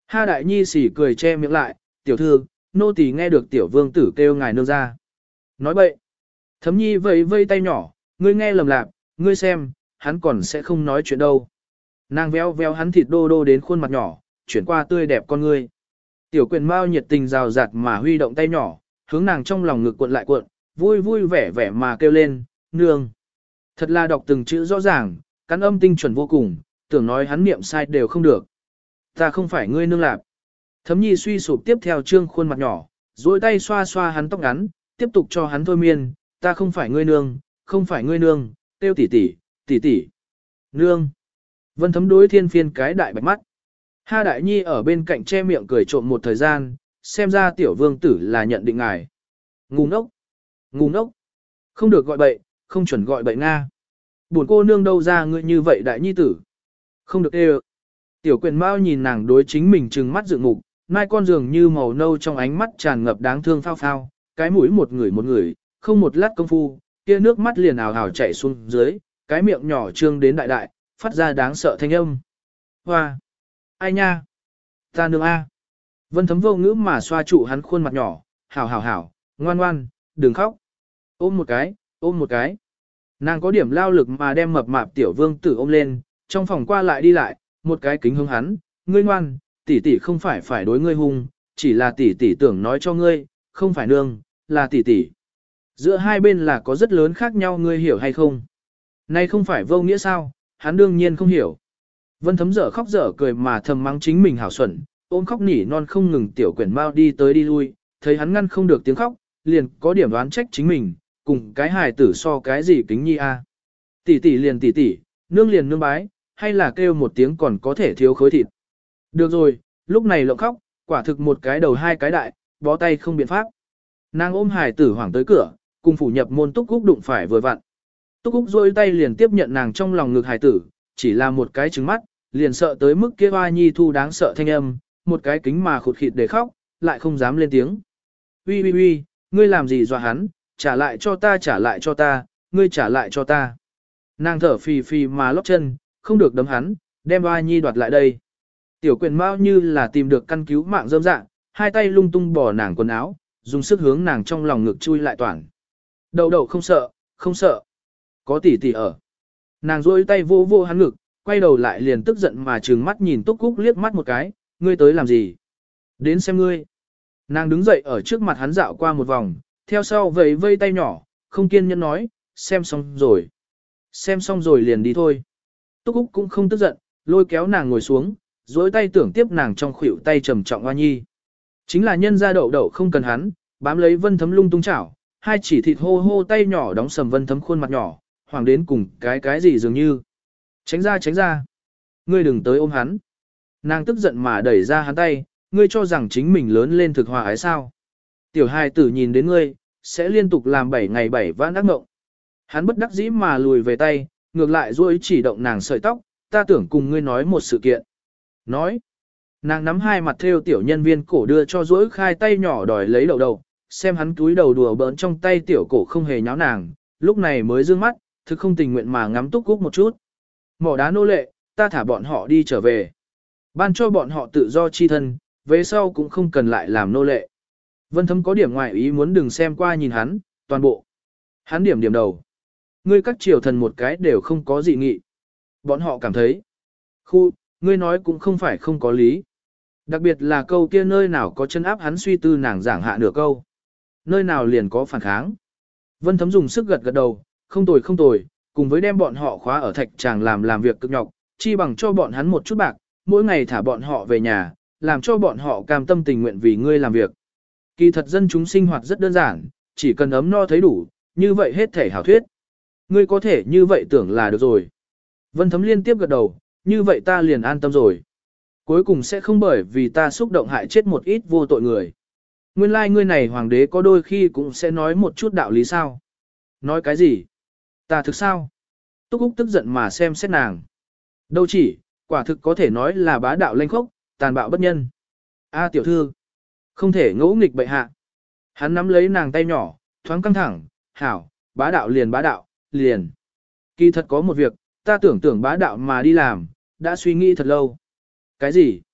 Ha Đại Nhi xỉ cười che miệng lại, tiểu thư, nô tỳ nghe được tiểu vương tử kêu ngài nương ra. Nói bậy. Thấm Nhi vẫy vây tay nhỏ, ngươi nghe lầm lạc, ngươi xem, hắn còn sẽ không nói chuyện đâu. Nàng véo véo hắn thịt đô đô đến khuôn mặt nhỏ, chuyển qua tươi đẹp con ngươi. Tiểu quyền mao nhiệt tình rào rạt mà huy động tay nhỏ, hướng nàng trong lòng ngực cuộn lại cuộn, vui vui vẻ vẻ mà kêu lên, nương. Thật là đọc từng chữ rõ ràng, cắn âm tinh chuẩn vô cùng, tưởng nói hắn niệm sai đều không được. Ta không phải ngươi nương lạp. Thấm Nhi suy sụp tiếp theo trương khuôn mặt nhỏ, duỗi tay xoa xoa hắn tóc ngắn, tiếp tục cho hắn thôi miên, ta không phải ngươi nương, không phải ngươi nương, tiêu tỷ tỷ, tỷ tỷ. Nương. Vân Thấm đối thiên phiên cái đại bạch mắt. Ha Đại Nhi ở bên cạnh che miệng cười trộm một thời gian, xem ra tiểu vương tử là nhận định ngài. Ngu ngốc. Ngu ngốc. Không được gọi bậy, không chuẩn gọi bậy Nga. Buồn cô nương đâu ra ngươi như vậy Đại Nhi tử. Không được ê. Tiểu quyền mao nhìn nàng đối chính mình trừng mắt dựng mục, mai con dường như màu nâu trong ánh mắt tràn ngập đáng thương phao phao, cái mũi một người một người, không một lát công phu, kia nước mắt liền ào ào chảy xuống dưới, cái miệng nhỏ trương đến đại đại, phát ra đáng sợ thanh âm. Hoa! Ai nha? Ta nương a! Vân Thấm vô ngữ mà xoa trụ hắn khuôn mặt nhỏ, hảo hảo hảo, ngoan ngoan, đừng khóc. Ôm một cái, ôm một cái. Nàng có điểm lao lực mà đem mập mạp tiểu vương tử ôm lên, trong phòng qua lại đi lại, một cái kính hướng hắn, ngươi ngoan, tỷ tỷ không phải phải đối ngươi hung, chỉ là tỷ tỷ tưởng nói cho ngươi, không phải nương, là tỷ tỷ. Giữa hai bên là có rất lớn khác nhau ngươi hiểu hay không? Này không phải vô nghĩa sao, hắn đương nhiên không hiểu. Vân Thấm dở khóc dở cười mà thầm mắng chính mình hảo xuẩn, ôm khóc nỉ non không ngừng tiểu quyển mau đi tới đi lui, thấy hắn ngăn không được tiếng khóc, liền có điểm đoán trách chính mình, cùng cái hài tử so cái gì kính nhi a. Tỷ tỷ liền tỷ tỷ, nương liền nương bái, hay là kêu một tiếng còn có thể thiếu khối thịt. Được rồi, lúc này lộng khóc, quả thực một cái đầu hai cái đại, bó tay không biện pháp. Nàng ôm hài tử hoảng tới cửa, cùng phủ nhập môn Túc Cúc đụng phải vừa vặn. Túc Cúc rôi tay liền tiếp nhận nàng trong lòng ngực hài tử, chỉ là một cái trứng mắt, liền sợ tới mức kia hoa nhi thu đáng sợ thanh âm, một cái kính mà khụt khịt để khóc, lại không dám lên tiếng. Ui ui ui, ngươi làm gì dọa hắn, trả lại cho ta trả lại cho ta, ngươi trả lại cho ta. Nàng thở phì phì mà lóp chân, không được đấm hắn, đem hoa nhi đoạt lại đây. Tiểu quyền mau như là tìm được căn cứu mạng dâm dạng, hai tay lung tung bỏ nàng quần áo, dùng sức hướng nàng trong lòng ngực chui lại toàn. Đậu đậu không sợ, không sợ. Có tỷ tỷ ở. Nàng rôi tay vô vô hắn ngực, quay đầu lại liền tức giận mà trừng mắt nhìn Túc Cúc liếc mắt một cái, ngươi tới làm gì? Đến xem ngươi. Nàng đứng dậy ở trước mặt hắn dạo qua một vòng, theo sau vẫy vây tay nhỏ, không kiên nhẫn nói, xem xong rồi. Xem xong rồi liền đi thôi. Túc Cúc cũng không tức giận, lôi kéo nàng ngồi xuống, dối tay tưởng tiếp nàng trong khuỷu tay trầm trọng hoa nhi. Chính là nhân ra đậu đậu không cần hắn, bám lấy Vân Thấm lung tung chảo, hai chỉ thịt hô hô tay nhỏ đóng sầm Vân Thấm khuôn mặt nhỏ, hoàng đến cùng cái cái gì dường như. Tránh ra tránh ra. Ngươi đừng tới ôm hắn. Nàng tức giận mà đẩy ra hắn tay, ngươi cho rằng chính mình lớn lên thực hòa ái sao. Tiểu hài tử nhìn đến ngươi, sẽ liên tục làm bảy ngày bảy vãn ác mộng. Hắn bất đắc dĩ mà lùi về tay, ngược lại duỗi chỉ động nàng sợi tóc, ta tưởng cùng ngươi nói một sự kiện. Nói. Nàng nắm hai mặt theo tiểu nhân viên cổ đưa cho duỗi khai tay nhỏ đòi lấy đầu đầu, xem hắn túi đầu đùa bỡn trong tay tiểu cổ không hề nháo nàng, lúc này mới dương mắt, thực không tình nguyện mà ngắm Túc Cúc một chút. Mỏ đá nô lệ, ta thả bọn họ đi trở về. Ban cho bọn họ tự do chi thân, về sau cũng không cần lại làm nô lệ. Vân Thấm có điểm ngoại ý muốn đừng xem qua nhìn hắn, toàn bộ. Hắn điểm điểm đầu. Ngươi các triều thần một cái đều không có dị nghị. Bọn họ cảm thấy. Khu, ngươi nói cũng không phải không có lý. Đặc biệt là câu kia nơi nào có chân áp hắn suy tư nàng giảng hạ nửa câu. Nơi nào liền có phản kháng. Vân Thấm dùng sức gật gật đầu, không tồi không tồi, cùng với đem bọn họ khóa ở thạch tràng làm làm việc cực nhọc, chi bằng cho bọn hắn một chút bạc, mỗi ngày thả bọn họ về nhà, làm cho bọn họ cam tâm tình nguyện vì ngươi làm việc. Kỳ thật dân chúng sinh hoạt rất đơn giản, chỉ cần ấm no thấy đủ, như vậy hết thể hảo thuyết. Ngươi có thể như vậy tưởng là được rồi. Vân Thấm liên tiếp gật đầu, như vậy ta liền an tâm rồi. Cuối cùng sẽ không bởi vì ta xúc động hại chết một ít vô tội người. Nguyên lai like ngươi này hoàng đế có đôi khi cũng sẽ nói một chút đạo lý sao. Nói cái gì? Ta thực sao? Túc Úc tức giận mà xem xét nàng. Đâu chỉ, quả thực có thể nói là bá đạo lanh khốc, tàn bạo bất nhân. A tiểu thư, không thể ngỗ nghịch bệ hạ. Hắn nắm lấy nàng tay nhỏ, thoáng căng thẳng, hảo, bá đạo liền bá đạo, liền. Kỳ thật có một việc, ta tưởng tưởng bá đạo mà đi làm, đã suy nghĩ thật lâu. Cái gì?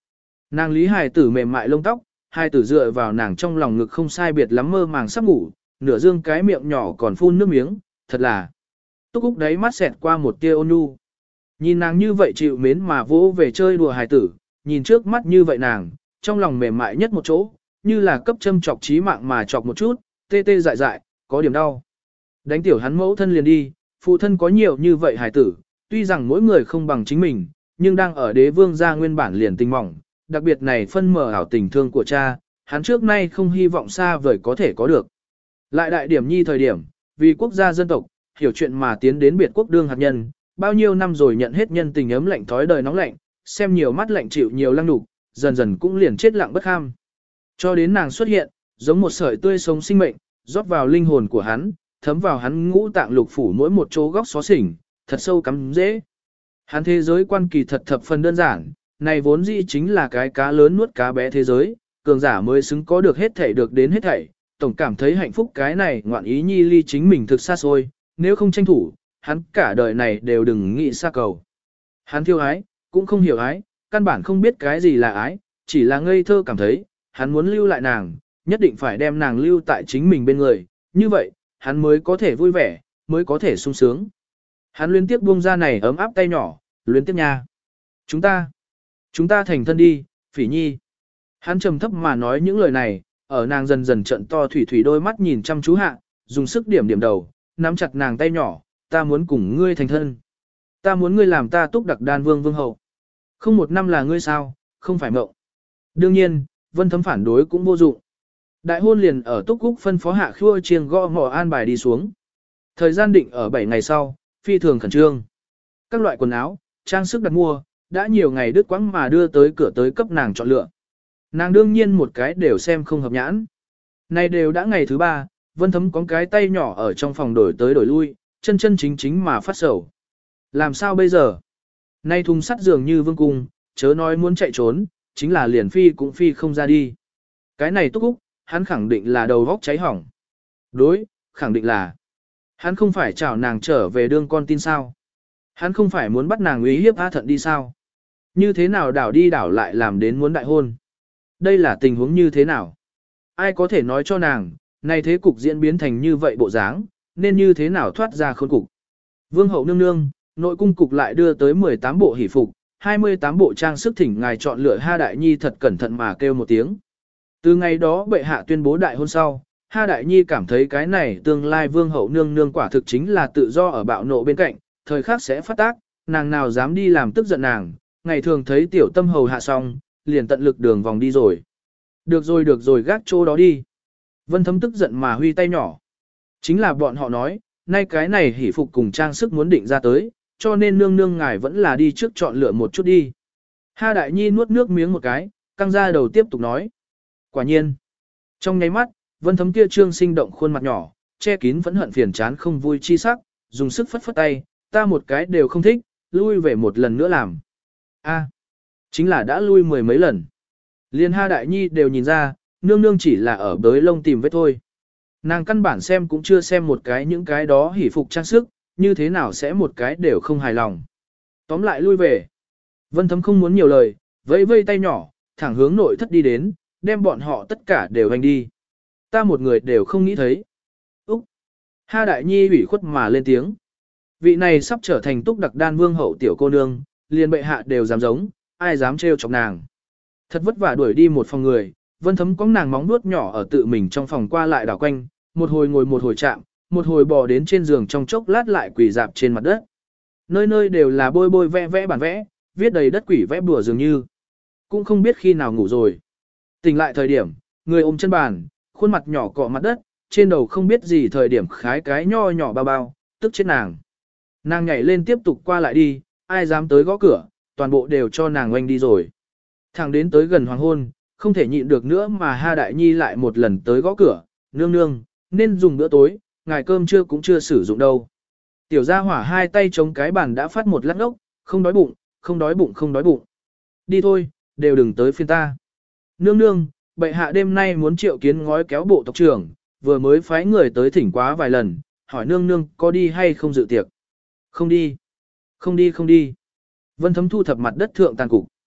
Nàng lý hài tử mềm mại lông tóc, hai tử dựa vào nàng trong lòng ngực không sai biệt lắm mơ màng sắp ngủ, nửa dương cái miệng nhỏ còn phun nước miếng, thật là. Túc Úc đấy mắt xẹt qua một tia ôn nhu. Nhìn nàng như vậy chịu mến mà vỗ về chơi đùa hài tử, nhìn trước mắt như vậy nàng, trong lòng mềm mại nhất một chỗ, như là cấp châm chọc trí mạng mà chọc một chút, tê tê dại dại, có điểm đau. Đánh tiểu hắn mẫu thân liền đi, phụ thân có nhiều như vậy hài tử, tuy rằng mỗi người không bằng chính mình, nhưng đang ở đế vương gia nguyên bản liền tình mỏng, đặc biệt này phân mở ảo tình thương của cha, hắn trước nay không hy vọng xa vời có thể có được. Lại đại điểm nhi thời điểm, vì quốc gia dân tộc, hiểu chuyện mà tiến đến biệt quốc đương hạt nhân, bao nhiêu năm rồi nhận hết nhân tình ấm lạnh thói đời nóng lạnh, xem nhiều mắt lạnh chịu nhiều lăng đục, dần dần cũng liền chết lặng bất kham. Cho đến nàng xuất hiện, giống một sợi tươi sống sinh mệnh, rót vào linh hồn của hắn, thấm vào hắn ngũ tạng lục phủ mỗi một chỗ góc xó xỉnh, thật sâu cắm dễ. Hắn thế giới quan kỳ thật thập phần đơn giản, này vốn dĩ chính là cái cá lớn nuốt cá bé thế giới, cường giả mới xứng có được hết thảy được đến hết thảy, tổng cảm thấy hạnh phúc cái này ngoạn ý nhi ly chính mình thực xa xôi, nếu không tranh thủ, hắn cả đời này đều đừng nghĩ xa cầu. Hắn thiêu ái, cũng không hiểu ái, căn bản không biết cái gì là ái, chỉ là ngây thơ cảm thấy, hắn muốn lưu lại nàng, nhất định phải đem nàng lưu tại chính mình bên người, như vậy, hắn mới có thể vui vẻ, mới có thể sung sướng. Hắn luyến tiếp buông ra này ấm áp tay nhỏ, luyến tiếp nha. Chúng ta, chúng ta thành thân đi, Phỉ Nhi. Hắn trầm thấp mà nói những lời này, ở nàng dần dần trận to thủy thủy đôi mắt nhìn chăm chú hạ, dùng sức điểm điểm đầu, nắm chặt nàng tay nhỏ, ta muốn cùng ngươi thành thân. Ta muốn ngươi làm ta túc đặc đan vương vương hậu. Không một năm là ngươi sao, không phải mộng. Đương nhiên, Vân Thấm phản đối cũng vô dụng. Đại hôn liền ở Túc Cúc phân phó hạ khua chiêng gõ ngọ an bài đi xuống. Thời gian định ở bảy ngày sau, phi thường khẩn trương. Các loại quần áo, trang sức đặt mua, đã nhiều ngày đứt quãng mà đưa tới cửa tới cấp nàng chọn lựa. Nàng đương nhiên một cái đều xem không hợp nhãn. Nay đều đã ngày thứ ba, Vân Thấm có cái tay nhỏ ở trong phòng đổi tới đổi lui, chân chân chính chính mà phát sầu. Làm sao bây giờ? Nay thùng sắt dường như vương cung, chớ nói muốn chạy trốn, chính là liền phi cũng phi không ra đi. Cái này Túc Úc, hắn khẳng định là đầu vóc cháy hỏng. Đối, khẳng định là. Hắn không phải chào nàng trở về đương con tin sao. Hắn không phải muốn bắt nàng uy hiếp A Thận đi sao. Như thế nào đảo đi đảo lại làm đến muốn đại hôn. Đây là tình huống như thế nào? Ai có thể nói cho nàng, này thế cục diễn biến thành như vậy bộ dáng, nên như thế nào thoát ra khôn cục. Vương hậu nương nương, nội cung cục lại đưa tới mười tám bộ hỷ phục, hai mươi tám bộ trang sức thỉnh ngài chọn lựa Ha Đại Nhi thật cẩn thận mà kêu một tiếng. Từ ngày đó bệ hạ tuyên bố đại hôn sau, Ha Đại Nhi cảm thấy cái này tương lai vương hậu nương nương quả thực chính là tự do ở bạo nộ bên cạnh, thời khắc sẽ phát tác, nàng nào dám đi làm tức giận nàng, ngày thường thấy tiểu tâm hầu hạ xong, liền tận lực đường vòng đi rồi. Được rồi được rồi gác chỗ đó đi. Vân Thấm tức giận mà huy tay nhỏ. Chính là bọn họ nói, nay cái này hỷ phục cùng trang sức muốn định ra tới, cho nên nương nương ngài vẫn là đi trước chọn lựa một chút đi. Ha Đại Nhi nuốt nước miếng một cái, căng ra đầu tiếp tục nói. Quả nhiên, trong nháy mắt, Vân Thấm kia trương sinh động khuôn mặt nhỏ, che kín vẫn hận phiền chán không vui chi sắc, dùng sức phất phất tay, ta một cái đều không thích, lui về một lần nữa làm. A, chính là đã lui mười mấy lần. Liên Ha Đại Nhi đều nhìn ra, nương nương chỉ là ở bới lông tìm vết thôi. Nàng căn bản xem cũng chưa xem một cái những cái đó hỉ phục trang sức, như thế nào sẽ một cái đều không hài lòng. Tóm lại lui về. Vân Thấm không muốn nhiều lời, vẫy vây tay nhỏ, thẳng hướng nội thất đi đến, đem bọn họ tất cả đều hành đi. Ta một người đều không nghĩ thấy. Úc! Ha Đại Nhi ủy khuất mà lên tiếng. Vị này sắp trở thành túc đặc đan vương hậu tiểu cô nương, liền bệ hạ đều dám giống, ai dám trêu chọc nàng. Thật vất vả đuổi đi một phòng người, Vân Thấm có nàng móng nuốt nhỏ ở tự mình trong phòng qua lại đảo quanh, một hồi ngồi một hồi chạm, một hồi bò đến trên giường trong chốc lát lại quỳ dạp trên mặt đất. Nơi nơi đều là bôi bôi vẽ vẽ bản vẽ, viết đầy đất quỷ vẽ bùa dường như. Cũng không biết khi nào ngủ rồi. Tỉnh lại thời điểm, người ôm chân bàn, khuôn mặt nhỏ cọ mặt đất, trên đầu không biết gì thời điểm khái cái nho nhỏ bao bao, tức chết nàng. Nàng nhảy lên tiếp tục qua lại đi, ai dám tới gõ cửa, toàn bộ đều cho nàng oanh đi rồi. Thẳng đến tới gần hoàng hôn, không thể nhịn được nữa mà Ha Đại Nhi lại một lần tới gõ cửa, nương nương, nên dùng bữa tối, ngài cơm trưa cũng chưa sử dụng đâu. Tiểu gia hỏa hai tay chống cái bàn đã phát một lát ốc, không đói bụng, không đói bụng không đói bụng. Đi thôi, đều đừng tới phiên ta. Nương nương, bệ hạ đêm nay muốn triệu kiến ngói kéo bộ tộc trưởng, vừa mới phái người tới thỉnh quá vài lần, hỏi nương nương có đi hay không dự tiệc. Không đi, không đi không đi. Vân Thấm thu thập mặt đất thượng tàn cục.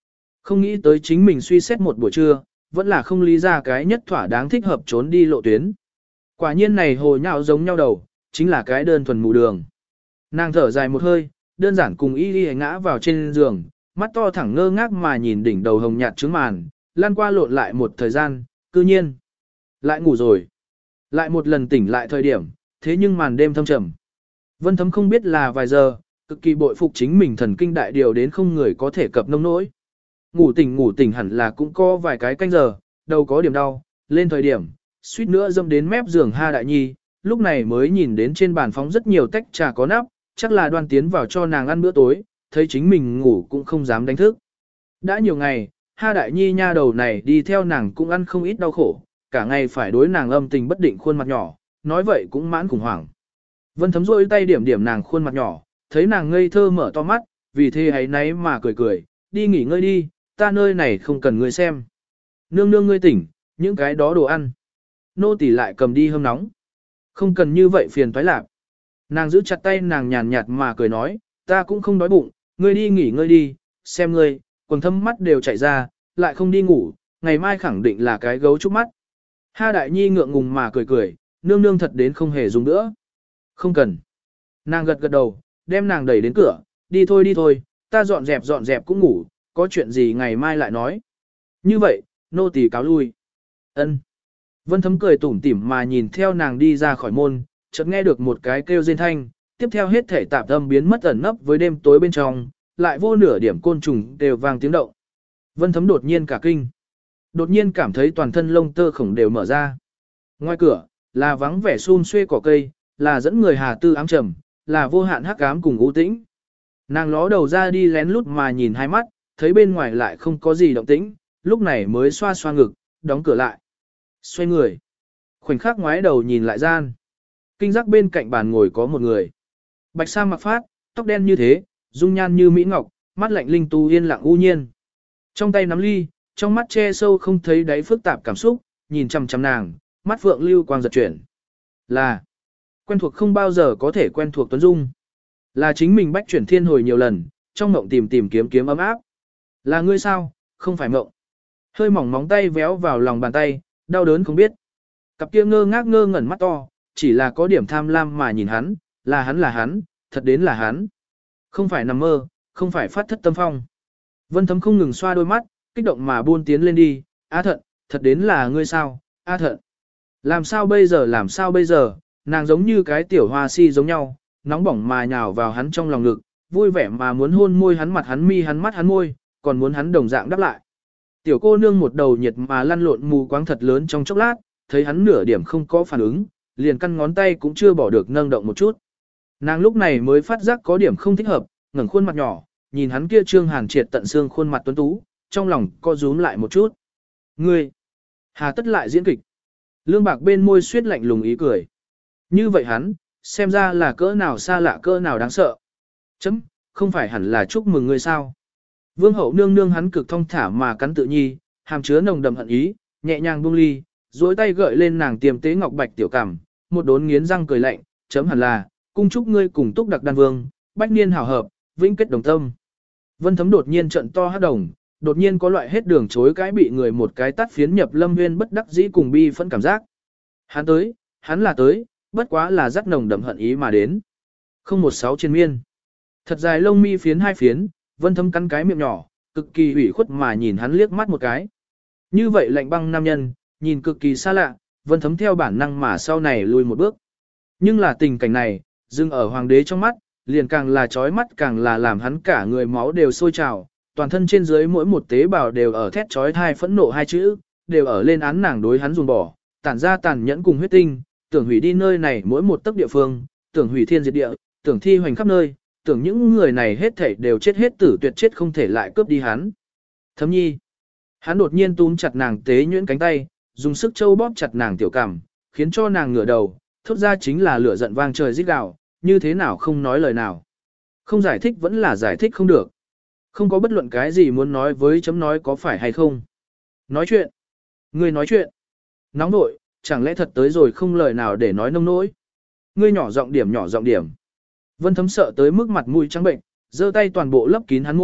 Không nghĩ tới chính mình suy xét một buổi trưa, vẫn là không lý ra cái nhất thỏa đáng thích hợp trốn đi lộ tuyến. Quả nhiên này hồ nhạo giống nhau đầu, chính là cái đơn thuần mù đường. Nàng thở dài một hơi, đơn giản cùng y y ngã vào trên giường, mắt to thẳng ngơ ngác mà nhìn đỉnh đầu hồng nhạt trứng màn, lan qua lộn lại một thời gian, cư nhiên. Lại ngủ rồi. Lại một lần tỉnh lại thời điểm, thế nhưng màn đêm thâm trầm. Vân Thấm không biết là vài giờ, cực kỳ bội phục chính mình thần kinh đại điều đến không người có thể cập nông nỗi. Ngủ tỉnh ngủ tỉnh hẳn là cũng có vài cái canh giờ, đầu có điểm đau, lên thời điểm, suýt nữa dâm đến mép giường Ha Đại Nhi, lúc này mới nhìn đến trên bàn phóng rất nhiều tách trà có nắp, chắc là đoan tiến vào cho nàng ăn bữa tối, thấy chính mình ngủ cũng không dám đánh thức. Đã nhiều ngày, Ha Đại Nhi nha đầu này đi theo nàng cũng ăn không ít đau khổ, cả ngày phải đối nàng âm tình bất định khuôn mặt nhỏ, nói vậy cũng mãn khủng hoảng. Vân Thấm rôi tay điểm điểm nàng khuôn mặt nhỏ, thấy nàng ngây thơ mở to mắt, vì thế ấy nấy mà cười cười, đi nghỉ ngơi đi, ta nơi này không cần ngươi xem. Nương nương ngươi tỉnh, những cái đó đồ ăn. Nô tỳ lại cầm đi hâm nóng. Không cần như vậy phiền toái lạc. Nàng giữ chặt tay nàng nhàn nhạt mà cười nói, ta cũng không đói bụng, ngươi đi nghỉ ngơi đi, xem ngươi, quần thâm mắt đều chảy ra, lại không đi ngủ, ngày mai khẳng định là cái gấu trúc mắt. Ha Đại Nhi ngượng ngùng mà cười cười, nương nương thật đến không hề dùng nữa. Không cần. Nàng gật gật đầu, đem nàng đẩy đến cửa, đi thôi đi thôi, ta dọn dẹp dọn dẹp cũng ngủ, có chuyện gì ngày mai lại nói. Như vậy, nô tỳ cáo lui. Ân. Vân Thấm cười tủm tỉm mà nhìn theo nàng đi ra khỏi môn, chợt nghe được một cái kêu rên thanh, tiếp theo hết thể tạp âm biến mất ẩn nấp với đêm tối bên trong, lại vô nửa điểm côn trùng đều vang tiếng động. Vân Thấm đột nhiên cả kinh. Đột nhiên cảm thấy toàn thân lông tơ khổng đều mở ra. Ngoài cửa, là vắng vẻ xun xuê cỏ cây, là dẫn người hà tư ám trầm, là vô hạn hắc ám cùng u tĩnh. Nàng ló đầu ra đi lén lút mà nhìn hai mắt, thấy bên ngoài lại không có gì động tĩnh, lúc này mới xoa xoa ngực, đóng cửa lại. Xoay người. Khoảnh khắc ngoái đầu nhìn lại gian. Kinh giác bên cạnh bàn ngồi có một người. Bạch sa mặc phát, tóc đen như thế, dung nhan như mỹ ngọc, mắt lạnh linh tu yên lặng u nhiên. Trong tay nắm ly, trong mắt che sâu không thấy đáy phức tạp cảm xúc, nhìn chằm chằm nàng, mắt phượng lưu quang giật chuyển. Là quen thuộc không bao giờ có thể quen thuộc Tuấn Dung. Là chính mình bách chuyển thiên hồi nhiều lần, trong mộng tìm tìm kiếm kiếm ấm áp. Là ngươi sao, không phải mộng. Hơi mỏng móng tay véo vào lòng bàn tay, đau đớn không biết. Cặp kia ngơ ngác ngơ ngẩn mắt to, chỉ là có điểm tham lam mà nhìn hắn, là hắn là hắn, thật đến là hắn. Không phải nằm mơ, không phải phát thất tâm phong. Vân Thấm không ngừng xoa đôi mắt, kích động mà buôn tiến lên đi, A Thận, thật đến là ngươi sao, A Thận. Làm sao bây giờ làm sao bây giờ, nàng giống như cái tiểu hoa si giống nhau, nóng bỏng mà nhào vào hắn trong lòng ngực, vui vẻ mà muốn hôn môi hắn mặt hắn mi hắn mắt hắn môi, còn muốn hắn đồng dạng đáp lại. Tiểu cô nương một đầu nhiệt mà lăn lộn mù quáng thật lớn trong chốc lát, thấy hắn nửa điểm không có phản ứng, liền căn ngón tay cũng chưa bỏ được nâng động một chút. Nàng lúc này mới phát giác có điểm không thích hợp, ngẩng khuôn mặt nhỏ, nhìn hắn kia trương hàn triệt tận xương khuôn mặt tuấn tú, trong lòng co rúm lại một chút. Ngươi, hà tất lại diễn kịch. Lương Bạc bên môi suyết lạnh lùng ý cười. Như vậy hắn, xem ra là cỡ nào xa lạ cỡ nào đáng sợ. Chấm, không phải hẳn là chúc mừng ngươi sao. Vương hậu nương nương hắn cực thong thả mà cắn tự nhi, hàm chứa nồng đậm hận ý, nhẹ nhàng buông ly, duỗi tay gợi lên nàng tiềm tế ngọc bạch tiểu cảm, một đốn nghiến răng cười lạnh, chấm hẳn là, cung chúc ngươi cùng túc đặc đan vương, bách niên hảo hợp, vĩnh kết đồng tâm. Vân Thấm đột nhiên trận to hát đồng, đột nhiên có loại hết đường chối cãi bị người một cái tắt phiến nhập lâm nguyên bất đắc dĩ cùng bi phẫn cảm giác. Hắn tới, hắn là tới, bất quá là dắt nồng đậm hận ý mà đến. Không một sáu trên miên. Thật dài lông mi phiến hai phiến, Vân Thấm cắn cái miệng nhỏ, cực kỳ ủy khuất mà nhìn hắn liếc mắt một cái. Như vậy lạnh băng nam nhân, nhìn cực kỳ xa lạ, Vân Thấm theo bản năng mà sau này lùi một bước. Nhưng là tình cảnh này, dừng ở hoàng đế trong mắt, liền càng là chói mắt càng là làm hắn cả người máu đều sôi trào, toàn thân trên dưới mỗi một tế bào đều ở thét chói thai phẫn nộ hai chữ, đều ở lên án nàng đối hắn dùng bỏ, tản ra tàn nhẫn cùng huyết tinh, tưởng hủy đi nơi này mỗi một tấc địa phương, tưởng hủy thiên diệt địa, tưởng thi hoành khắp nơi, tưởng những người này hết thảy đều chết hết tử tuyệt chết không thể lại cướp đi hắn. Thấm nhi. Hắn đột nhiên túm chặt nàng tế nhuyễn cánh tay, dùng sức châu bóp chặt nàng tiểu cằm, khiến cho nàng ngửa đầu, thốt ra chính là lửa giận vang trời rít gào, như thế nào không nói lời nào. Không giải thích vẫn là giải thích không được. Không có bất luận cái gì muốn nói với chấm nói có phải hay không. Nói chuyện. Ngươi nói chuyện. Nóng nội, chẳng lẽ thật tới rồi không lời nào để nói nông nỗi. Ngươi nhỏ giọng điểm nhỏ giọng điểm. Vân Thấm sợ tới mức mặt mũi trắng bệnh, giơ tay toàn bộ lấp kín hắn môi,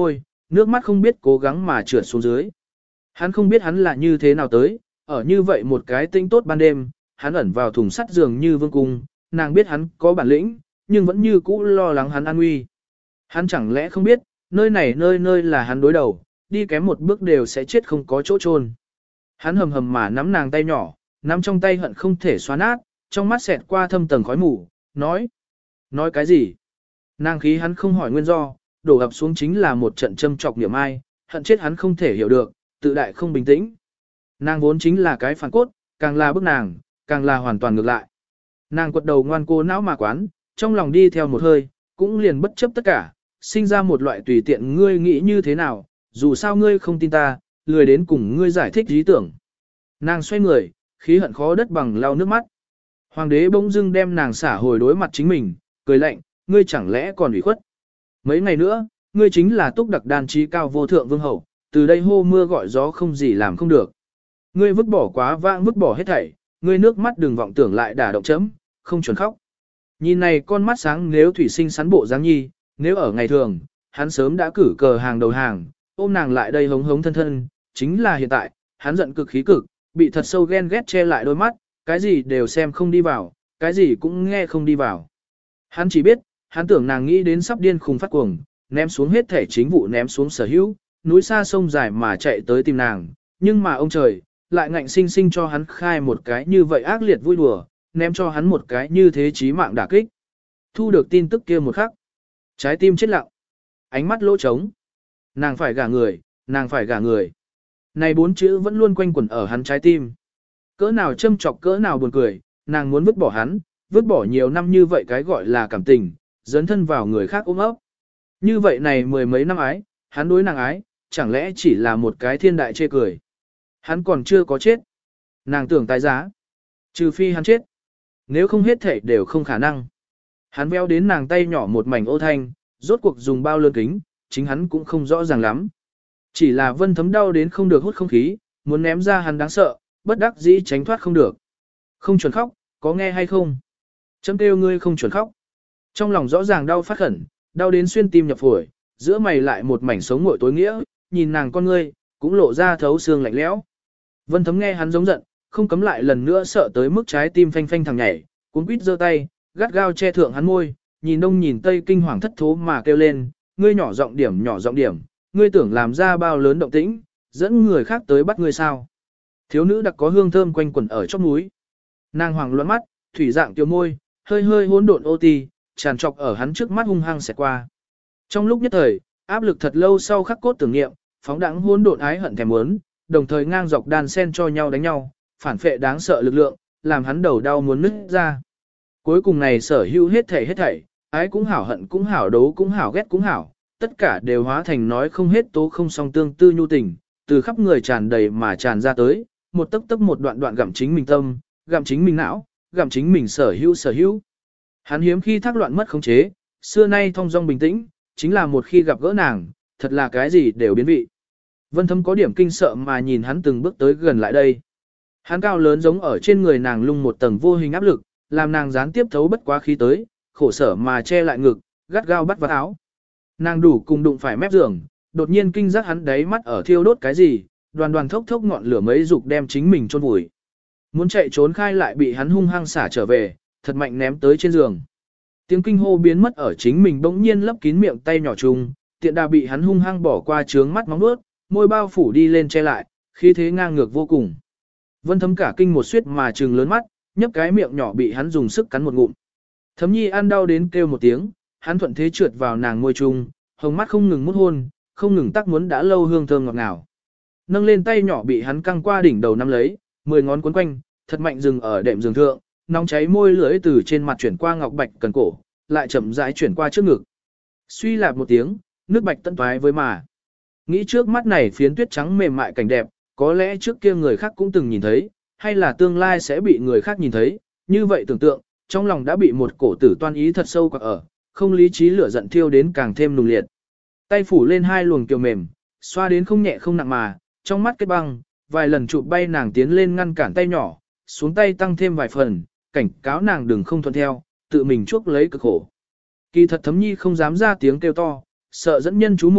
nước mắt không biết cố gắng mà trượt xuống dưới. Hắn không biết hắn là như thế nào tới, ở như vậy một cái tinh tốt ban đêm, hắn ẩn vào thùng sắt giường như vương cung, nàng biết hắn có bản lĩnh, nhưng vẫn như cũ lo lắng hắn an nguy. Hắn chẳng lẽ không biết, nơi này nơi nơi là hắn đối đầu, đi kém một bước đều sẽ chết không có chỗ chôn. Hắn hầm hầm mà nắm nàng tay nhỏ, nắm trong tay hận không thể xóa nát, trong mắt xẹt qua thâm tầng khói mù, nói. Nói cái gì? Nàng khí hắn không hỏi nguyên do, đổ ập xuống chính là một trận châm trọc niệm ai, hận chết hắn không thể hiểu được, tự đại không bình tĩnh. Nàng vốn chính là cái phản cốt, càng là bức nàng, càng là hoàn toàn ngược lại. Nàng quật đầu ngoan cô não mà quán, trong lòng đi theo một hơi, cũng liền bất chấp tất cả, sinh ra một loại tùy tiện ngươi nghĩ như thế nào, dù sao ngươi không tin ta, lười đến cùng ngươi giải thích ý tưởng. Nàng xoay người, khí hận khó đất bằng lau nước mắt. Hoàng đế bỗng dưng đem nàng xả hồi đối mặt chính mình, cười lạnh, ngươi chẳng lẽ còn ủy khuất. Mấy ngày nữa, ngươi chính là túc đặc đàn trí cao vô thượng vương hậu, từ đây hô mưa gọi gió không gì làm không được. Ngươi vứt bỏ quá vãng vứt bỏ hết thảy, ngươi nước mắt đừng vọng tưởng lại đả động chấm, không chuẩn khóc. Nhìn này con mắt sáng nếu thủy sinh sắn bộ dáng nhi, nếu ở ngày thường, hắn sớm đã cử cờ hàng đầu hàng, ôm nàng lại đây hống hống thân thân, chính là hiện tại, hắn giận cực khí cực, bị thật sâu ghen ghét che lại đôi mắt, cái gì đều xem không đi vào, cái gì cũng nghe không đi vào. Hắn chỉ biết, hắn tưởng nàng nghĩ đến sắp điên khùng phát cuồng, ném xuống hết thể chính vụ ném xuống sở hữu, núi xa sông dài mà chạy tới tìm nàng, nhưng mà ông trời, lại ngạnh sinh sinh cho hắn khai một cái như vậy ác liệt vui đùa, ném cho hắn một cái như thế chí mạng đả kích. Thu được tin tức kia một khắc, trái tim chết lặng, ánh mắt lỗ trống. Nàng phải gả người, nàng phải gả người. Này bốn chữ vẫn luôn quanh quẩn ở hắn trái tim. Cỡ nào châm chọc cỡ nào buồn cười, nàng muốn vứt bỏ hắn, vứt bỏ nhiều năm như vậy cái gọi là cảm tình, dấn thân vào người khác ôm ấp. Như vậy này mười mấy năm ái, hắn đối nàng ái, chẳng lẽ chỉ là một cái thiên đại chê cười. Hắn còn chưa có chết. Nàng tưởng tái giá. Trừ phi hắn chết. Nếu không hết thể đều không khả năng. Hắn véo đến nàng tay nhỏ một mảnh ô thanh, rốt cuộc dùng bao lớn kính, chính hắn cũng không rõ ràng lắm. Chỉ là Vân Thấm đau đến không được hút không khí, muốn ném ra hắn đáng sợ, bất đắc dĩ tránh thoát không được. Không chuẩn khóc, có nghe hay không? Chấm kêu ngươi không chuẩn khóc. Trong lòng rõ ràng đau phát khẩn, đau đến xuyên tim nhập phổi, giữa mày lại một mảnh sống ngội tối nghĩa, nhìn nàng con ngươi, cũng lộ ra thấu xương lạnh lẽo. Vân Thấm nghe hắn giống giận, không cấm lại lần nữa sợ tới mức trái tim phanh phanh thằng nhảy, cuống quýt giơ tay, gắt gao che thượng hắn môi, nhìn đông nhìn tây kinh hoàng thất thố mà kêu lên, ngươi nhỏ giọng điểm nhỏ giọng điểm, ngươi tưởng làm ra bao lớn động tĩnh, dẫn người khác tới bắt ngươi sao? Thiếu nữ đặc có hương thơm quanh quẩn ở chóp mũi. Nàng hoàng luận mắt, thủy dạng tiêu môi, hơi hơi hỗn độn ô ti, tràn trọc ở hắn trước mắt hung hăng xẹt qua. Trong lúc nhất thời, áp lực thật lâu sau khắc cốt tưởng niệm, phóng đãng hỗn độn ái hận thèm muốn, đồng thời ngang dọc đan sen cho nhau đánh nhau, phản phệ đáng sợ lực lượng, làm hắn đầu đau muốn nứt ra. Cuối cùng này sở hữu hết thảy hết thảy, ái cũng hảo hận cũng hảo đấu cũng hảo ghét cũng hảo, tất cả đều hóa thành nói không hết tố không song tương tư nhu tình, từ khắp người tràn đầy mà tràn ra tới, một tấc tấc một đoạn đoạn gặm chính mình tâm, gặm chính mình não, gặm chính mình sở hữu sở hữu. Hắn hiếm khi thác loạn mất khống chế, xưa nay thong dong bình tĩnh, chính là một khi gặp gỡ nàng, thật là cái gì đều biến vị. Vân Thấm có điểm kinh sợ mà nhìn hắn từng bước tới gần lại đây. Hắn cao lớn giống ở trên người nàng lung một tầng vô hình áp lực, làm nàng gián tiếp thấu bất quá khí tới, khổ sở mà che lại ngực, gắt gao bắt vào áo. Nàng đủ cùng đụng phải mép giường, đột nhiên kinh giác hắn đáy mắt ở thiêu đốt cái gì, đoàn đoàn thốc thốc ngọn lửa mấy dục đem chính mình chôn vùi. Muốn chạy trốn khai lại bị hắn hung hăng xả trở về, thật mạnh ném tới trên giường. Tiếng kinh hô biến mất ở chính mình bỗng nhiên lấp kín miệng tay nhỏ chung, tiện đà bị hắn hung hăng bỏ qua trướng mắt móng nuốt, môi bao phủ đi lên che lại, khí thế ngang ngược vô cùng. Vân Thấm cả kinh một suýt mà trừng lớn mắt, nhấp cái miệng nhỏ bị hắn dùng sức cắn một ngụm. Thấm Nhi ăn đau đến kêu một tiếng, hắn thuận thế trượt vào nàng môi chung, hồng mắt không ngừng mút hôn, không ngừng tắc muốn đã lâu hương thơm ngọt ngào. Nâng lên tay nhỏ bị hắn căng qua đỉnh đầu nắm lấy, mười ngón cuốn quanh, thật mạnh dừng ở đệm giường thượng, nóng cháy môi lưỡi từ trên mặt chuyển qua ngọc bạch cần cổ, lại chậm rãi chuyển qua trước ngực. Suy lạp một tiếng, nước bạch tận toái với mà. Nghĩ trước mắt này phiến tuyết trắng mềm mại cảnh đẹp, có lẽ trước kia người khác cũng từng nhìn thấy, hay là tương lai sẽ bị người khác nhìn thấy, như vậy tưởng tượng, trong lòng đã bị một cổ tử toan ý thật sâu quặc ở, không lý trí lửa giận thiêu đến càng thêm nùng liệt. Tay phủ lên hai luồng kiều mềm, xoa đến không nhẹ không nặng mà, trong mắt kết băng, vài lần chụp bay nàng tiến lên ngăn cản tay nhỏ, xuống tay tăng thêm vài phần, cảnh cáo nàng đừng không thuận theo, tự mình chuốc lấy cực khổ. Kỳ thật Thấm Nhi không dám ra tiếng kêu to, sợ dẫn nhân chú mục,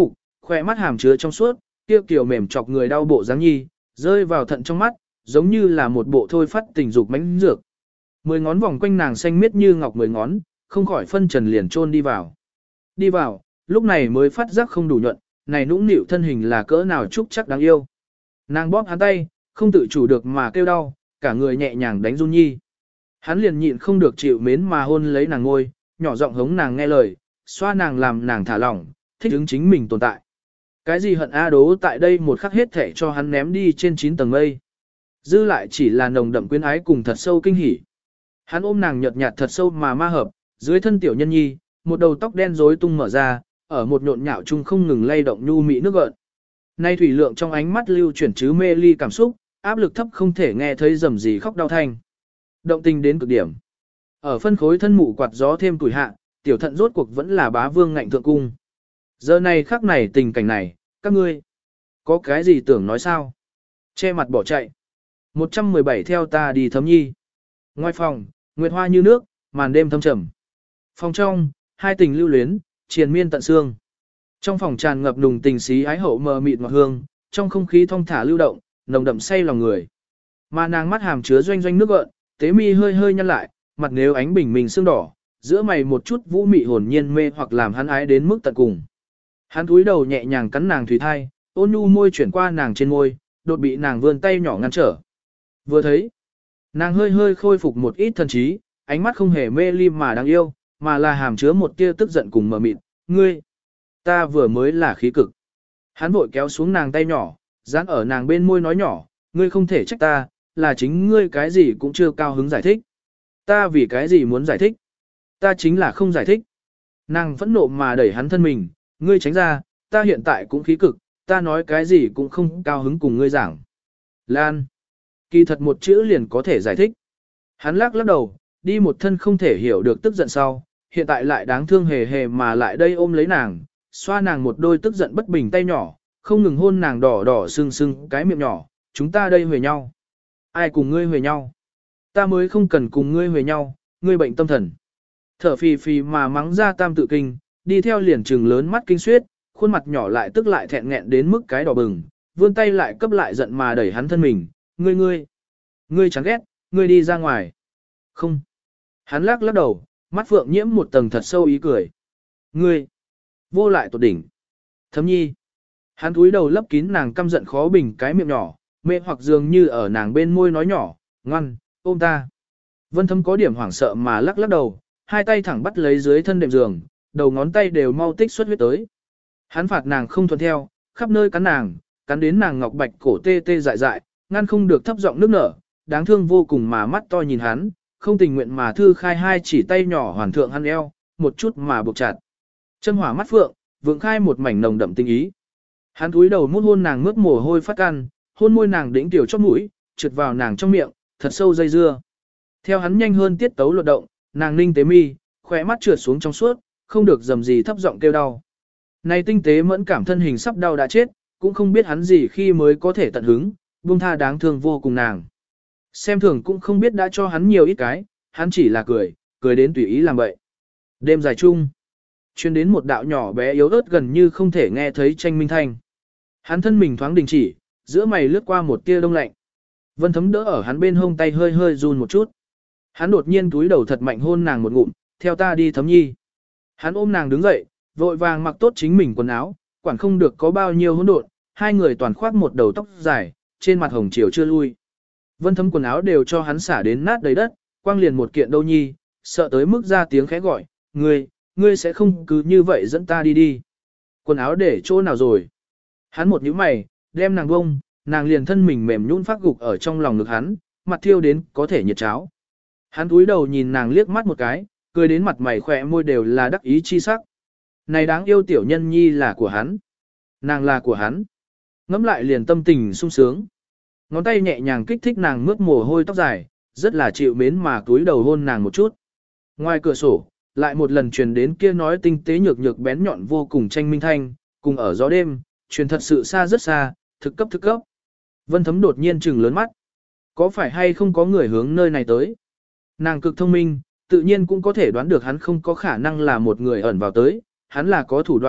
khỏe mắt hàm chứa trong suốt, kia kiểu mềm chọc người đau bộ dáng nhi, rơi vào thận trong mắt, giống như là một bộ thôi phát tình dục mãnh dược. Mười ngón vòng quanh nàng xanh miết như ngọc mười ngón, không khỏi phân trần liền chôn đi vào. Đi vào, lúc này mới phát giác không đủ nhuận, này nũng nịu thân hình là cỡ nào trúc chắc đáng yêu. Nàng bóp hắn tay, không tự chủ được mà kêu đau, cả người nhẹ nhàng đánh run nhi. Hắn liền nhịn không được chịu mến mà hôn lấy nàng ngôi, nhỏ giọng hống nàng nghe lời, xoa nàng làm nàng thả lỏng, thích ứng chính mình tồn tại. Cái gì hận A đố tại đây một khắc hết thể cho hắn ném đi trên chín tầng mây. Dư lại chỉ là nồng đậm quyến ái cùng thật sâu kinh hỉ. Hắn ôm nàng nhợt nhạt thật sâu mà ma hợp, dưới thân tiểu nhân nhi, một đầu tóc đen rối tung mở ra, ở một nhộn nhạo chung không ngừng lay động nhu mị nước gợn. Nay thủy lượng trong ánh mắt lưu chuyển chứ mê ly cảm xúc, áp lực thấp không thể nghe thấy rầm rì khóc đau thanh. Động tình đến cực điểm. Ở phân khối thân mụ quạt gió thêm tuổi hạ, tiểu thận rốt cuộc vẫn là bá vương ngạnh thượng cung. Giờ này khắc này tình cảnh này, các ngươi có cái gì tưởng nói sao? Che mặt bỏ chạy. một trăm mười bảy theo ta đi thấm nhi. Ngoài phòng, nguyệt hoa như nước, màn đêm thâm trầm. Phòng trong, hai tình lưu luyến, triền miên tận xương. Trong phòng tràn ngập nùng tình xí ái hậu mờ mịt ngọt hương, trong không khí thong thả lưu động, nồng đậm say lòng người. Mà nàng mắt hàm chứa doanh doanh nước gợn, tế mi hơi hơi nhăn lại, mặt nếu ánh bình minh sương đỏ, giữa mày một chút vũ mị hồn nhiên mê hoặc làm hắn ái đến mức tận cùng. Hắn cúi đầu nhẹ nhàng cắn nàng thủy thai, ôn nhu môi chuyển qua nàng trên môi, đột bị nàng vươn tay nhỏ ngăn trở. Vừa thấy, nàng hơi hơi khôi phục một ít thần trí, ánh mắt không hề mê ly mà đáng yêu, mà là hàm chứa một tia tức giận cùng mờ mịt. Ngươi, ta vừa mới là khí cực. Hắn vội kéo xuống nàng tay nhỏ, dán ở nàng bên môi nói nhỏ, ngươi không thể trách ta, là chính ngươi cái gì cũng chưa cao hứng giải thích. Ta vì cái gì muốn giải thích? Ta chính là không giải thích. Nàng phẫn nộ mà đẩy hắn thân mình, ngươi tránh ra, ta hiện tại cũng khí cực, ta nói cái gì cũng không cao hứng cùng ngươi giảng. Lan, kỳ thật một chữ liền có thể giải thích. Hắn lắc lắc đầu, đi một thân không thể hiểu được tức giận sau, hiện tại lại đáng thương hề hề mà lại đây ôm lấy nàng, xoa nàng một đôi tức giận bất bình tay nhỏ, không ngừng hôn nàng đỏ đỏ sưng sưng cái miệng nhỏ, chúng ta đây huề nhau. Ai cùng ngươi huề nhau? Ta mới không cần cùng ngươi huề nhau, ngươi bệnh tâm thần. Thở phì phì mà mắng ra tam tự kinh, đi theo liền trừng lớn mắt kinh suyết, khuôn mặt nhỏ lại tức lại thẹn nghẹn đến mức cái đỏ bừng, vươn tay lại cấp lại giận mà đẩy hắn thân mình, ngươi ngươi, ngươi chán ghét, ngươi đi ra ngoài. Không. Hắn lắc lắc đầu, mắt phượng nhiễm một tầng thật sâu ý cười. Ngươi, vô lại tột đỉnh. Thấm nhi. Hắn cúi đầu lấp kín nàng căm giận khó bình cái miệng nhỏ, mê hoặc dường như ở nàng bên môi nói nhỏ, ngoan, ôm ta. Vân Thấm có điểm hoảng sợ mà lắc lắc đầu, hai tay thẳng bắt lấy dưới thân đệm giường, đầu ngón tay đều mau tích xuất huyết tới. Hắn phạt nàng không thuận theo, khắp nơi cắn nàng, cắn đến nàng ngọc bạch cổ tê tê dại dại, ngăn không được thấp giọng nước nở, đáng thương vô cùng mà mắt to nhìn hắn, không tình nguyện mà thư khai hai chỉ tay nhỏ hoàn thượng hắn eo, một chút mà buộc chặt. Chân hỏa mắt phượng, vượng khai một mảnh nồng đậm tình ý. Hắn cúi đầu mút hôn nàng mướt mồ hôi phát can, hôn môi nàng đỉnh tiểu chóp mũi, trượt vào nàng trong miệng, thật sâu dây dưa. Theo hắn nhanh hơn tiết tấu luật động, nàng ninh tế mi, khỏe mắt trượt xuống trong suốt, không được dầm gì thấp giọng kêu đau. Này tinh tế mẫn cảm thân hình sắp đau đã chết, cũng không biết hắn gì khi mới có thể tận hứng, buông tha đáng thương vô cùng nàng. Xem thường cũng không biết đã cho hắn nhiều ít cái, hắn chỉ là cười, cười đến tùy ý làm vậy. Đêm dài chung, chuyên đến một đạo nhỏ bé yếu ớt gần như không thể nghe thấy tranh minh thanh. Hắn thân mình thoáng đình chỉ, giữa mày lướt qua một tia đông lạnh. Vân Thấm đỡ ở hắn bên hông tay hơi hơi run một chút. Hắn đột nhiên túi đầu thật mạnh hôn nàng một ngụm, theo ta đi Thấm nhi. Hắn ôm nàng đứng dậy, vội vàng mặc tốt chính mình quần áo, quản không được có bao nhiêu hỗn độn, hai người toàn khoác một đầu tóc dài, trên mặt hồng chiều chưa lui. Vân Thấm quần áo đều cho hắn xả đến nát đầy đất, quang liền một kiện đâu nhi, sợ tới mức ra tiếng khẽ gọi, ngươi, ngươi sẽ không cứ như vậy dẫn ta đi đi. Quần áo để chỗ nào rồi? Hắn một nhíu mày, đem nàng bông, nàng liền thân mình mềm nhũn phát gục ở trong lòng ngực hắn, mặt thiêu đến có thể nhiệt cháo. Hắn cúi đầu nhìn nàng liếc mắt một cái, cười đến mặt mày khỏe môi đều là đắc ý chi sắc. Này đáng yêu tiểu nhân nhi là của hắn. Nàng là của hắn. Ngắm lại liền tâm tình sung sướng. Ngón tay nhẹ nhàng kích thích nàng mướt mồ hôi tóc dài, rất là chịu mến mà cúi đầu hôn nàng một chút. Ngoài cửa sổ, lại một lần truyền đến kia nói tinh tế nhược nhược bén nhọn vô cùng tranh minh thanh, cùng ở gió đêm, truyền thật sự xa rất xa, thực cấp thực cấp. Vân Thấm đột nhiên trừng lớn mắt. Có phải hay không có người hướng nơi này tới? Nàng cực thông minh, tự nhiên cũng có thể đoán được hắn không có khả năng là một người ẩn vào tới, hắn là có thủ đoạn,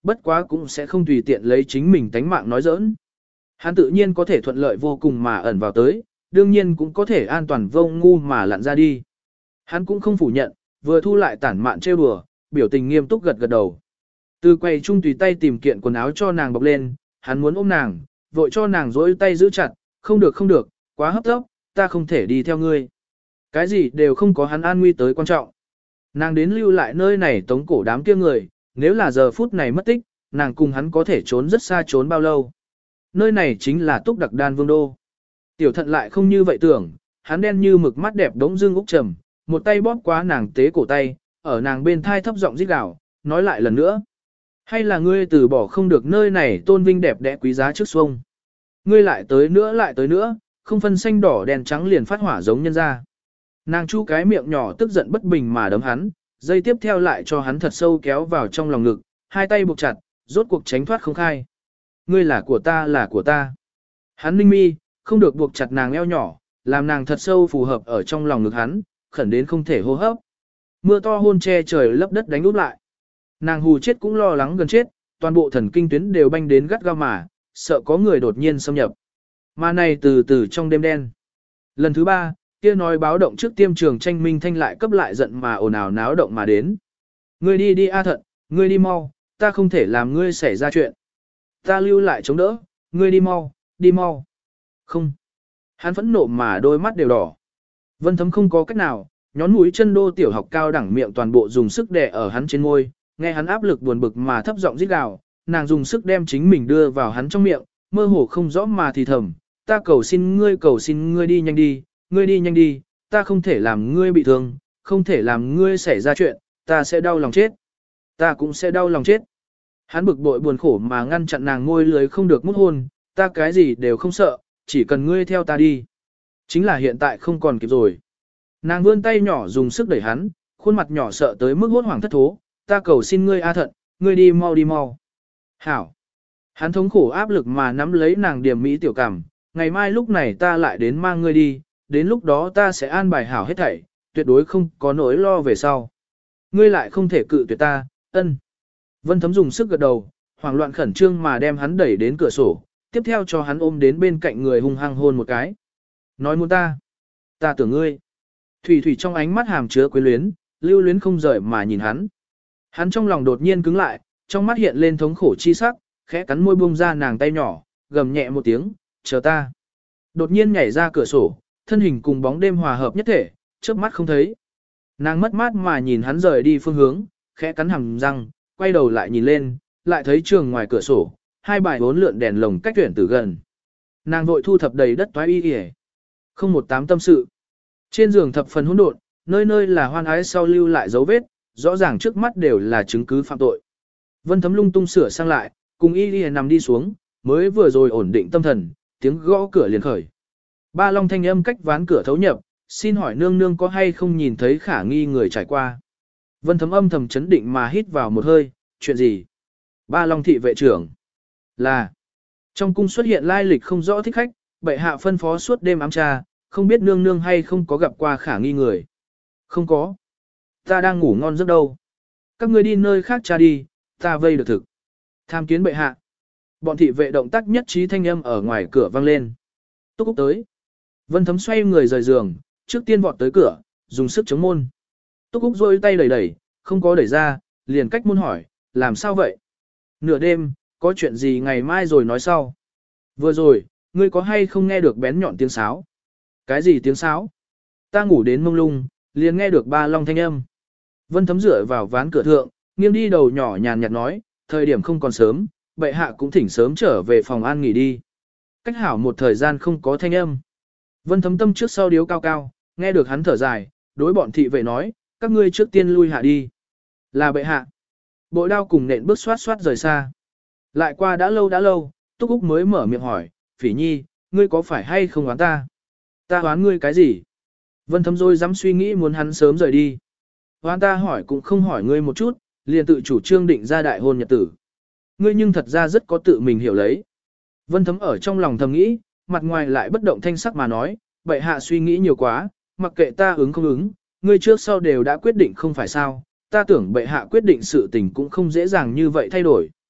bất quá cũng sẽ không tùy tiện lấy chính mình tánh mạng nói giỡn. Hắn tự nhiên có thể thuận lợi vô cùng mà ẩn vào tới, đương nhiên cũng có thể an toàn vô ngu mà lặn ra đi. Hắn cũng không phủ nhận, vừa thu lại tản mạn trêu đùa, biểu tình nghiêm túc gật gật đầu. Từ quầy trung tùy tay tìm kiện quần áo cho nàng bọc lên, hắn muốn ôm nàng, vội cho nàng dối tay giữ chặt, không được không được, quá hấp tấp, ta không thể đi theo ngươi. Cái gì đều không có hắn an nguy tới quan trọng. Nàng đến lưu lại nơi này tống cổ đám kia người, nếu là giờ phút này mất tích, nàng cùng hắn có thể trốn rất xa trốn bao lâu. Nơi này chính là túc đặc đan vương đô. Tiểu thận lại không như vậy tưởng, hắn đen như mực mắt đẹp đống dương úc trầm, một tay bóp quá nàng tế cổ tay, ở nàng bên thai thấp giọng rít gào, nói lại lần nữa. Hay là ngươi từ bỏ không được nơi này tôn vinh đẹp đẽ quý giá trước xuông. Ngươi lại tới nữa lại tới nữa, không phân xanh đỏ đèn trắng liền phát hỏa giống nhân ra. Nàng chu cái miệng nhỏ tức giận bất bình mà đấm hắn, dây tiếp theo lại cho hắn thật sâu kéo vào trong lòng ngực, hai tay buộc chặt, rốt cuộc tránh thoát không khai. Ngươi là của ta là của ta. Hắn ninh mi, không được buộc chặt nàng eo nhỏ, làm nàng thật sâu phù hợp ở trong lòng ngực hắn, khẩn đến không thể hô hấp. Mưa to hôn che trời lấp đất đánh úp lại. Nàng hù chết cũng lo lắng gần chết, toàn bộ thần kinh tuyến đều banh đến gắt gao mà, sợ có người đột nhiên xâm nhập. Mà này từ từ trong đêm đen. Lần thứ ba, kia nói báo động trước tiêm trường tranh minh thanh lại cấp lại giận mà ồn ào náo động mà đến. Ngươi đi đi A Thận, ngươi đi mau, ta không thể làm ngươi xảy ra chuyện. Ta lưu lại chống đỡ, ngươi đi mau, đi mau. Không. Hắn phẫn nộ mà đôi mắt đều đỏ. Vân Thấm không có cách nào, nhón mũi chân đô tiểu học cao đẳng miệng toàn bộ dùng sức đè ở hắn trên môi, nghe hắn áp lực buồn bực mà thấp giọng rít gào, nàng dùng sức đem chính mình đưa vào hắn trong miệng, mơ hồ không rõ mà thì thầm, ta cầu xin ngươi cầu xin ngươi đi nhanh đi, ngươi đi nhanh đi, ta không thể làm ngươi bị thương, không thể làm ngươi xảy ra chuyện, ta sẽ đau lòng chết. Ta cũng sẽ đau lòng chết. Hắn bực bội buồn khổ mà ngăn chặn nàng môi lưới không được mút hôn, ta cái gì đều không sợ, chỉ cần ngươi theo ta đi. Chính là hiện tại không còn kịp rồi. Nàng vươn tay nhỏ dùng sức đẩy hắn, khuôn mặt nhỏ sợ tới mức hốt hoảng thất thố, ta cầu xin ngươi A Thận, ngươi đi mau đi mau. Hảo. Hắn thống khổ áp lực mà nắm lấy nàng điểm mỹ tiểu cảm, ngày mai lúc này ta lại đến mang ngươi đi, đến lúc đó ta sẽ an bài hảo hết thảy, tuyệt đối không có nỗi lo về sau. Ngươi lại không thể cự tuyệt ta, ân. Vân Thấm dùng sức gật đầu, hoảng loạn khẩn trương mà đem hắn đẩy đến cửa sổ, tiếp theo cho hắn ôm đến bên cạnh người hung hăng hôn một cái. Nói muốn ta, ta tưởng ngươi. Thủy Thủy trong ánh mắt hàm chứa quyến luyến, lưu luyến không rời mà nhìn hắn. Hắn trong lòng đột nhiên cứng lại, trong mắt hiện lên thống khổ chi sắc, khẽ cắn môi buông ra nàng tay nhỏ, gầm nhẹ một tiếng, chờ ta. Đột nhiên nhảy ra cửa sổ, thân hình cùng bóng đêm hòa hợp nhất thể, chớp mắt không thấy. Nàng mất mát mà nhìn hắn rời đi phương hướng, khẽ cắn hàm răng, quay đầu lại nhìn lên, lại thấy trường ngoài cửa sổ, hai bài bốn lượn đèn lồng cách tuyển từ gần. Nàng vội thu thập đầy đất toái y yể. Không một tám tâm sự. Trên giường thập phần hỗn độn, nơi nơi là hoan ái sau lưu lại dấu vết, rõ ràng trước mắt đều là chứng cứ phạm tội. Vân Thấm lung tung sửa sang lại, cùng y yể nằm đi xuống, mới vừa rồi ổn định tâm thần, tiếng gõ cửa liền khởi. Ba Long thanh âm cách ván cửa thấu nhập, xin hỏi nương nương có hay không nhìn thấy khả nghi người trải qua. Vân Thấm âm thầm chấn định mà hít vào một hơi, chuyện gì? Ba Long thị vệ trưởng. Là. Trong cung xuất hiện lai lịch không rõ thích khách, bệ hạ phân phó suốt đêm ám tra, không biết nương nương hay không có gặp qua khả nghi người. Không có. Ta đang ngủ ngon giấc đâu. Các ngươi đi nơi khác tra đi, ta vây được thực. Tham kiến bệ hạ. Bọn thị vệ động tác nhất trí thanh âm ở ngoài cửa vang lên. Túc Úc tới. Vân Thấm xoay người rời giường, trước tiên vọt tới cửa, dùng sức chống môn. Túc Úc rôi tay đẩy đẩy, không có đẩy ra, liền cách môn hỏi, làm sao vậy? Nửa đêm, có chuyện gì ngày mai rồi nói sau. Vừa rồi, ngươi có hay không nghe được bén nhọn tiếng sáo? Cái gì tiếng sáo? Ta ngủ đến mông lung, liền nghe được Ba Long thanh âm. Vân Thấm dựa vào ván cửa thượng, nghiêng đi đầu nhỏ nhàn nhạt nói, thời điểm không còn sớm, bệ hạ cũng thỉnh sớm trở về phòng an nghỉ đi. Cách hảo một thời gian không có thanh âm. Vân Thấm tâm trước sau điếu cao cao, nghe được hắn thở dài, đối bọn thị vệ nói, các ngươi trước tiên lui hạ đi. Là bệ hạ. Bội đao cùng nện bước xoát xoát rời xa. Lại qua đã lâu đã lâu, Túc Úc mới mở miệng hỏi, Phỉ Nhi, ngươi có phải hay không oán ta? Ta oán ngươi cái gì? Vân Thấm rồi dám suy nghĩ muốn hắn sớm rời đi. Oán ta hỏi cũng không hỏi ngươi một chút, liền tự chủ trương định ra đại hôn nhật tử. Ngươi nhưng thật ra rất có tự mình hiểu lấy. Vân Thấm ở trong lòng thầm nghĩ, mặt ngoài lại bất động thanh sắc mà nói, bệ hạ suy nghĩ nhiều quá, mặc kệ ta ứng không ứng, ngươi trước sau đều đã quyết định không phải sao, ta tưởng bệ hạ quyết định sự tình cũng không dễ dàng như vậy thay đổi.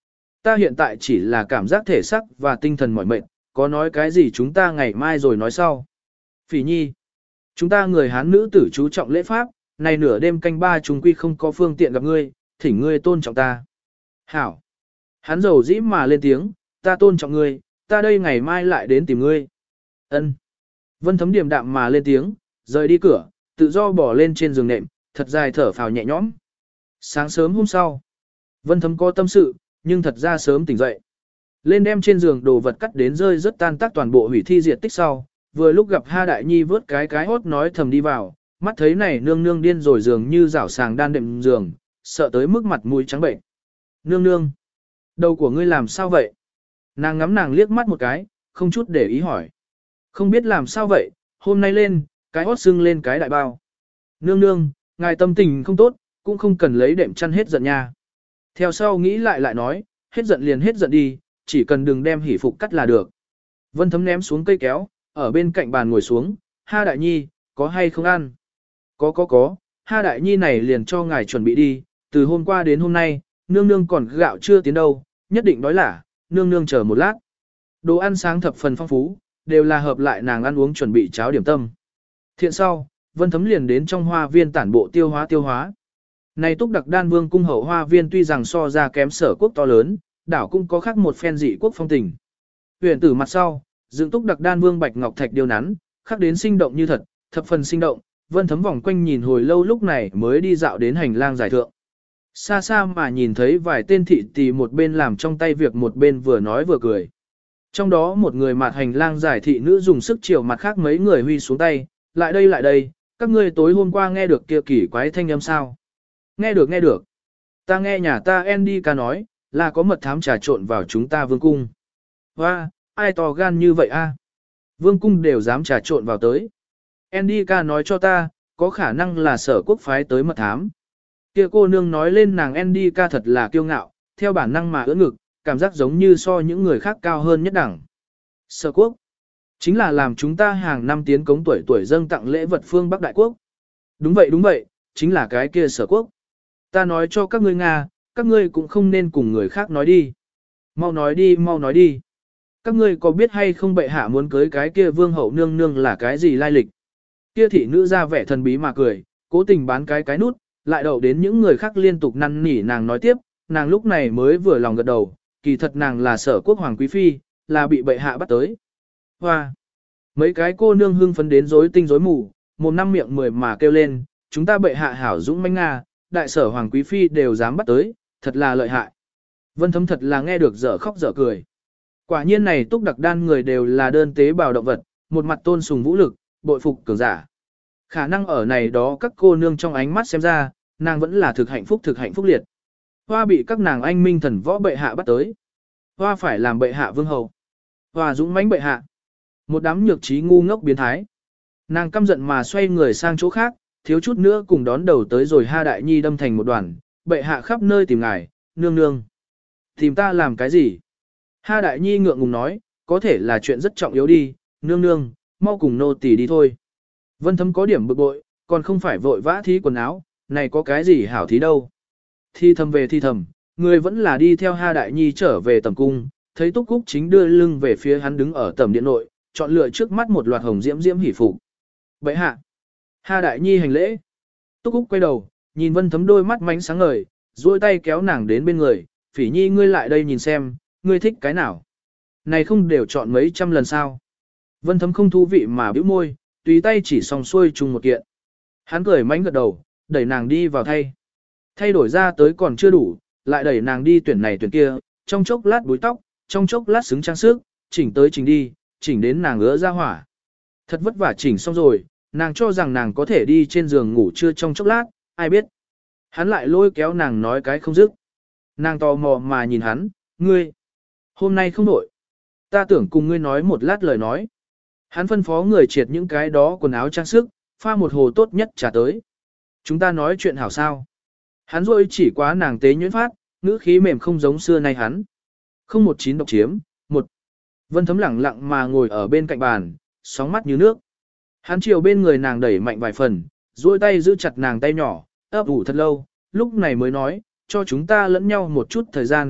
Ta hiện tại chỉ là cảm giác thể sắc và tinh thần mỏi mệt, có nói cái gì chúng ta ngày mai rồi nói sau. Phỉ nhi, chúng ta người Hán nữ tử chú trọng lễ pháp, này nửa đêm canh ba chúng quy không có phương tiện gặp ngươi, thỉnh ngươi tôn trọng ta. Hảo. Hắn dầu dĩ mà lên tiếng, ta tôn trọng ngươi, ta đây ngày mai lại đến tìm ngươi. Ân. Vân Thấm điềm đạm mà lên tiếng, rời đi cửa, tự do bỏ lên trên giường nệm, thật dài thở phào nhẹ nhõm. Sáng sớm hôm sau, Vân Thấm có tâm sự, nhưng thật ra sớm tỉnh dậy. Lên đem trên giường đồ vật cắt đến rơi rất tan tác toàn bộ hủy thi diệt tích sau, vừa lúc gặp Ha Đại Nhi vớt cái cái hốt nói thầm đi vào, mắt thấy này nương nương điên rồi giường như rảo sàng đan đệm giường, sợ tới mức mặt mũi trắng bệnh. Nương nương, đầu của ngươi làm sao vậy? Nàng ngắm nàng liếc mắt một cái, không chút để ý hỏi. Không biết làm sao vậy, hôm nay lên, cái hốt sưng lên cái đại bao. Nương nương, ngài tâm tình không tốt, cũng không cần lấy đệm chăn hết giận nha. Theo sau nghĩ lại lại nói, hết giận liền hết giận đi, chỉ cần đừng đem hỉ phục cắt là được. Vân Thấm ném xuống cây kéo, ở bên cạnh bàn ngồi xuống, Ha Đại Nhi, có hay không ăn? Có có có, Ha Đại Nhi này liền cho ngài chuẩn bị đi, từ hôm qua đến hôm nay, nương nương còn gạo chưa tiến đâu, nhất định đói lả, nương nương chờ một lát. Đồ ăn sáng thập phần phong phú, đều là hợp lại nàng ăn uống chuẩn bị cháo điểm tâm. Thiện sau, Vân Thấm liền đến trong hoa viên tản bộ tiêu hóa tiêu hóa. Này Túc Đặc Đan Vương cung hậu hoa viên tuy rằng so ra kém Sở Quốc to lớn, đảo cũng có khác một phen dị quốc phong tình. Huyền tử mặt sau, dựng Túc Đặc Đan Vương bạch ngọc thạch điêu nắn, khắc đến sinh động như thật, thập phần sinh động. Vân Thấm vòng quanh nhìn hồi lâu lúc này mới đi dạo đến hành lang giải thượng. Xa xa mà nhìn thấy vài tên thị tỳ một bên làm trong tay việc một bên vừa nói vừa cười. Trong đó một người mặt hành lang giải thị nữ dùng sức chiều mặt khác mấy người huy xuống tay, lại đây lại đây, các ngươi tối hôm qua nghe được kia kỳ quái thanh âm sao? Nghe được nghe được. Ta nghe nhà ta Andy ca nói, là có mật thám trà trộn vào chúng ta vương cung. Hoa, ai to gan như vậy a? Vương cung đều dám trà trộn vào tới. Andy ca nói cho ta, có khả năng là Sở Quốc phái tới mật thám. Kia cô nương nói lên nàng Andy ca thật là kiêu ngạo, theo bản năng mà ưỡn ngực, cảm giác giống như so những người khác cao hơn nhất đẳng. Sở Quốc chính là làm chúng ta hàng năm tiến cống tuổi tuổi dâng tặng lễ vật phương Bắc Đại Quốc. Đúng vậy đúng vậy, chính là cái kia Sở Quốc. Ta nói cho các ngươi Nga, các ngươi cũng không nên cùng người khác nói đi. Mau nói đi, mau nói đi. Các ngươi có biết hay không bệ hạ muốn cưới cái kia vương hậu nương nương là cái gì lai lịch? Kia thị nữ ra vẻ thần bí mà cười, cố tình bán cái cái nút, lại đậu đến những người khác liên tục năn nỉ nàng nói tiếp, nàng lúc này mới vừa lòng gật đầu, kỳ thật nàng là Sở Quốc hoàng quý phi, là bị bệ hạ bắt tới. Hoa! Mấy cái cô nương hưng phấn đến rối tinh rối mù, một năm miệng mười mà kêu lên, chúng ta bệ hạ hảo dũng mãnh nga, đại sở hoàng quý phi đều dám bắt tới, thật là lợi hại. Vân Thấm thật là nghe được dở khóc dở cười. Quả nhiên này Túc Đặc Đan người đều là đơn tế bào động vật, một mặt tôn sùng vũ lực, bội phục cường giả. Khả năng ở này đó các cô nương trong ánh mắt xem ra, nàng vẫn là thực hạnh phúc thực hạnh phúc liệt. Hoa bị các nàng anh minh thần võ bệ hạ bắt tới. Hoa phải làm bệ hạ vương hầu. Hoa dũng mãnh bệ hạ. Một đám nhược trí ngu ngốc biến thái. Nàng căm giận mà xoay người sang chỗ khác, thiếu chút nữa cùng đón đầu tới rồi Ha Đại Nhi đâm thành một đoàn, bệ hạ khắp nơi tìm ngài, nương nương. Tìm ta làm cái gì? Ha Đại Nhi ngượng ngùng nói, có thể là chuyện rất trọng yếu đi, nương nương, mau cùng nô tỳ đi thôi. Vân Thấm có điểm bực bội, còn không phải vội vã thí quần áo, này có cái gì hảo thí đâu. Thi thầm về thi thầm, người vẫn là đi theo Ha Đại Nhi trở về tầm cung, thấy Túc Cúc chính đưa lưng về phía hắn đứng ở tầm điện nội, chọn lựa trước mắt một loạt hồng diễm diễm hỉ phục. Bệ hạ. Ha Đại Nhi hành lễ. Túc Cúc quay đầu, nhìn Vân Thấm đôi mắt mánh sáng ngời, duỗi tay kéo nàng đến bên người, Phỉ Nhi ngươi lại đây nhìn xem, ngươi thích cái nào. Này không đều chọn mấy trăm lần sao. Vân Thấm không thú vị mà bĩu môi, tùy tay chỉ xong xuôi chung một kiện. Hắn cười mánh gật đầu, đẩy nàng đi vào thay. Thay đổi ra tới còn chưa đủ, lại đẩy nàng đi tuyển này tuyển kia, trong chốc lát búi tóc, trong chốc lát xứng trang sức, chỉnh tới chỉnh đi, chỉnh đến nàng ứa ra hỏa. Thật vất vả chỉnh xong rồi, nàng cho rằng nàng có thể đi trên giường ngủ trưa trong chốc lát, ai biết. Hắn lại lôi kéo nàng nói cái không dứt. Nàng tò mò mà nhìn hắn, ngươi, hôm nay không đổi. Ta tưởng cùng ngươi nói một lát lời nói. Hắn phân phó người triệt những cái đó quần áo trang sức, pha một hồ tốt nhất trả tới. Chúng ta nói chuyện hảo sao. Hắn rồi chỉ quá nàng tế nhuyễn phát, ngữ khí mềm không giống xưa nay hắn. Không một chín độc chiếm, một. Vân Thấm lẳng lặng mà ngồi ở bên cạnh bàn, sóng mắt như nước. Hắn chiều bên người nàng đẩy mạnh vài phần, duỗi tay giữ chặt nàng tay nhỏ, ấp ủ thật lâu, lúc này mới nói, cho chúng ta lẫn nhau một chút thời gian,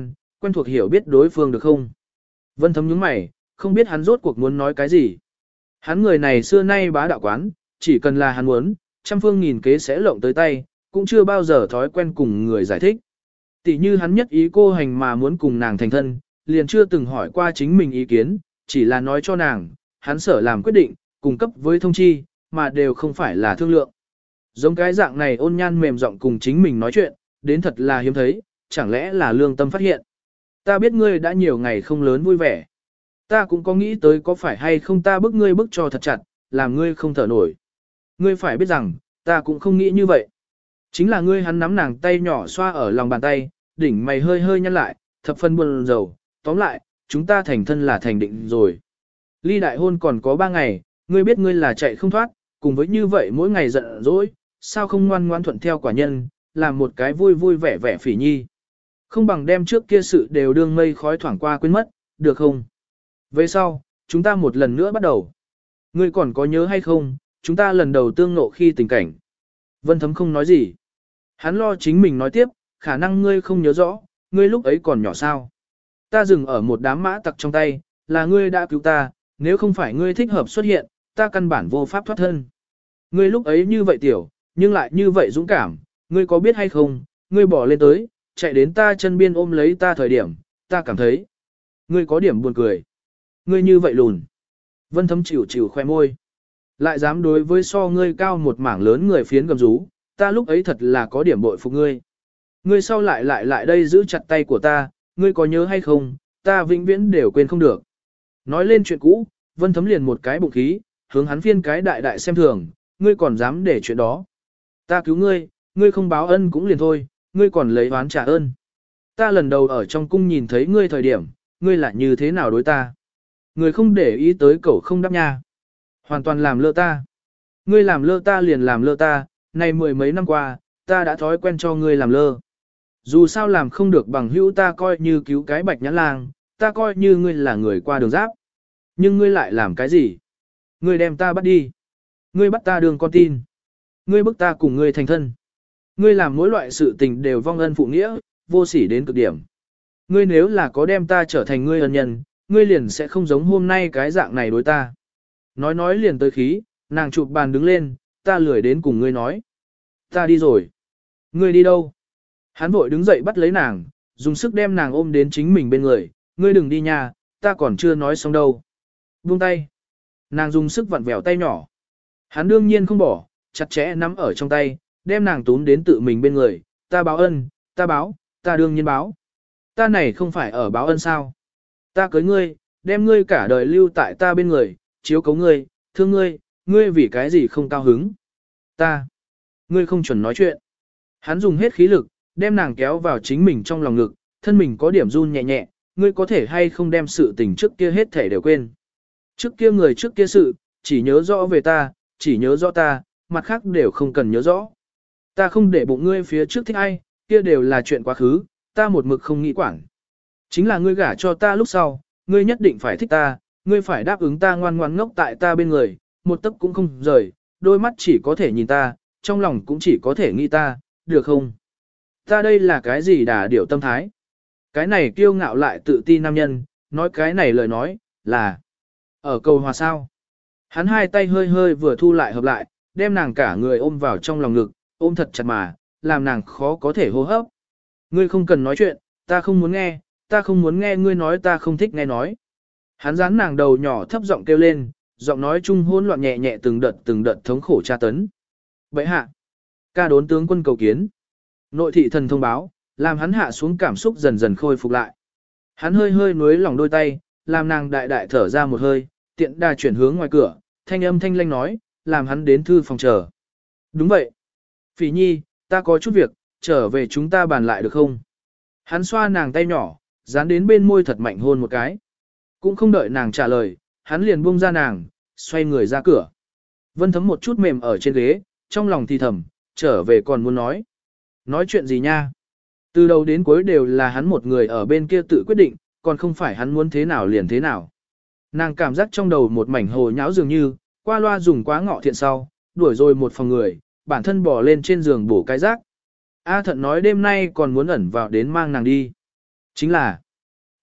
quen thuộc hiểu biết đối phương được không? Vân Thấm nhướng mày, không biết hắn rốt cuộc muốn nói cái gì. Hắn người này xưa nay bá đạo quán, chỉ cần là hắn muốn, trăm phương nghìn kế sẽ lộng tới tay, cũng chưa bao giờ thói quen cùng người giải thích. Tỷ như hắn nhất ý cô hành mà muốn cùng nàng thành thân, liền chưa từng hỏi qua chính mình ý kiến, chỉ là nói cho nàng, hắn sở làm quyết định, cung cấp với thông chi, mà đều không phải là thương lượng. Giống cái dạng này ôn nhan mềm giọng cùng chính mình nói chuyện, đến thật là hiếm thấy, chẳng lẽ là lương tâm phát hiện. Ta biết ngươi đã nhiều ngày không lớn vui vẻ. Ta cũng có nghĩ tới có phải hay không ta bức ngươi bức cho thật chặt, làm ngươi không thở nổi. Ngươi phải biết rằng, ta cũng không nghĩ như vậy. Chính là ngươi hắn nắm nàng tay nhỏ xoa ở lòng bàn tay, đỉnh mày hơi hơi nhăn lại, thập phân buồn rầu. Tóm lại, chúng ta thành thân là thành định rồi. Ly đại hôn còn có ba ngày, ngươi biết ngươi là chạy không thoát, cùng với như vậy mỗi ngày giận dỗi, sao không ngoan ngoan thuận theo quả nhân, làm một cái vui vui vẻ vẻ phỉ nhi. Không bằng đem trước kia sự đều đương mây khói thoảng qua quên mất, được không? Về sau, chúng ta một lần nữa bắt đầu. Ngươi còn có nhớ hay không, chúng ta lần đầu tương ngộ khi tình cảnh. Vân Thấm không nói gì. Hắn lo chính mình nói tiếp, khả năng ngươi không nhớ rõ, ngươi lúc ấy còn nhỏ sao. Ta dừng ở một đám mã tặc trong tay, là ngươi đã cứu ta, nếu không phải ngươi thích hợp xuất hiện, ta căn bản vô pháp thoát thân. Ngươi lúc ấy như vậy tiểu, nhưng lại như vậy dũng cảm, ngươi có biết hay không, ngươi bỏ lên tới, chạy đến ta chân biên ôm lấy ta thời điểm, ta cảm thấy, ngươi có điểm buồn cười. Ngươi như vậy lùn. Vân Thấm chịu chịu khoe môi. Lại dám đối với so ngươi cao một mảng lớn người phiến gầm rú, ta lúc ấy thật là có điểm bội phục ngươi. Ngươi sau lại lại lại đây giữ chặt tay của ta, ngươi có nhớ hay không, ta vĩnh viễn đều quên không được. Nói lên chuyện cũ, Vân Thấm liền một cái bụng khí, hướng hắn phiên cái đại đại xem thường, ngươi còn dám để chuyện đó. Ta cứu ngươi, ngươi không báo ân cũng liền thôi, ngươi còn lấy oán trả ơn. Ta lần đầu ở trong cung nhìn thấy ngươi thời điểm, ngươi lại như thế nào đối ta. Ngươi không để ý tới cậu không đáp nha. Hoàn toàn làm lơ ta. Ngươi làm lơ ta liền làm lơ ta, này mười mấy năm qua, ta đã thói quen cho ngươi làm lơ. Dù sao làm không được bằng hữu ta coi như cứu cái bạch nhãn lang, ta coi như ngươi là người qua đường giáp. Nhưng ngươi lại làm cái gì? Ngươi đem ta bắt đi. Ngươi bắt ta đường con tin. Ngươi bức ta cùng ngươi thành thân. Ngươi làm mỗi loại sự tình đều vong ân phụ nghĩa, vô sỉ đến cực điểm. Ngươi nếu là có đem ta trở thành ngươi ân nhân, ngươi liền sẽ không giống hôm nay cái dạng này đối ta. Nói nói liền tới khí, nàng chụp bàn đứng lên, ta lười đến cùng ngươi nói. Ta đi rồi. Ngươi đi đâu? Hắn vội đứng dậy bắt lấy nàng, dùng sức đem nàng ôm đến chính mình bên người, ngươi đừng đi nha, ta còn chưa nói xong đâu. Buông tay. Nàng dùng sức vặn vẹo tay nhỏ. Hắn đương nhiên không bỏ, chặt chẽ nắm ở trong tay, đem nàng túm đến tự mình bên người, ta báo ân, ta báo, ta đương nhiên báo. Ta này không phải ở báo ân sao? Ta cưới ngươi, đem ngươi cả đời lưu tại ta bên người, chiếu cấu ngươi, thương ngươi, ngươi vì cái gì không cao hứng? Ta, ngươi không chuẩn nói chuyện. Hắn dùng hết khí lực, đem nàng kéo vào chính mình trong lòng ngực, thân mình có điểm run nhẹ nhẹ, ngươi có thể hay không đem sự tình trước kia hết thể đều quên. Trước kia người trước kia sự, chỉ nhớ rõ về ta, chỉ nhớ rõ ta, mặt khác đều không cần nhớ rõ. Ta không để bụng ngươi phía trước thích ai, kia đều là chuyện quá khứ, ta một mực không nghĩ quản. Chính là ngươi gả cho ta lúc sau, ngươi nhất định phải thích ta, ngươi phải đáp ứng ta ngoan ngoan ngốc tại ta bên người, một tấc cũng không rời, đôi mắt chỉ có thể nhìn ta, trong lòng cũng chỉ có thể nghĩ ta, được không? Ta đây là cái gì đà điểu tâm thái? Cái này kiêu ngạo lại tự ti nam nhân, nói cái này lời nói, là ở cầu hòa sao. Hắn hai tay hơi hơi vừa thu lại hợp lại, đem nàng cả người ôm vào trong lòng ngực, ôm thật chặt mà, làm nàng khó có thể hô hấp. Ngươi không cần nói chuyện, ta không muốn nghe, ta không muốn nghe ngươi nói ta không thích nghe nói. Hắn dán nàng đầu nhỏ thấp giọng kêu lên, giọng nói chung hỗn loạn nhẹ nhẹ từng đợt từng đợt thống khổ tra tấn. Bệ hạ, ca đốn tướng quân cầu kiến. Nội thị thần thông báo, làm hắn hạ xuống cảm xúc dần dần khôi phục lại. Hắn hơi hơi nuối lòng đôi tay, làm nàng đại đại thở ra một hơi, tiện đà chuyển hướng ngoài cửa, thanh âm thanh lanh nói, làm hắn đến thư phòng chờ. Đúng vậy. Phỉ nhi, ta có chút việc, trở về chúng ta bàn lại được không? Hắn xoa nàng tay nhỏ, dán đến bên môi thật mạnh hôn một cái. Cũng không đợi nàng trả lời, hắn liền buông ra nàng, xoay người ra cửa. Vân Thấm một chút mềm ở trên ghế, trong lòng thì thầm, trở về còn muốn nói. Nói chuyện gì nha? Từ đầu đến cuối đều là hắn một người ở bên kia tự quyết định, còn không phải hắn muốn thế nào liền thế nào. Nàng cảm giác trong đầu một mảnh hồ nháo dường như, qua loa dùng quá ngọ thiện sau, đuổi rồi một phòng người, bản thân bỏ lên trên giường bổ cái rác. A Thận nói đêm nay còn muốn ẩn vào đến mang nàng đi. Chính là,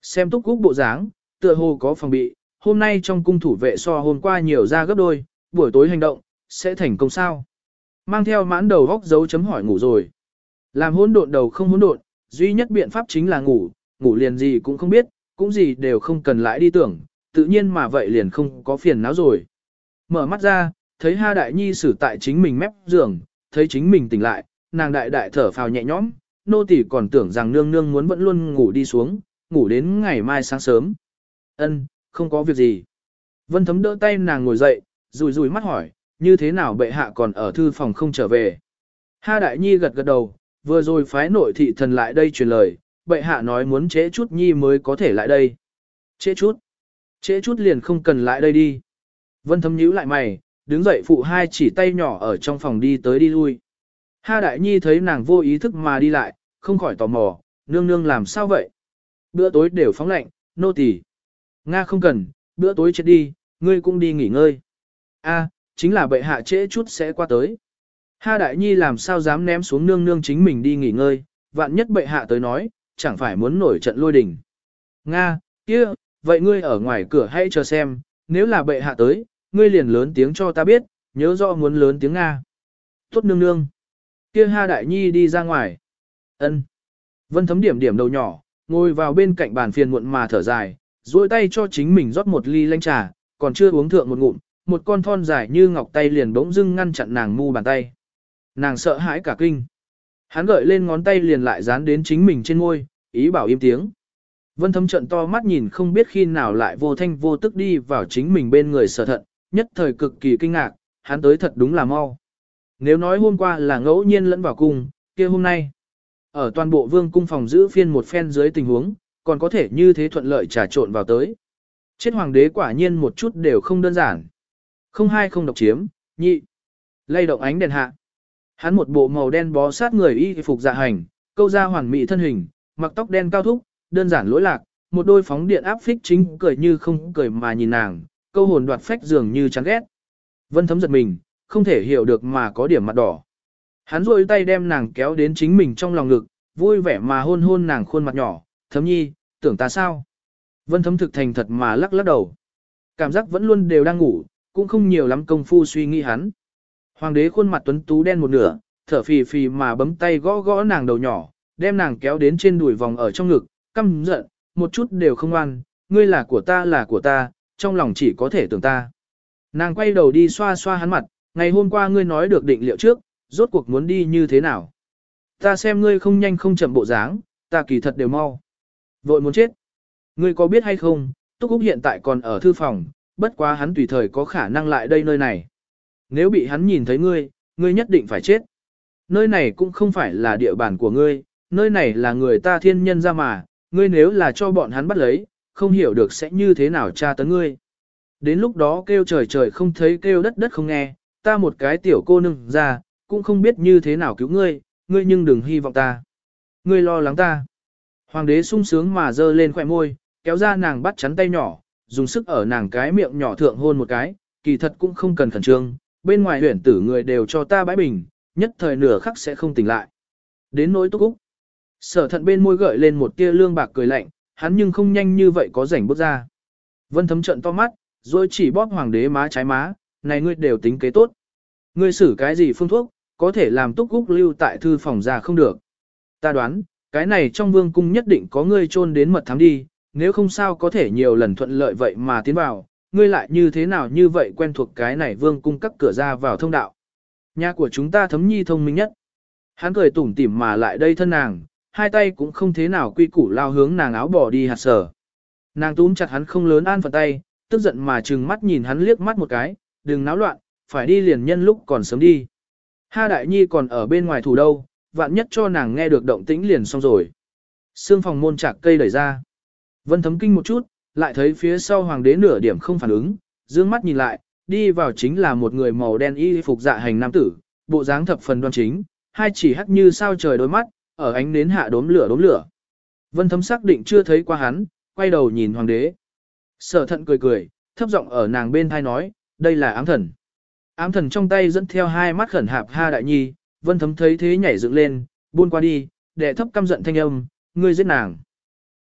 Xem Túc Cúc bộ dáng, tựa hồ có phòng bị, hôm nay trong cung thủ vệ so hôm qua nhiều ra gấp đôi, buổi tối hành động, sẽ thành công sao? Mang theo mãn đầu góc dấu chấm hỏi ngủ rồi. Làm hỗn độn đầu không hỗn độn, duy nhất biện pháp chính là ngủ, ngủ liền gì cũng không biết, cũng gì đều không cần lại đi tưởng, tự nhiên mà vậy liền không có phiền não rồi. Mở mắt ra, thấy Ha Đại Nhi xử tại chính mình mép giường, thấy chính mình tỉnh lại, nàng đại đại thở phào nhẹ nhõm, nô tỳ còn tưởng rằng nương nương muốn vẫn luôn ngủ đi xuống, ngủ đến ngày mai sáng sớm. Ân, không có việc gì. Vân Thấm đỡ tay nàng ngồi dậy, rùi rùi mắt hỏi, như thế nào bệ hạ còn ở thư phòng không trở về. Ha Đại Nhi gật gật đầu, vừa rồi phái nội thị thần lại đây truyền lời, bệ hạ nói muốn trễ chút Nhi mới có thể lại đây. Trễ chút? Trễ chút liền không cần lại đây đi. Vân Thấm nhíu lại mày, đứng dậy phụ hai chỉ tay nhỏ ở trong phòng đi tới đi lui. Ha Đại Nhi thấy nàng vô ý thức mà đi lại, không khỏi tò mò, nương nương làm sao vậy? Bữa tối đều phóng lạnh, nô tỳ. Nga không cần, bữa tối chết đi, ngươi cũng đi nghỉ ngơi. A, chính là bệ hạ trễ chút sẽ qua tới. Ha Đại Nhi làm sao dám ném xuống nương nương chính mình đi nghỉ ngơi, vạn nhất bệ hạ tới nói, chẳng phải muốn nổi trận lôi đình. Nga, kia, vậy ngươi ở ngoài cửa hãy chờ xem, nếu là bệ hạ tới, ngươi liền lớn tiếng cho ta biết, nhớ rõ muốn lớn tiếng Nga. Tốt nương nương. Kia Ha Đại Nhi đi ra ngoài. Ân. Vân Thấm điểm điểm đầu nhỏ, ngồi vào bên cạnh bàn phiền muộn mà thở dài, duỗi tay cho chính mình rót một ly lanh trà, còn chưa uống thượng một ngụm, một con thon dài như ngọc tay liền bỗng dưng ngăn chặn nàng mu bàn tay. Nàng sợ hãi cả kinh. Hắn gợi lên ngón tay liền lại dán đến chính mình trên môi, ý bảo im tiếng. Vân Thấm trận to mắt nhìn không biết khi nào lại vô thanh vô tức đi vào chính mình bên người Sở Thận, nhất thời cực kỳ kinh ngạc, hắn tới thật đúng là mau. Nếu nói hôm qua là ngẫu nhiên lẫn vào cung, kia hôm nay, ở toàn bộ vương cung phòng giữ phiên một phen dưới tình huống, còn có thể như thế thuận lợi trà trộn vào tới. Chết hoàng đế quả nhiên một chút đều không đơn giản. Không hai không độc chiếm, nhị. Lay động ánh đèn hạ. Hắn một bộ màu đen bó sát người y phục dạ hành, câu ra hoàn mỹ thân hình, mặc tóc đen cao thúc, đơn giản lỗi lạc, một đôi phóng điện áp phích chính cười như không cười mà nhìn nàng, câu hồn đoạt phách dường như chán ghét. Vân Thấm giật mình, không thể hiểu được mà có điểm mặt đỏ. Hắn rôi tay đem nàng kéo đến chính mình trong lòng ngực, vui vẻ mà hôn hôn nàng khuôn mặt nhỏ, Thấm Nhi, tưởng ta sao? Vân Thấm thực thành thật mà lắc lắc đầu. Cảm giác vẫn luôn đều đang ngủ, cũng không nhiều lắm công phu suy nghĩ hắn. Hoàng đế khuôn mặt tuấn tú đen một nửa, thở phì phì mà bấm tay gõ gõ nàng đầu nhỏ, đem nàng kéo đến trên đùi vòng ở trong ngực, căm giận, một chút đều không ngoan, ngươi là của ta là của ta, trong lòng chỉ có thể tưởng ta. Nàng quay đầu đi xoa xoa hắn mặt, ngày hôm qua ngươi nói được định liệu trước, rốt cuộc muốn đi như thế nào. Ta xem ngươi không nhanh không chậm bộ dáng, ta kỳ thật đều mau. Vội muốn chết. Ngươi có biết hay không, Túc Úc hiện tại còn ở thư phòng, bất quá hắn tùy thời có khả năng lại đây nơi này. Nếu bị hắn nhìn thấy ngươi, ngươi nhất định phải chết. Nơi này cũng không phải là địa bàn của ngươi, nơi này là người ta thiên nhân ra mà, ngươi nếu là cho bọn hắn bắt lấy, không hiểu được sẽ như thế nào tra tấn ngươi. Đến lúc đó kêu trời trời không thấy kêu đất đất không nghe, ta một cái tiểu cô nương ra, cũng không biết như thế nào cứu ngươi, ngươi nhưng đừng hy vọng ta. Ngươi lo lắng ta. Hoàng đế sung sướng mà giơ lên khỏe môi, kéo ra nàng bắt chắn tay nhỏ, dùng sức ở nàng cái miệng nhỏ thượng hôn một cái, kỳ thật cũng không cần khẩn trương, bên ngoài huyển tử người đều cho ta bãi bình, nhất thời nửa khắc sẽ không tỉnh lại. Đến nỗi Túc Úc. Sở Thận bên môi gợi lên một tia lương bạc cười lạnh, hắn nhưng không nhanh như vậy có rảnh bước ra. Vân Thấm trận to mắt, rồi chỉ bóp hoàng đế má trái má, này ngươi đều tính kế tốt. Ngươi xử cái gì phương thuốc, có thể làm Túc Úc lưu tại thư phòng ra không được. Ta đoán, cái này trong vương cung nhất định có ngươi chôn đến mật thám đi, nếu không sao có thể nhiều lần thuận lợi vậy mà tiến vào, ngươi lại như thế nào như vậy quen thuộc cái này vương cung các cửa ra vào thông đạo. Nhà của chúng ta Thấm Nhi thông minh nhất. Hắn cười tủm tỉm mà lại đây thân nàng, hai tay cũng không thế nào quy củ lao hướng nàng áo bỏ đi hạt sở. Nàng túm chặt hắn không lớn an phận tay, tức giận mà trừng mắt nhìn hắn liếc mắt một cái, đừng náo loạn, phải đi liền nhân lúc còn sớm đi. Ha Đại Nhi còn ở bên ngoài thủ đâu, vạn nhất cho nàng nghe được động tĩnh liền xong rồi. Sương phòng môn chạc cây đẩy ra. Vân Thấm kinh một chút, lại thấy phía sau hoàng đế nửa điểm không phản ứng, dương mắt nhìn lại, đi vào chính là một người màu đen y phục dạ hành nam tử, bộ dáng thập phần đoan chính, hai chỉ hắt như sao trời đôi mắt, ở ánh nến hạ đốm lửa đốm lửa. Vân Thấm xác định chưa thấy qua hắn, quay đầu nhìn hoàng đế. Sở Thận cười cười, thấp giọng ở nàng bên thai nói, đây là ám thần. Ám thần trong tay dẫn theo hai mắt khẩn hạp Ha Đại Nhi, Vân Thấm thấy thế nhảy dựng lên, buôn qua đi, đệ thấp căm giận thanh âm, ngươi giết nàng.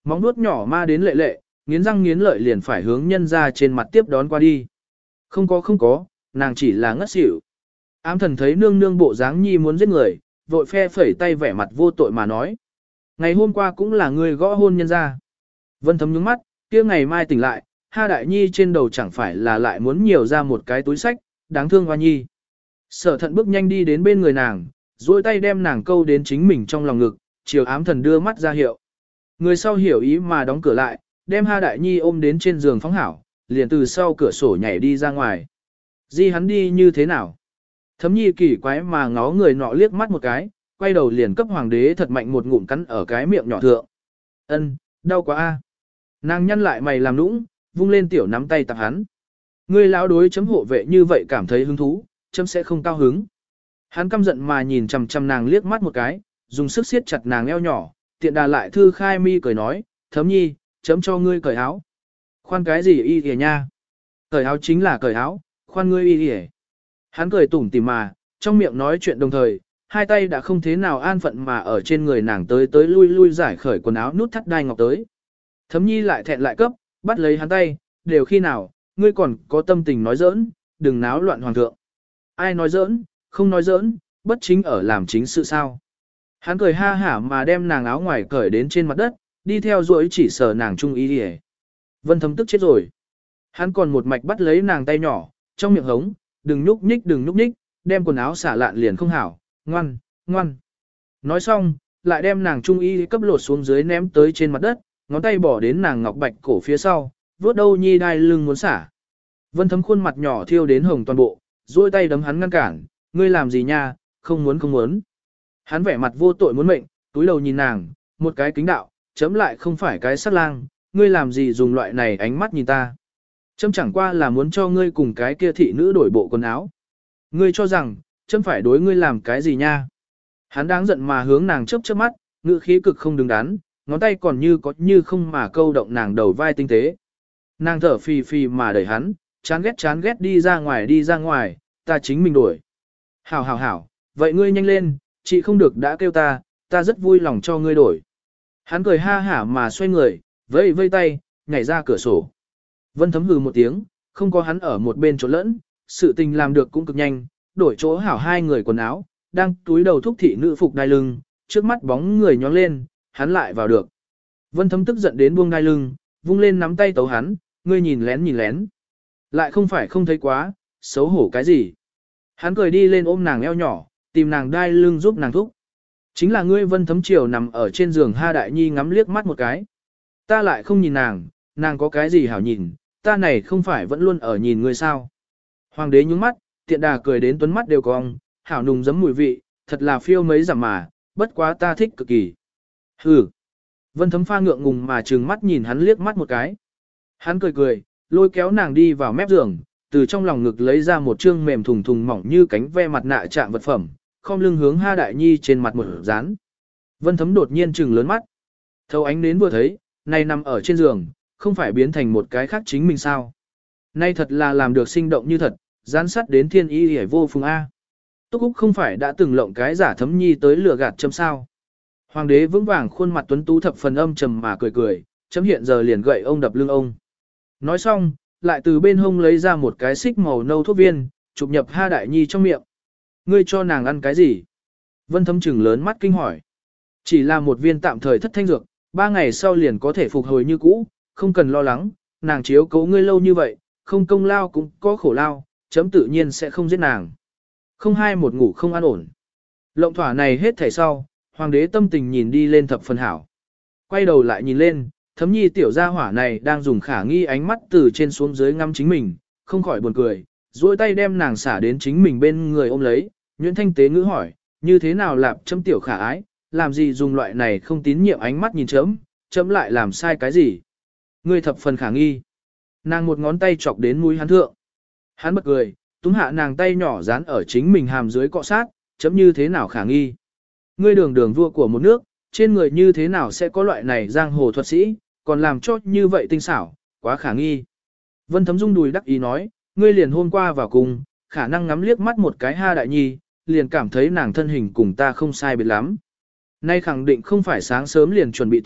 móng vuốt nhỏ ma đến lệ lệ, nghiến răng nghiến lợi liền phải hướng nhân ra trên mặt tiếp đón qua đi. Không có không có, nàng chỉ là ngất xỉu. Ám thần thấy nương nương bộ dáng nhi muốn giết người, vội phe phẩy tay vẻ mặt vô tội mà nói. Ngày hôm qua cũng là người gõ hôn nhân ra. Vân Thấm nhướng mắt, kia ngày mai tỉnh lại, Ha Đại Nhi trên đầu chẳng phải là lại muốn nhiều ra một cái túi sách, đáng thương Hoa Nhi. Sở thận bước nhanh đi đến bên người nàng, duỗi tay đem nàng câu đến chính mình trong lòng ngực, chiều ám thần đưa mắt ra hiệu. Người sau hiểu ý mà đóng cửa lại, đem Ha Đại Nhi ôm đến trên giường phóng hảo, liền từ sau cửa sổ nhảy đi ra ngoài. Di hắn đi như thế nào? Thấm Nhi kỳ quái mà ngó người nọ liếc mắt một cái, quay đầu liền cấp hoàng đế thật mạnh một ngụm cắn ở cái miệng nhỏ thượng. Ân, đau quá a. Nàng nhăn lại mày làm nũng, vung lên tiểu nắm tay tặng hắn. Ngươi lão đối chấm hộ vệ như vậy cảm thấy hứng thú, chấm sẽ không cao hứng. Hắn căm giận mà nhìn chằm chằm nàng liếc mắt một cái, dùng sức siết chặt nàng eo nhỏ, tiện đà lại thư khai mi cười nói, Thấm Nhi, chấm cho ngươi cởi áo. Khoan cái gì y kìa nha? Cởi áo chính là cởi áo, khoan ngươi y kìa. Hắn cười tủm tỉm mà, trong miệng nói chuyện đồng thời, hai tay đã không thế nào an phận mà ở trên người nàng tới tới lui lui giải khởi quần áo nút thắt đai ngọc tới. Thấm Nhi lại thẹn lại cấp, bắt lấy hắn tay, đều khi nào, ngươi còn có tâm tình nói giỡn, đừng náo loạn hoàng thượng. Ai nói giỡn, không nói giỡn, bất chính ở làm chính sự sao. Hắn cười ha hả mà đem nàng áo ngoài cởi đến trên mặt đất, đi theo dõi chỉ sờ nàng trung ý đi. Vân Thấm tức chết rồi. Hắn còn một mạch bắt lấy nàng tay nhỏ, trong miệng hống, đừng nhúc nhích đừng nhúc nhích, đem quần áo xả lạn liền không hảo, ngoan, ngoan. Nói xong, lại đem nàng trung y cấp lột xuống dưới ném tới trên mặt đất, ngón tay bỏ đến nàng ngọc bạch cổ phía sau, vuốt đâu nhi đai lưng muốn xả. Vân Thấm khuôn mặt nhỏ thiêu đến hồng toàn bộ, duỗi tay đấm hắn ngăn cản, ngươi làm gì nha, không muốn không muốn. Hắn vẻ mặt vô tội muốn mệnh, túi đầu nhìn nàng, một cái kính đạo, chấm lại không phải cái sắc lang, ngươi làm gì dùng loại này ánh mắt nhìn ta. Chấm chẳng qua là muốn cho ngươi cùng cái kia thị nữ đổi bộ quần áo. Ngươi cho rằng, chấm phải đối ngươi làm cái gì nha. Hắn đáng giận mà hướng nàng chớp chớp mắt, ngữ khí cực không đứng đắn, ngón tay còn như có như không mà câu động nàng đầu vai tinh tế. Nàng thở phì phì mà đẩy hắn, chán ghét chán ghét đi ra ngoài đi ra ngoài, ta chính mình đổi. Hảo hảo hảo, vậy ngươi nhanh lên, chị không được đã kêu ta, ta rất vui lòng cho ngươi đổi. Hắn cười ha hả mà xoay người, vẫy vây tay, nhảy ra cửa sổ. Vân Thấm hừ một tiếng, không có hắn ở một bên chỗ lẫn, sự tình làm được cũng cực nhanh, đổi chỗ hảo hai người quần áo, đang túi đầu thúc thị nữ phục đai lưng, trước mắt bóng người nhóng lên, hắn lại vào được. Vân Thấm tức giận đến buông đai lưng, vung lên nắm tay tấu hắn, ngươi nhìn lén nhìn lén. Lại không phải không thấy quá, xấu hổ cái gì. Hắn cười đi lên ôm nàng eo nhỏ, tìm nàng đai lưng giúp nàng thúc. Chính là ngươi. Vân Thấm chiều nằm ở trên giường Ha Đại Nhi ngắm liếc mắt một cái. Ta lại không nhìn nàng, nàng có cái gì hảo nhìn, ta này không phải vẫn luôn ở nhìn ngươi sao. Hoàng đế nhướng mắt, tiện đà cười đến tuấn mắt đều cong, hảo nùng giấm mùi vị, thật là phiêu mấy giảm mà, bất quá ta thích cực kỳ. Hừ. Vân Thấm pha ngượng ngùng mà trừng mắt nhìn hắn liếc mắt một cái. Hắn cười cười, lôi kéo nàng đi vào mép giường, từ trong lòng ngực lấy ra một trương mềm thùng thùng mỏng như cánh ve mặt nạ chạm vật phẩm, khom lưng hướng Ha Đại Nhi trên mặt một dán. Vân Thấm đột nhiên trừng lớn mắt. Thâu ánh đến vừa thấy, này nằm ở trên giường, không phải biến thành một cái khác chính mình sao. Nay thật là làm được sinh động như thật, gián sát đến thiên y hề vô phùng A. Túc Úc không phải đã từng lộng cái giả Thấm Nhi tới lừa gạt chấm sao. Hoàng đế vững vàng khuôn mặt tuấn tú thập phần âm trầm mà cười cười, chấm hiện giờ liền gậy ông đập lưng ông. Nói xong, lại từ bên hông lấy ra một cái xích màu nâu thuốc viên, chụp nhập Ha Đại Nhi trong miệng. Ngươi cho nàng ăn cái gì? Vân Thấm trừng lớn mắt kinh hỏi. Chỉ là một viên tạm thời thất thanh dược, ba ngày sau liền có thể phục hồi như cũ, không cần lo lắng, nàng chiếu cố ngươi lâu như vậy, không công lao cũng có khổ lao, chấm tự nhiên sẽ không giết nàng. Không hai một ngủ không an ổn. Lộng thỏa này hết thảy sau, hoàng đế tâm tình nhìn đi lên thập phần hảo. Quay đầu lại nhìn lên, Thấm Nhi tiểu gia hỏa này đang dùng khả nghi ánh mắt từ trên xuống dưới ngắm chính mình, không khỏi buồn cười, duỗi tay đem nàng xả đến chính mình bên người ôm lấy, nhuyễn thanh tế ngữ hỏi, như thế nào lạp chấm tiểu khả ái, làm gì dùng loại này không tín nhiệm ánh mắt nhìn chấm, chấm lại làm sai cái gì. Ngươi thập phần khả nghi. Nàng một ngón tay chọc đến mũi hắn thượng. Hắn bật cười, túm hạ nàng tay nhỏ dán ở chính mình hàm dưới cọ sát, chấm như thế nào khả nghi. Ngươi đường đường vua của một nước, trên người như thế nào sẽ có loại này giang hồ thuật sĩ, còn làm cho như vậy tinh xảo, quá khả nghi. Vân Thấm rung đùi đắc ý nói, ngươi liền hôm qua vào cùng, khả năng ngắm liếc mắt một cái Ha Đại Nhi, liền cảm thấy nàng thân hình cùng ta không sai biệt lắm. Nay khẳng định không phải sáng sớm liền chuẩn bị tốt,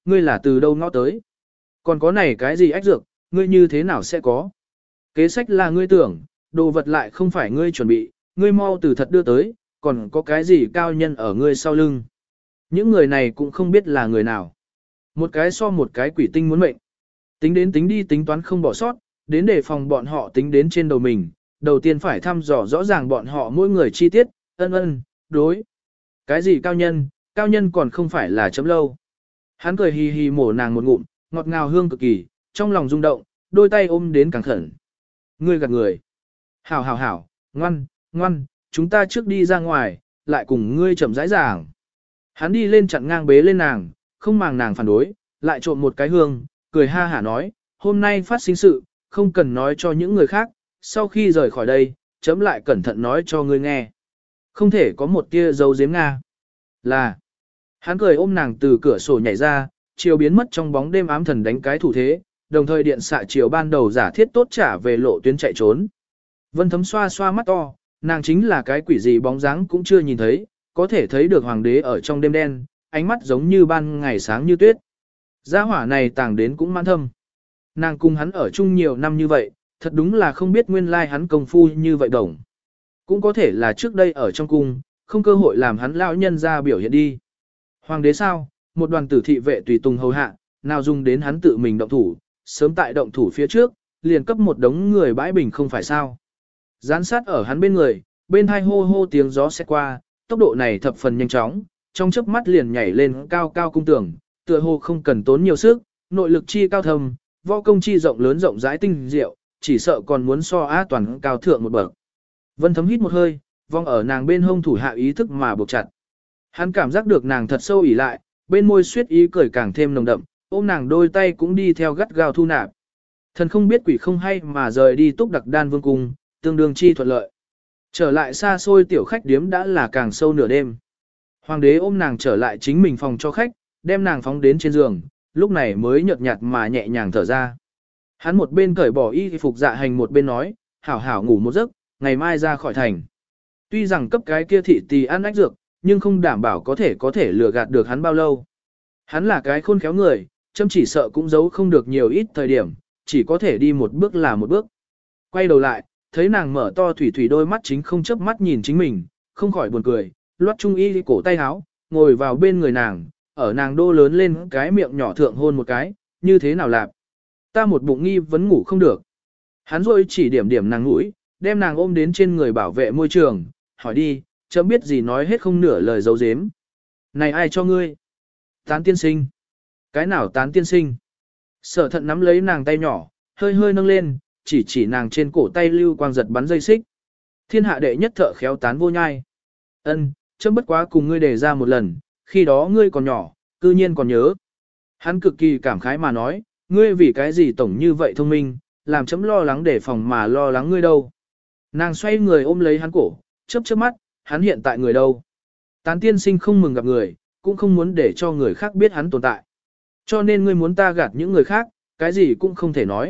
ngươi là từ đâu ngõ tới? Còn có này cái gì ách dược, ngươi như thế nào sẽ có? Kế sách là ngươi tưởng, đồ vật lại không phải ngươi chuẩn bị, ngươi mau từ thật đưa tới, còn có cái gì cao nhân ở ngươi sau lưng. Những người này cũng không biết là người nào. Một cái so một cái quỷ tinh muốn mệnh. Tính đến tính đi tính toán không bỏ sót, đến để phòng bọn họ tính đến trên đầu mình, đầu tiên phải thăm dò rõ ràng bọn họ mỗi người chi tiết, ân ân, đối. Cái gì cao nhân, cao nhân còn không phải là chấm lâu. Hắn cười hì hì mổ nàng một ngụm, ngọt ngào hương cực kỳ, trong lòng rung động, đôi tay ôm đến càng khẩn. Ngươi gạt người. Hảo hảo hảo, ngoan, ngoan, chúng ta trước đi ra ngoài, lại cùng ngươi chậm rãi giảng. Hắn đi lên chặn ngang bế lên nàng, không màng nàng phản đối, lại trộm một cái hương, cười ha hả nói, hôm nay phát sinh sự, không cần nói cho những người khác, sau khi rời khỏi đây, chấm lại cẩn thận nói cho ngươi nghe. Không thể có một tia dấu giếm Nga. Là, hắn cười ôm nàng từ cửa sổ nhảy ra, chiều biến mất trong bóng đêm ám thần đánh cái thủ thế, đồng thời điện xạ chiều ban đầu giả thiết tốt trả về lộ tuyến chạy trốn. Vân Thấm xoa xoa mắt to, nàng chính là cái quỷ gì bóng dáng cũng chưa nhìn thấy, có thể thấy được hoàng đế ở trong đêm đen, ánh mắt giống như ban ngày sáng như tuyết. Gia hỏa này tàng đến cũng mãn thâm. Nàng cùng hắn ở chung nhiều năm như vậy, thật đúng là không biết nguyên lai hắn công phu như vậy đồng. Cũng có thể là trước đây ở trong cung, không cơ hội làm hắn lão nhân ra biểu hiện đi. Hoàng đế sao, một đoàn tử thị vệ tùy tùng hầu hạ, nào dùng đến hắn tự mình động thủ, sớm tại động thủ phía trước, liền cấp một đống người bãi bình không phải sao. Gián sát ở hắn bên người, bên hai hô hô tiếng gió xét qua, tốc độ này thập phần nhanh chóng, trong chớp mắt liền nhảy lên cao cao cung tường, tựa hồ không cần tốn nhiều sức, nội lực chi cao thâm, võ công chi rộng lớn rộng rãi tinh diệu, chỉ sợ còn muốn so á toàn cao thượng một bậc. Vân Thấm hít một hơi, vong ở nàng bên hông thủ hạ ý thức mà buộc chặt. Hắn cảm giác được nàng thật sâu ỉ lại, bên môi suyết ý cười càng thêm nồng đậm, ôm nàng đôi tay cũng đi theo gắt gao thu nạp. Thần không biết quỷ không hay mà rời đi Túc Đặc Đan Vương cung, tương đương chi thuận lợi. Trở lại xa xôi tiểu khách điếm đã là càng sâu nửa đêm. Hoàng đế ôm nàng trở lại chính mình phòng cho khách, đem nàng phóng đến trên giường, lúc này mới nhợt nhạt mà nhẹ nhàng thở ra. Hắn một bên cởi bỏ y phục dạ hành một bên nói, hảo hảo ngủ một giấc, ngày mai ra khỏi thành. Tuy rằng cấp cái kia thị tì ăn ách dược, nhưng không đảm bảo có thể có thể lừa gạt được hắn bao lâu. Hắn là cái khôn khéo người, châm chỉ sợ cũng giấu không được nhiều ít thời điểm, chỉ có thể đi một bước là một bước. Quay đầu lại, thấy nàng mở to thủy thủy đôi mắt chính không chớp mắt nhìn chính mình, không khỏi buồn cười, loát trung y cổ tay áo, ngồi vào bên người nàng, ở nàng đô lớn lên cái miệng nhỏ thượng hôn một cái, như thế nào lạp. Ta một bụng nghi vẫn ngủ không được. Hắn rồi chỉ điểm điểm nàng mũi, đem nàng ôm đến trên người bảo vệ môi trường, hỏi đi, chấm biết gì nói hết không nửa lời giấu giếm. Này ai cho ngươi? Tán tiên sinh. Cái nào tán tiên sinh? Sở thận nắm lấy nàng tay nhỏ, hơi hơi nâng lên, chỉ chỉ nàng trên cổ tay lưu quang giật bắn dây xích. Thiên hạ đệ nhất thợ khéo tán vô nhai. Ân, chấm bất quá cùng ngươi đề ra một lần, khi đó ngươi còn nhỏ, cư nhiên còn nhớ. Hắn cực kỳ cảm khái mà nói, ngươi vì cái gì tổng như vậy thông minh, làm chấm lo lắng để phòng mà lo lắng ngươi đâu. Nàng xoay người ôm lấy hắn cổ, chớp chớp mắt, hắn hiện tại người đâu. Tán tiên sinh không mừng gặp người, cũng không muốn để cho người khác biết hắn tồn tại. Cho nên ngươi muốn ta gạt những người khác, cái gì cũng không thể nói.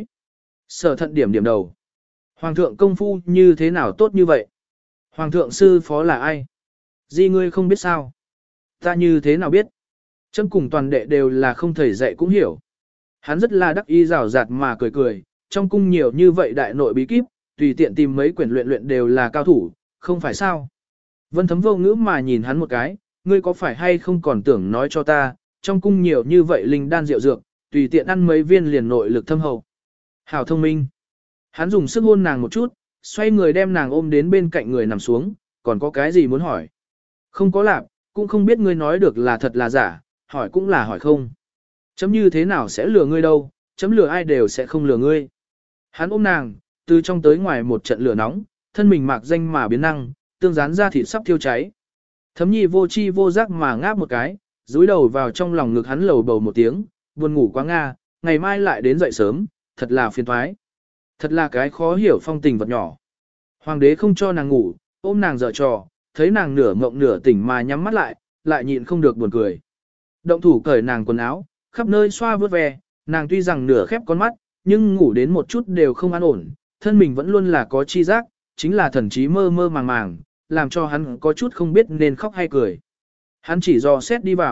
Sở thận điểm điểm đầu. Hoàng thượng công phu như thế nào tốt như vậy? Hoàng thượng sư phó là ai? Di ngươi không biết sao? Ta như thế nào biết? Chấm cùng toàn đệ đều là không thầy dạy cũng hiểu. Hắn rất là đắc ý rào rạt mà cười cười, trong cung nhiều như vậy đại nội bí kíp, tùy tiện tìm mấy quyển luyện luyện đều là cao thủ, không phải sao? Vân Thấm vô ngữ mà nhìn hắn một cái, ngươi có phải hay không còn tưởng nói cho ta, trong cung nhiều như vậy linh đan rượu dược, tùy tiện ăn mấy viên liền nội lực thâm hậu. Hảo thông minh. Hắn dùng sức hôn nàng một chút, xoay người đem nàng ôm đến bên cạnh người nằm xuống, còn có cái gì muốn hỏi? Không có lạc, cũng không biết ngươi nói được là thật là giả, hỏi cũng là hỏi không. Chấm như thế nào sẽ lừa ngươi đâu, chấm lừa ai đều sẽ không lừa ngươi. Hắn ôm nàng, từ trong tới ngoài một trận lửa nóng, thân mình mạc danh mà biến năng, tương dán ra thịt sắp thiêu cháy. Thấm nhi vô chi vô giác mà ngáp một cái, dúi đầu vào trong lòng ngực hắn lầu bầu một tiếng, buồn ngủ quá nga, ngày mai lại đến dậy sớm, thật là phiền toái. Thật là cái khó hiểu phong tình vật nhỏ. Hoàng đế không cho nàng ngủ, ôm nàng dở trò, thấy nàng nửa mộng nửa tỉnh mà nhắm mắt lại, lại nhịn không được buồn cười. Động thủ cởi nàng quần áo, khắp nơi xoa vớt ve, nàng tuy rằng nửa khép con mắt, nhưng ngủ đến một chút đều không an ổn, thân mình vẫn luôn là có chi giác, chính là thần trí mơ mơ màng màng, làm cho hắn có chút không biết nên khóc hay cười. Hắn chỉ dò xét đi vào,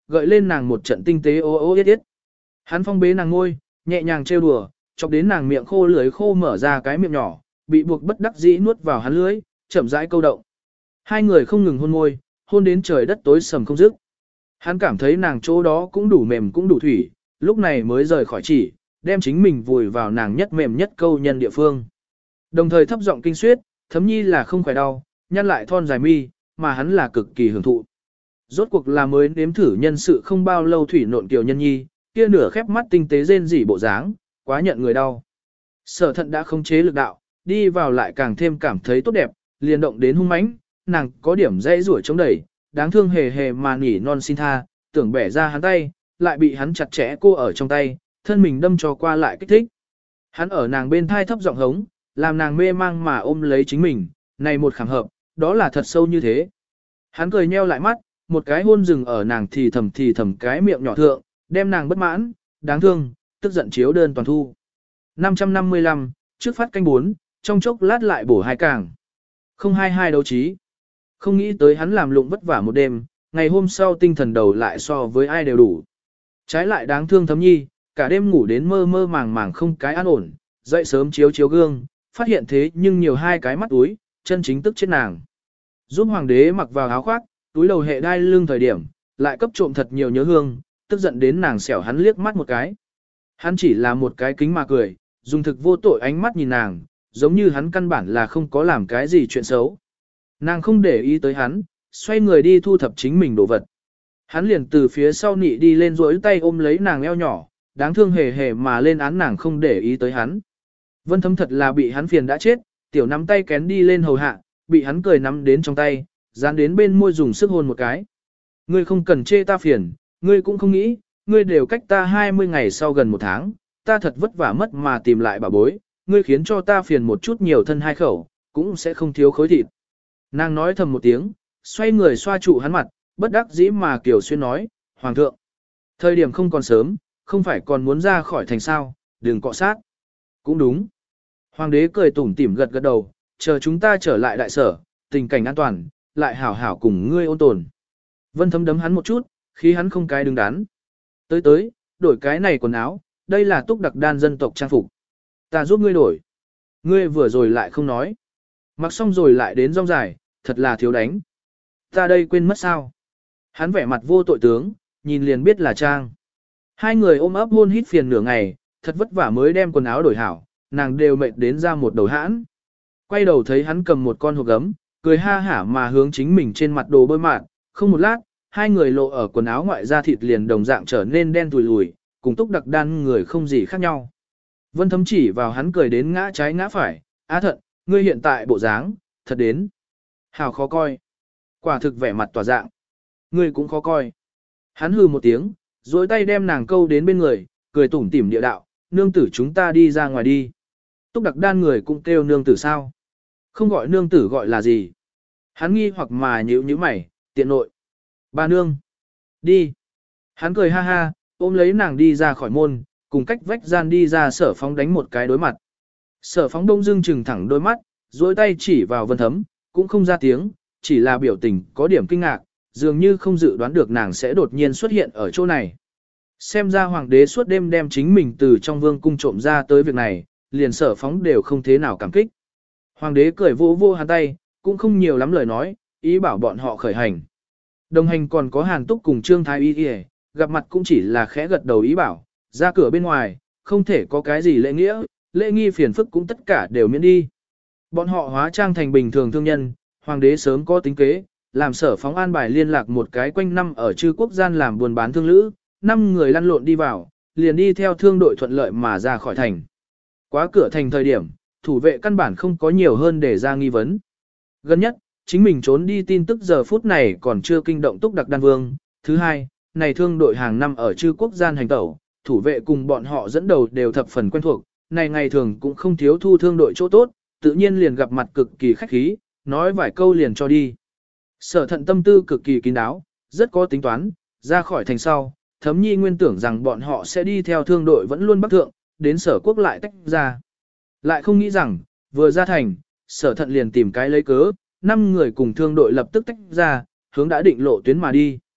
gợi lên nàng một trận tinh tế ô ô yết yết. Hắn phong bế nàng ngôi, nhẹ nhàng trêu đùa, chọc đến nàng miệng khô lưỡi khô mở ra cái miệng nhỏ, bị buộc bất đắc dĩ nuốt vào hắn lưỡi, chậm rãi câu động. Hai người không ngừng hôn môi, hôn đến trời đất tối sầm không dứt. Hắn cảm thấy nàng chỗ đó cũng đủ mềm cũng đủ thủy, lúc này mới rời khỏi chỉ, đem chính mình vùi vào nàng nhất mềm nhất câu nhân địa phương. Đồng thời thấp giọng kinh suyết, Thấm Nhi là không khỏe đau, nhăn lại thon dài mi, mà hắn là cực kỳ hưởng thụ. Rốt cuộc là mới nếm thử nhân sự không bao lâu thủy nộn kiều nhân nhi, kia nửa khép mắt tinh tế rên rỉ bộ dáng, quá nhận người đau. Sở Thận đã không chế lực đạo, đi vào lại càng thêm cảm thấy tốt đẹp, liền động đến hung mãnh, nàng có điểm dây rủi chống đẩy, đáng thương hề hề mà nỉ non xin tha, tưởng bẻ ra hắn tay, lại bị hắn chặt chẽ cô ở trong tay, thân mình đâm cho qua lại kích thích. Hắn ở nàng bên thai thấp giọng hống, làm nàng mê mang mà ôm lấy chính mình, này một khảm hợp, đó là thật sâu như thế. Hắn cười nheo lại mắt, một cái hôn rừng ở nàng thì thầm thì thầm cái miệng nhỏ thượng, đem nàng bất mãn, đáng thương, tức giận chiếu đơn toàn thu. năm trăm năm mươi lăm, trước phát canh bốn, trong chốc lát lại bổ hai càng. không hai hai đấu trí. Không nghĩ tới hắn làm lụng vất vả một đêm, ngày hôm sau tinh thần đầu lại so với ai đều đủ. Trái lại đáng thương Thấm Nhi, cả đêm ngủ đến mơ mơ màng màng không cái an ổn, dậy sớm chiếu chiếu gương, phát hiện thế nhưng nhiều hai cái mắt túi, chân chính tức chết nàng. Giúp hoàng đế mặc vào áo khoác, túi đầu hệ đai lưng thời điểm, lại cấp trộm thật nhiều nhớ hương, tức giận đến nàng xẻo hắn liếc mắt một cái. Hắn chỉ là một cái kính mà cười, dùng thực vô tội ánh mắt nhìn nàng, giống như hắn căn bản là không có làm cái gì chuyện xấu. Nàng không để ý tới hắn, xoay người đi thu thập chính mình đồ vật. Hắn liền từ phía sau nị đi lên rỗi tay ôm lấy nàng eo nhỏ, đáng thương hề hề mà lên án nàng không để ý tới hắn. Vân Thấm thật là bị hắn phiền đã chết, tiểu nắm tay kén đi lên hầu hạ, bị hắn cười nắm đến trong tay, dán đến bên môi dùng sức hôn một cái. Ngươi không cần chê ta phiền, ngươi cũng không nghĩ, ngươi đều cách ta hai mươi ngày sau gần một tháng, ta thật vất vả mất mà tìm lại bà bối, ngươi khiến cho ta phiền một chút nhiều thân hai khẩu, cũng sẽ không thiếu khối thịt. Nàng nói thầm một tiếng, xoay người xoa trụ hắn mặt, bất đắc dĩ mà Kiều Xuyên nói, Hoàng thượng, thời điểm không còn sớm, không phải còn muốn ra khỏi thành sao, đừng cọ sát. Cũng đúng. Hoàng đế cười tủm tỉm gật gật đầu, chờ chúng ta trở lại đại sở, tình cảnh an toàn, lại hảo hảo cùng ngươi ôn tồn. Vân Thấm đấm hắn một chút, khi hắn không cái đứng đắn. Tới tới, đổi cái này quần áo, đây là túc đặc đan dân tộc trang phục. Ta giúp ngươi đổi. Ngươi vừa rồi lại không nói. Mặc xong rồi lại đến rong dài, thật là thiếu đánh. Ta đây quên mất sao. Hắn vẻ mặt vô tội tướng, nhìn liền biết là trang. Hai người ôm ấp hôn hít phiền nửa ngày, thật vất vả mới đem quần áo đổi hảo, nàng đều mệt đến ra một đầu hãn. Quay đầu thấy hắn cầm một con hộp gấm, cười ha hả mà hướng chính mình trên mặt đồ bôi mạn, không một lát, hai người lộ ở quần áo ngoại da thịt liền đồng dạng trở nên đen tùi lùi, cùng túc đặc đan người không gì khác nhau. Vân Thấm chỉ vào hắn cười đến ngã trái ngã phải, Á Thận, ngươi hiện tại bộ dáng, thật đến. Hào khó coi. Quả thực vẻ mặt tỏa dạng. Ngươi cũng khó coi. Hắn hừ một tiếng, duỗi tay đem nàng câu đến bên người, cười tủm tỉm địa đạo, nương tử chúng ta đi ra ngoài đi. Túc đặc đan người cũng kêu nương tử sao? Không gọi nương tử gọi là gì? Hắn nghi hoặc mà nhíu nhíu mày, tiện nội. Ba nương. Đi. Hắn cười ha ha, ôm lấy nàng đi ra khỏi môn, cùng cách vách gian đi ra Sở Phóng đánh một cái đối mặt. Sở Phóng đông dưng chừng thẳng đôi mắt, duỗi tay chỉ vào Vân Thấm, cũng không ra tiếng, chỉ là biểu tình có điểm kinh ngạc, dường như không dự đoán được nàng sẽ đột nhiên xuất hiện ở chỗ này. Xem ra hoàng đế suốt đêm đem chính mình từ trong vương cung trộm ra tới việc này, liền Sở Phóng đều không thế nào cảm kích. Hoàng đế cười vô vô hắn tay, cũng không nhiều lắm lời nói, ý bảo bọn họ khởi hành. Đồng hành còn có Hàn Túc cùng Trương Thái Y Y, gặp mặt cũng chỉ là khẽ gật đầu ý bảo, ra cửa bên ngoài, không thể có cái gì lễ nghĩa, lễ nghi phiền phức cũng tất cả đều miễn đi. Bọn họ hóa trang thành bình thường thương nhân, hoàng đế sớm có tính kế, làm Sở Phóng an bài liên lạc một cái quanh năm ở chư quốc gian làm buôn bán thương lữ, năm người lăn lộn đi vào, liền đi theo thương đội thuận lợi mà ra khỏi thành. Quá cửa thành thời điểm, thủ vệ căn bản không có nhiều hơn để ra nghi vấn. Gần nhất, chính mình trốn đi tin tức giờ phút này còn chưa kinh động túc đặc đan vương. Thứ hai, này thương đội hàng năm ở chư quốc gian hành tẩu, thủ vệ cùng bọn họ dẫn đầu đều thập phần quen thuộc, này ngày thường cũng không thiếu thu thương đội chỗ tốt, tự nhiên liền gặp mặt cực kỳ khách khí, nói vài câu liền cho đi. Sở Thận tâm tư cực kỳ kín đáo, rất có tính toán, ra khỏi thành sau, Thấm Nhi nguyên tưởng rằng bọn họ sẽ đi theo thương đội vẫn luôn bắc thượng, đến Sở Quốc lại tách ra. Lại không nghĩ rằng, vừa ra thành, Sở Thận liền tìm cái lấy cớ, năm người cùng thương đội lập tức tách ra, hướng đã định lộ tuyến mà đi.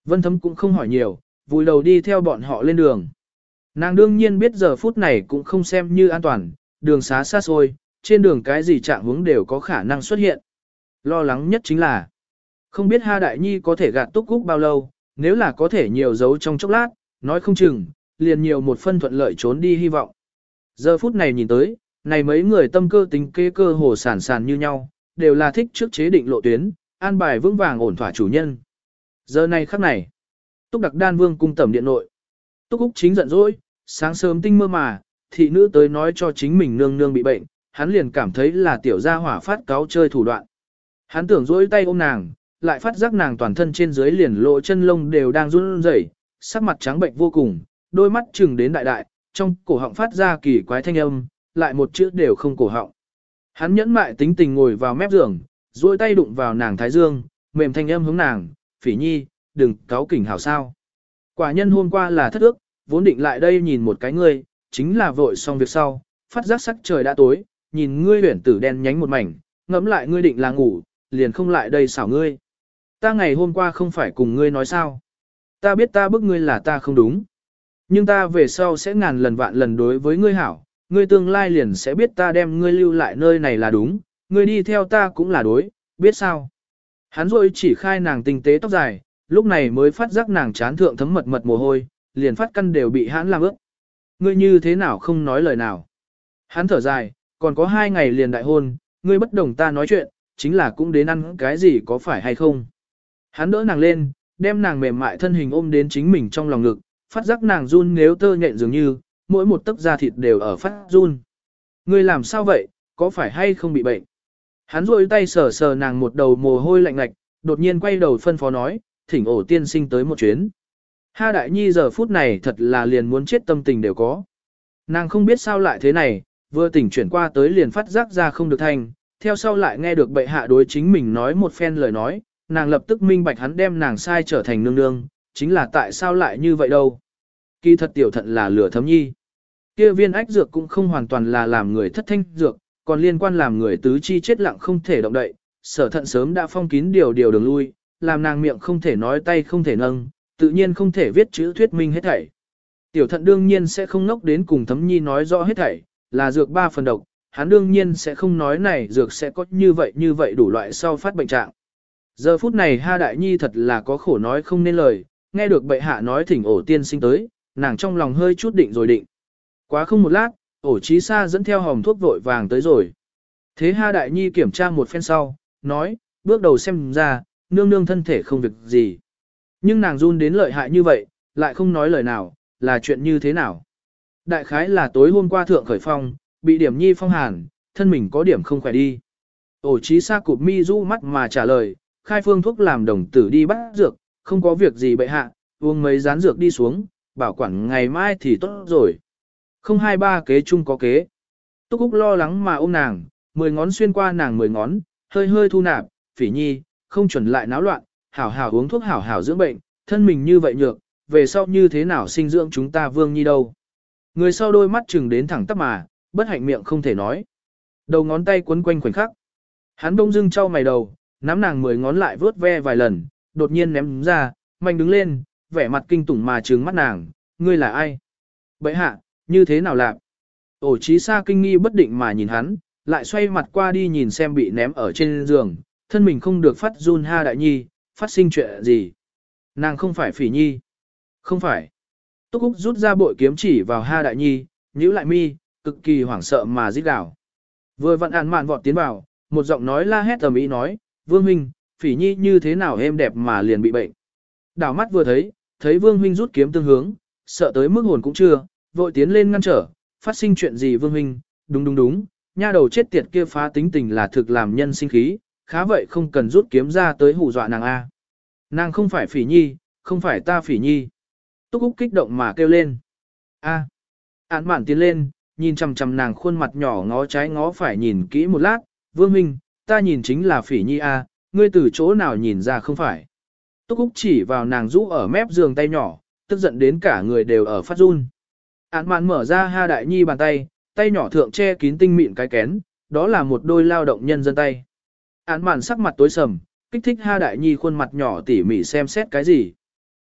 Vân Thấm cũng không hỏi nhiều, vùi đầu đi theo bọn họ lên đường. Nàng đương nhiên biết giờ phút này cũng không xem như an toàn, đường xá xa xôi, trên đường cái gì trạng hướng đều có khả năng xuất hiện. Lo lắng nhất chính là, không biết Ha Đại Nhi có thể gạt Túc Cúc bao lâu, nếu là có thể nhiều giấu trong chốc lát, nói không chừng, liền nhiều một phân thuận lợi trốn đi hy vọng. Giờ phút này nhìn tới, này mấy người tâm cơ tính kế cơ hồ sản sản như nhau, đều là thích trước chế định lộ tuyến, an bài vững vàng ổn thỏa chủ nhân. Giờ này khắc này, Túc Đặc Đan Vương cung tẩm điện nội. Túc Úc chính giận dỗi, sáng sớm tinh mơ mà, thị nữ tới nói cho chính mình nương nương bị bệnh, hắn liền cảm thấy là tiểu gia hỏa phát cáo chơi thủ đoạn. Hắn tưởng dỗi tay ôm nàng, lại phát giác nàng toàn thân trên dưới liền lộ chân lông đều đang run rẩy, sắc mặt trắng bệnh vô cùng, đôi mắt chừng đến đại đại, trong cổ họng phát ra kỳ quái thanh âm, lại một chữ đều không cổ họng. Hắn nhẫn mại tính tình ngồi vào mép giường, duỗi tay đụng vào nàng thái dương, mềm thanh âm hướng nàng, "Phỉ Nhi, đừng cáu kỉnh hảo sao. Quả nhân hôm qua là thất ước, vốn định lại đây nhìn một cái ngươi, chính là vội xong việc sau, phát giác sắc trời đã tối, nhìn ngươi huyển tử đen nhánh một mảnh, ngẫm lại ngươi định là ngủ, liền không lại đây xảo ngươi. Ta ngày hôm qua không phải cùng ngươi nói sao. Ta biết ta bức ngươi là ta không đúng. Nhưng ta về sau sẽ ngàn lần vạn lần đối với ngươi hảo, ngươi tương lai liền sẽ biết ta đem ngươi lưu lại nơi này là đúng, ngươi đi theo ta cũng là đối, biết sao." Hắn rồi chỉ khai nàng tinh tế tóc dài, lúc này mới phát giác nàng chán thượng thấm mật mật mồ hôi, liền phát căn đều bị hắn làm ướt. "Ngươi như thế nào không nói lời nào?" Hắn thở dài, "Còn có hai ngày liền đại hôn, ngươi bất đồng ta nói chuyện, chính là cũng đến ăn cái gì có phải hay không?" Hắn đỡ nàng lên, đem nàng mềm mại thân hình ôm đến chính mình trong lòng ngực, phát giác nàng run nếu tơ nhện dường như, mỗi một tấc da thịt đều ở phát run. "Ngươi làm sao vậy, có phải hay không bị bệnh?" Hắn rôi tay sờ sờ nàng một đầu mồ hôi lạnh lạch, đột nhiên quay đầu phân phó nói, "Thỉnh ổ tiên sinh tới một chuyến." Ha Đại Nhi giờ phút này thật là liền muốn chết tâm tình đều có. Nàng không biết sao lại thế này, vừa tỉnh chuyển qua tới liền phát giác ra không được thành, theo sau lại nghe được bệ hạ đối chính mình nói một phen lời nói, nàng lập tức minh bạch hắn đem nàng sai trở thành nương nương, chính là tại sao lại như vậy đâu. Kỳ thật tiểu thận là lửa thấm nhi. Kia viên ách dược cũng không hoàn toàn là làm người thất thanh dược, còn liên quan làm người tứ chi chết lặng không thể động đậy, sở thận sớm đã phong kín điều điều đường lui, làm nàng miệng không thể nói tay không thể nâng, tự nhiên không thể viết chữ thuyết minh hết thảy. Tiểu thận đương nhiên sẽ không ngốc đến cùng thấm nhi nói rõ hết thảy, là dược ba phần độc, hắn đương nhiên sẽ không nói này dược sẽ có như vậy như vậy đủ loại sau phát bệnh trạng. Giờ phút này Ha Đại Nhi thật là có khổ nói không nên lời, nghe được bệ hạ nói thỉnh ổ tiên sinh tới, nàng trong lòng hơi chút định rồi định. Quá không một lát, ổ trí xa dẫn theo hòm thuốc vội vàng tới rồi. Thế Ha Đại Nhi kiểm tra một phen sau, nói, bước đầu xem ra, nương nương thân thể không việc gì. Nhưng nàng run đến lợi hại như vậy, lại không nói lời nào, là chuyện như thế nào. Đại khái là tối hôm qua thượng khởi phong, bị điểm nhi phong hàn, thân mình có điểm không khỏe đi. Ổ trí xa cụp mi du mắt mà trả lời, khai phương thuốc làm đồng tử đi bắt dược, không có việc gì bệ hạ, uống mấy rán dược đi xuống, bảo quản ngày mai thì tốt rồi. Không hai ba kế chung có kế. Túc Úc lo lắng mà ôm nàng, mười ngón xuyên qua nàng mười ngón, hơi hơi thu nạp, Phỉ Nhi, không chuẩn lại náo loạn, hảo hảo uống thuốc hảo hảo dưỡng bệnh, thân mình như vậy nhược, về sau như thế nào sinh dưỡng chúng ta Vương Nhi đâu. Người sau đôi mắt chừng đến thẳng tắp mà, bất hạnh miệng không thể nói. Đầu ngón tay quấn quanh khoảnh khắc. Hắn bỗng dưng trao mày đầu, nắm nàng mười ngón lại vớt ve vài lần, đột nhiên ném ra, mạnh đứng lên, vẻ mặt kinh tủng mà trừng mắt nàng, ngươi là ai? Bệ hạ, như thế nào lạc? Ổ trí xa kinh nghi bất định mà nhìn hắn, lại xoay mặt qua đi nhìn xem bị ném ở trên giường, thân mình không được phát run Ha Đại Nhi, phát sinh chuyện gì? Nàng không phải Phỉ Nhi. Không phải. Túc Úc rút ra bội kiếm chỉ vào Ha Đại Nhi, nhíu lại mi, cực kỳ hoảng sợ mà rít gào. Vừa vặn ản mạn vọt tiến vào, một giọng nói la hét ầm ĩ nói, Vương huynh, Phỉ Nhi như thế nào êm đẹp mà liền bị bệnh. Đảo mắt vừa thấy, thấy Vương huynh rút kiếm tương hướng, sợ tới mức hồn cũng chưa, vội tiến lên ngăn trở, phát sinh chuyện gì Vương huynh, đúng đúng đúng, nha đầu chết tiệt kia phá tính tình là thực làm nhân sinh khí, khá vậy không cần rút kiếm ra tới hù dọa nàng a. Nàng không phải Phỉ Nhi, không phải ta Phỉ Nhi. Túc Úc kích động mà kêu lên. A. Án mạn tiến lên, nhìn chằm chằm nàng khuôn mặt nhỏ ngó trái ngó phải nhìn kỹ một lát, Vương huynh, ta nhìn chính là Phỉ Nhi a, ngươi từ chỗ nào nhìn ra không phải. Túc Úc chỉ vào nàng rũ ở mép giường tay nhỏ, tức giận đến cả người đều ở phát run. Án mạn mở ra Ha Đại Nhi bàn tay, tay nhỏ thượng che kín tinh mịn cái kén, đó là một đôi lao động nhân dân tay. Án mạn sắc mặt tối sầm, kích thích Ha Đại Nhi khuôn mặt nhỏ tỉ mỉ xem xét cái gì.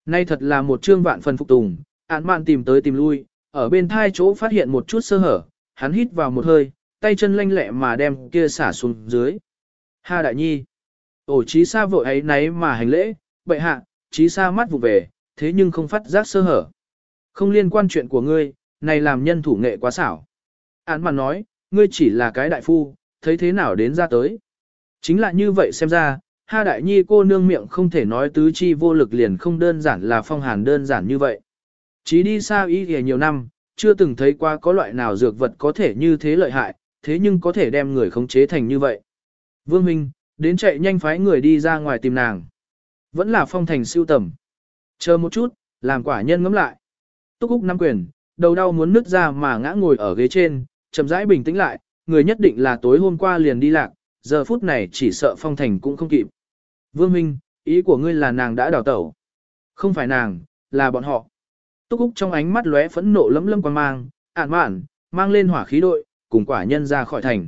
Nay thật là một chương vạn phần phục tùng, án mạn tìm tới tìm lui, ở bên thai chỗ phát hiện một chút sơ hở, hắn hít vào một hơi, tay chân lanh lẹ mà đem kia xả xuống dưới. Ha đại nhi, ổ trí xa vội ấy náy mà hành lễ, bệ hạ, trí xa mắt vụ về, thế nhưng không phát giác sơ hở. Không liên quan chuyện của ngươi, này làm nhân thủ nghệ quá xảo. Án mạn nói, ngươi chỉ là cái đại phu, thấy thế nào đến ra tới. Chính là như vậy xem ra, Ha đại nhi cô nương miệng không thể nói tứ chi vô lực liền không đơn giản là phong hàn đơn giản như vậy. Chí đi xa y thì nhiều năm, chưa từng thấy qua có loại nào dược vật có thể như thế lợi hại, thế nhưng có thể đem người khống chế thành như vậy. Vương Minh, đến chạy nhanh phái người đi ra ngoài tìm nàng. Vẫn là phong thành siêu tầm. Chờ một chút, làm quả nhân ngẫm lại. Túc Úc nắm quyền, đầu đau muốn nứt ra mà ngã ngồi ở ghế trên, chậm rãi bình tĩnh lại, người nhất định là tối hôm qua liền đi lạc, giờ phút này chỉ sợ phong thành cũng không kịp. Vương Minh, ý của ngươi là nàng đã đào tẩu. Không phải nàng, là bọn họ. Túc Úc trong ánh mắt lóe phẫn nộ lấm lấm quan mang, ản mạn, mang lên hỏa khí đội, cùng quả nhân ra khỏi thành.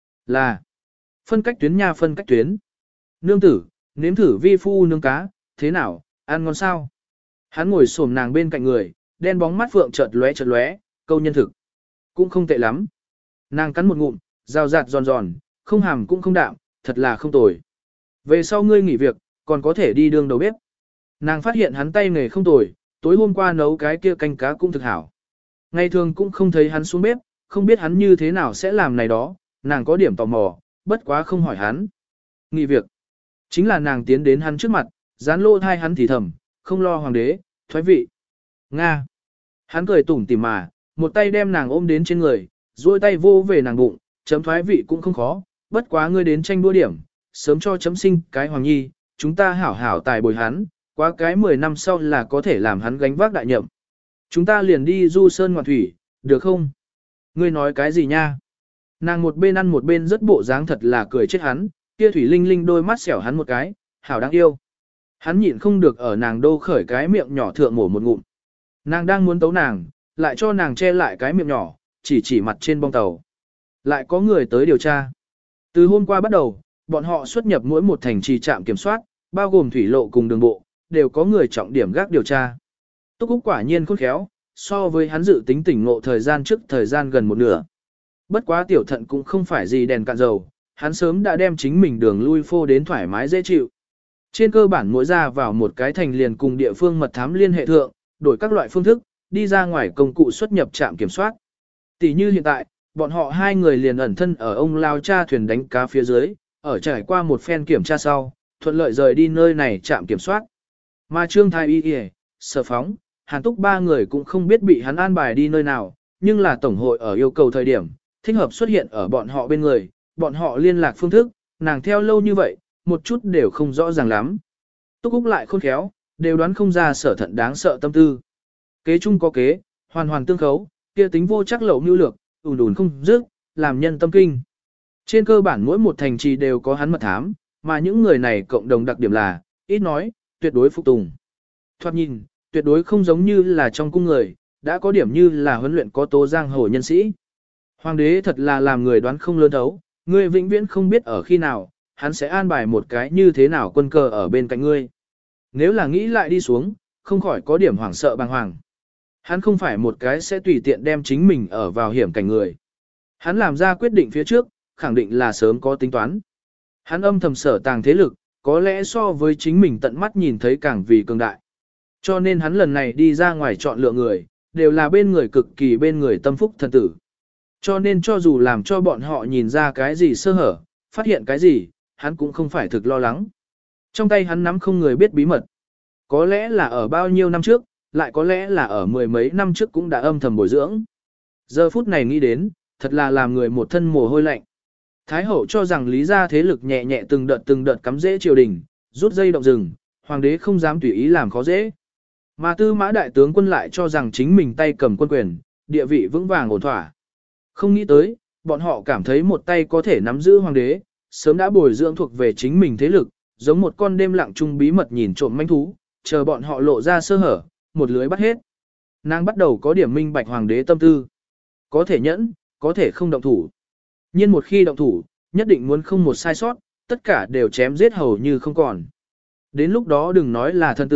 Là, phân cách tuyến nha phân cách tuyến. Nương tử, nếm thử vi phu nướng cá, thế nào, ăn ngon sao? Hắn ngồi xổm nàng bên cạnh người, đen bóng mắt phượng chợt lóe chợt lóe, câu nhân thực. Cũng không tệ lắm. Nàng cắn một ngụm, rào rạt giòn giòn, không hàm cũng không đạm, thật là không tồi. Về sau ngươi nghỉ việc, còn có thể đi đường đầu bếp. Nàng phát hiện hắn tay nghề không tồi, tối hôm qua nấu cái kia canh cá cũng thực hảo. Ngày thường cũng không thấy hắn xuống bếp, không biết hắn như thế nào sẽ làm này đó, nàng có điểm tò mò, bất quá không hỏi hắn. Nghỉ việc. Chính là nàng tiến đến hắn trước mặt, dán lô thai hắn thì thầm, không lo hoàng đế, thoái vị. Nga. Hắn cười tủm tỉm mà, một tay đem nàng ôm đến trên người, duỗi tay vô về nàng bụng, chấm thoái vị cũng không khó, bất quá ngươi đến tranh đua điểm, sớm cho chấm sinh cái hoàng nhi, chúng ta hảo hảo tài bồi hắn, quá cái mười năm sau là có thể làm hắn gánh vác đại nhậm. Chúng ta liền đi du sơn ngoạn thủy, được không? Ngươi nói cái gì nha? Nàng một bên ăn một bên rất bộ dáng thật là cười chết hắn, kia thủy linh linh đôi mắt xẻo hắn một cái, hảo đáng yêu. Hắn nhịn không được ở nàng đô khởi cái miệng nhỏ thượng mổ một ngụm. Nàng đang muốn tấu nàng, lại cho nàng che lại cái miệng nhỏ, chỉ chỉ mặt trên bong tàu. Lại có người tới điều tra. Từ hôm qua bắt đầu, bọn họ xuất nhập mỗi một thành trì trạm kiểm soát, bao gồm thủy lộ cùng đường bộ, đều có người trọng điểm gác điều tra. Túc Úc quả nhiên khôn khéo, so với hắn dự tính tỉnh ngộ thời gian trước thời gian gần một nửa. Bất quá tiểu thận cũng không phải gì đèn cạn dầu, hắn sớm đã đem chính mình đường lui phô đến thoải mái dễ chịu. Trên cơ bản mỗi ra vào một cái thành liền cùng địa phương mật thám liên hệ thượng, đổi các loại phương thức, đi ra ngoài công cụ xuất nhập trạm kiểm soát. Tỷ như hiện tại, bọn họ hai người liền ẩn thân ở ông lao cha thuyền đánh cá phía dưới, ở trải qua một phen kiểm tra sau, thuận lợi rời đi nơi này trạm kiểm soát. Mà Trương Thái Y Y, Sở Phóng, Hàn Túc ba người cũng không biết bị hắn an bài đi nơi nào, nhưng là Tổng hội ở yêu cầu thời điểm, thích hợp xuất hiện ở bọn họ bên người, bọn họ liên lạc phương thức, nàng theo lâu như vậy, một chút đều không rõ ràng lắm. Túc Úc lại khôn khéo, đều đoán không ra Sở Thận đáng sợ tâm tư. Kế chung có kế, hoàn hoàn tương khấu, kia tính vô chắc lậu mưu lược, ùn ùn không dứt, làm nhân tâm kinh. Trên cơ bản mỗi một thành trì đều có hắn mật thám, mà những người này cộng đồng đặc điểm là, ít nói, tuyệt đối phục tùng. Thoạt nhìn, tuyệt đối không giống như là trong cung người, đã có điểm như là huấn luyện có tố giang hồ nhân sĩ. Hoàng đế thật là làm người đoán không lớn thấu, người vĩnh viễn không biết ở khi nào, hắn sẽ an bài một cái như thế nào quân cờ ở bên cạnh ngươi. Nếu là nghĩ lại đi xuống, không khỏi có điểm hoảng sợ bàng hoàng. Hắn không phải một cái sẽ tùy tiện đem chính mình ở vào hiểm cảnh người. Hắn làm ra quyết định phía trước, khẳng định là sớm có tính toán. Hắn âm thầm sở tàng thế lực, có lẽ so với chính mình tận mắt nhìn thấy càng vì cường đại. Cho nên hắn lần này đi ra ngoài chọn lựa người, đều là bên người cực kỳ bên người tâm phúc thần tử. Cho nên cho dù làm cho bọn họ nhìn ra cái gì sơ hở, phát hiện cái gì, hắn cũng không phải thực lo lắng. Trong tay hắn nắm không người biết bí mật. Có lẽ là ở bao nhiêu năm trước, lại có lẽ là ở mười mấy năm trước cũng đã âm thầm bồi dưỡng. Giờ phút này nghĩ đến, thật là làm người một thân mồ hôi lạnh. Thái hậu cho rằng lý gia thế lực nhẹ nhẹ từng đợt từng đợt cắm dễ triều đình, rút dây động rừng, hoàng đế không dám tùy ý làm khó dễ. Mà tư mã đại tướng quân lại cho rằng chính mình tay cầm quân quyền, địa vị vững vàng ổn thỏa. Không nghĩ tới, bọn họ cảm thấy một tay có thể nắm giữ hoàng đế, sớm đã bồi dưỡng thuộc về chính mình thế lực, giống một con đêm lặng chung bí mật nhìn trộm manh thú, chờ bọn họ lộ ra sơ hở, một lưới bắt hết. Nàng bắt đầu có điểm minh bạch hoàng đế tâm tư. Có thể nhẫn, có thể không động thủ. Nhưng một khi động thủ, nhất định muốn không một sai sót, tất cả đều chém giết hầu như không còn. Đến lúc đó đừng nói là thân tử,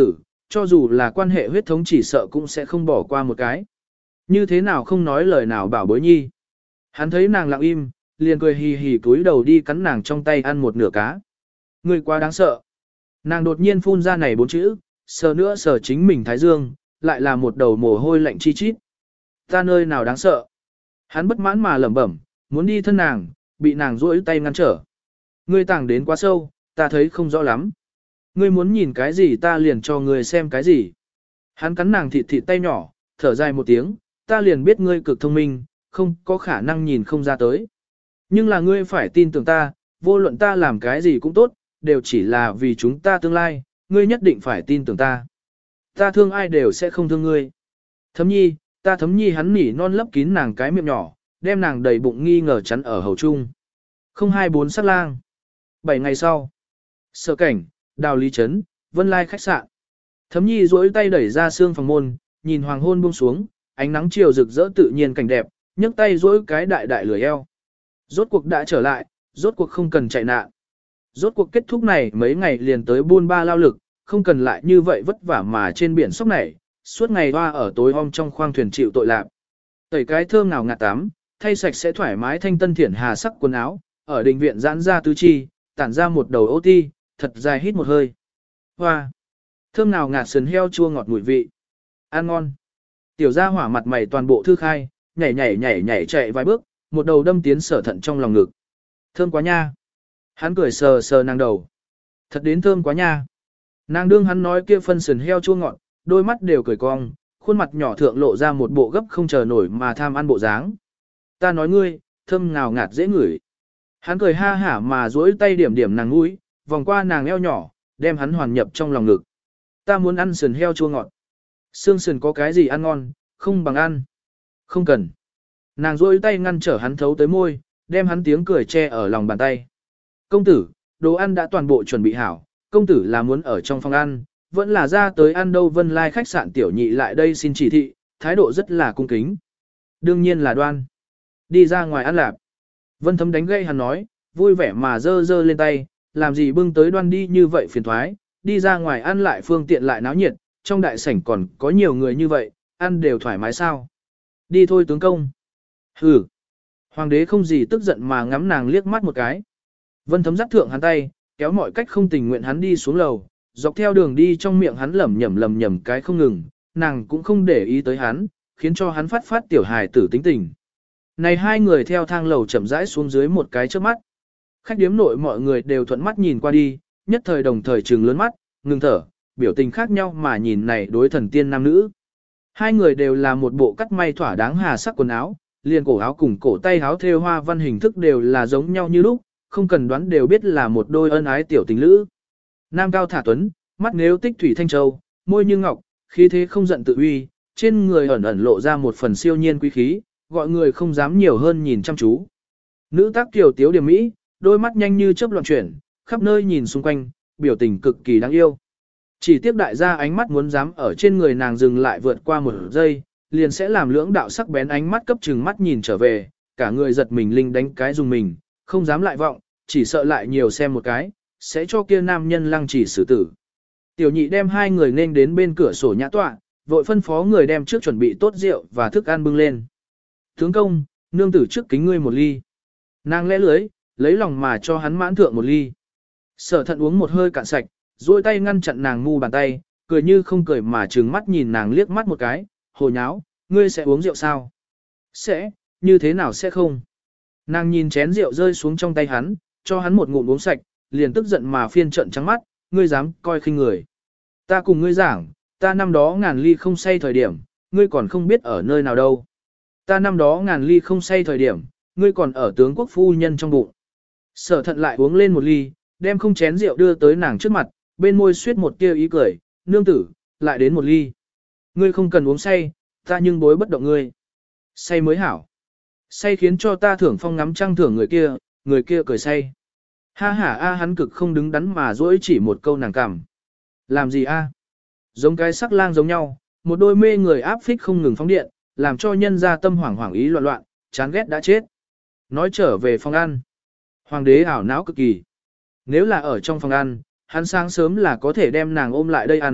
cho dù là quan hệ huyết thống chỉ sợ cũng sẽ không bỏ qua một cái. Như thế nào không nói lời nào bảo bối nhi. Hắn thấy nàng lặng im, liền cười hì hì cúi đầu đi cắn nàng trong tay ăn một nửa cá. Người quá đáng sợ. Nàng đột nhiên phun ra này bốn chữ, sờ nữa sờ chính mình thái dương, lại là một đầu mồ hôi lạnh chi chít. Ta nơi nào đáng sợ. Hắn bất mãn mà lẩm bẩm, muốn đi thân nàng, bị nàng duỗi tay ngăn trở. Ngươi tàng đến quá sâu, ta thấy không rõ lắm. Ngươi muốn nhìn cái gì ta liền cho ngươi xem cái gì. Hắn cắn nàng thịt thịt tay nhỏ, thở dài một tiếng, ta liền biết ngươi cực thông minh, không có khả năng nhìn không ra tới. Nhưng là ngươi phải tin tưởng ta, vô luận ta làm cái gì cũng tốt, đều chỉ là vì chúng ta tương lai, ngươi nhất định phải tin tưởng ta. Ta thương ai đều sẽ không thương ngươi. Thấm nhi, ta thấm nhi hắn nỉ non lấp kín nàng cái miệng nhỏ, đem nàng đầy bụng nghi ngờ chắn ở hầu trung. không hai bốn sát lang. Bảy ngày sau. Sở cảnh, đào lý trấn, vân lai khách sạn. Thấm nhi duỗi tay đẩy ra xương phòng môn, nhìn hoàng hôn buông xuống, ánh nắng chiều rực rỡ tự nhiên cảnh đẹp, nhấc tay duỗi cái đại đại lười eo. Rốt cuộc đã trở lại, rốt cuộc không cần chạy nạn. Rốt cuộc kết thúc này mấy ngày liền tới buôn ba lao lực, không cần lại như vậy vất vả mà trên biển sóc này, suốt ngày hoa ở tối om trong khoang thuyền chịu tội lạc. Tẩy cái thơm nào ngạt tắm, thay sạch sẽ thoải mái thanh tân thiển hà sắc quần áo, ở đình viện giãn ra tứ chi, tản ra một đầu ô ti, thật dài hít một hơi. Hoa! Thơm nào ngạt sườn heo chua ngọt mùi vị. Ăn ngon. Tiểu gia hỏa mặt mày toàn bộ thư khai, nhảy nhảy nhảy nhảy chạy vài bước, một đầu đâm tiến sở thận trong lòng ngực. Thơm quá nha. Hắn cười sờ sờ nàng đầu. Thật đến thơm quá nha. Nàng đương hắn nói kia phân sườn heo chua ngọt, đôi mắt đều cười cong, khuôn mặt nhỏ thượng lộ ra một bộ gấp không chờ nổi mà tham ăn bộ dáng. Ta nói ngươi, thơm ngào ngạt dễ ngửi. Hắn cười ha hả mà duỗi tay điểm điểm nàng mũi, vòng qua nàng eo nhỏ, đem hắn hoàn nhập trong lòng ngực. Ta muốn ăn sườn heo chua ngọt. Xương sườn có cái gì ăn ngon, không bằng ăn. Không cần. Nàng duỗi tay ngăn trở hắn thấu tới môi, đem hắn tiếng cười che ở lòng bàn tay. Công tử, đồ ăn đã toàn bộ chuẩn bị hảo, công tử là muốn ở trong phòng ăn, vẫn là ra tới ăn đâu. Vân Lai khách sạn tiểu nhị lại đây xin chỉ thị, thái độ rất là cung kính. Đương nhiên là Đoan. Đi ra ngoài ăn lạp. Vân Thấm đánh gây hắn nói, vui vẻ mà dơ dơ lên tay, làm gì bưng tới Đoan đi như vậy phiền thoái, đi ra ngoài ăn lại phương tiện lại náo nhiệt, trong đại sảnh còn có nhiều người như vậy, ăn đều thoải mái sao. Đi thôi tướng công. Hừ. Hoàng đế không gì tức giận mà ngắm nàng liếc mắt một cái. Vân Thấm dắt thượng hắn tay, kéo mọi cách không tình nguyện hắn đi xuống lầu, dọc theo đường đi trong miệng hắn lẩm nhẩm lẩm nhẩm cái không ngừng, nàng cũng không để ý tới hắn, khiến cho hắn phát phát tiểu hài tử tính tình. Này hai người theo thang lầu chậm rãi xuống dưới một cái trước mắt. Khách điếm nội mọi người đều thuận mắt nhìn qua đi, nhất thời đồng thời trừng lớn mắt, ngừng thở, biểu tình khác nhau mà nhìn này đối thần tiên nam nữ. Hai người đều là một bộ cắt may thỏa đáng hà sắc quần áo, liền cổ áo cùng cổ tay áo thêu hoa văn hình thức đều là giống nhau như lúc, không cần đoán đều biết là một đôi ân ái tiểu tình lữ. Nam cao thả tuấn, mắt nếu tích thủy thanh châu, môi như ngọc, khí thế không giận tự uy, trên người ẩn ẩn lộ ra một phần siêu nhiên quý khí, gọi người không dám nhiều hơn nhìn chăm chú. Nữ tác tiểu tiếu điểm mỹ, đôi mắt nhanh như chớp loạn chuyển, khắp nơi nhìn xung quanh, biểu tình cực kỳ đáng yêu. Chỉ tiếc đại gia ánh mắt muốn dám ở trên người nàng dừng lại vượt qua một giây, liền sẽ làm lưỡng đạo sắc bén ánh mắt cấp chừng mắt nhìn trở về, cả người giật mình linh đánh cái dùng mình, không dám lại vọng, chỉ sợ lại nhiều xem một cái, sẽ cho kia nam nhân lăng chỉ xử tử. Tiểu nhị đem hai người nên đến bên cửa sổ nhã tọa, vội phân phó người đem trước chuẩn bị tốt rượu và thức ăn bưng lên. Tướng công, nương tử trước kính ngươi một ly. Nàng lẽ lưới, lấy lòng mà cho hắn mãn thượng một ly. Sở thận uống một hơi cạn sạch, duỗi tay ngăn chặn nàng ngu bàn tay, cười như không cười mà trừng mắt nhìn nàng liếc mắt một cái, hồ nháo, ngươi sẽ uống rượu sao? Sẽ, như thế nào sẽ không? Nàng nhìn chén rượu rơi xuống trong tay hắn, cho hắn một ngụm uống sạch, liền tức giận mà phiên trận trắng mắt, ngươi dám coi khinh người. Ta cùng ngươi giảng, ta năm đó ngàn ly không say thời điểm, ngươi còn không biết ở nơi nào đâu. Ta năm đó ngàn ly không say thời điểm, ngươi còn ở tướng quốc phu nhân trong bụng. Sở thận lại uống lên một ly, đem không chén rượu đưa tới nàng trước mặt, bên môi suyết một tia ý cười, nương tử, lại đến một ly. Ngươi không cần uống say, ta nhưng bối bất động ngươi. Say mới hảo. Say khiến cho ta thưởng phong ngắm trăng thưởng người kia, người kia cười say. Ha ha a hắn cực không đứng đắn mà dỗi chỉ một câu nàng cảm. Làm gì a? Giống cái sắc lang giống nhau, một đôi mê người áp phích không ngừng phóng điện, làm cho nhân ra tâm hoảng hoảng ý loạn loạn, chán ghét đã chết. Nói trở về phòng ăn. Hoàng đế ảo não cực kỳ. Nếu là ở trong phòng ăn, hắn sáng sớm là có thể đem nàng ôm lại đây ăn,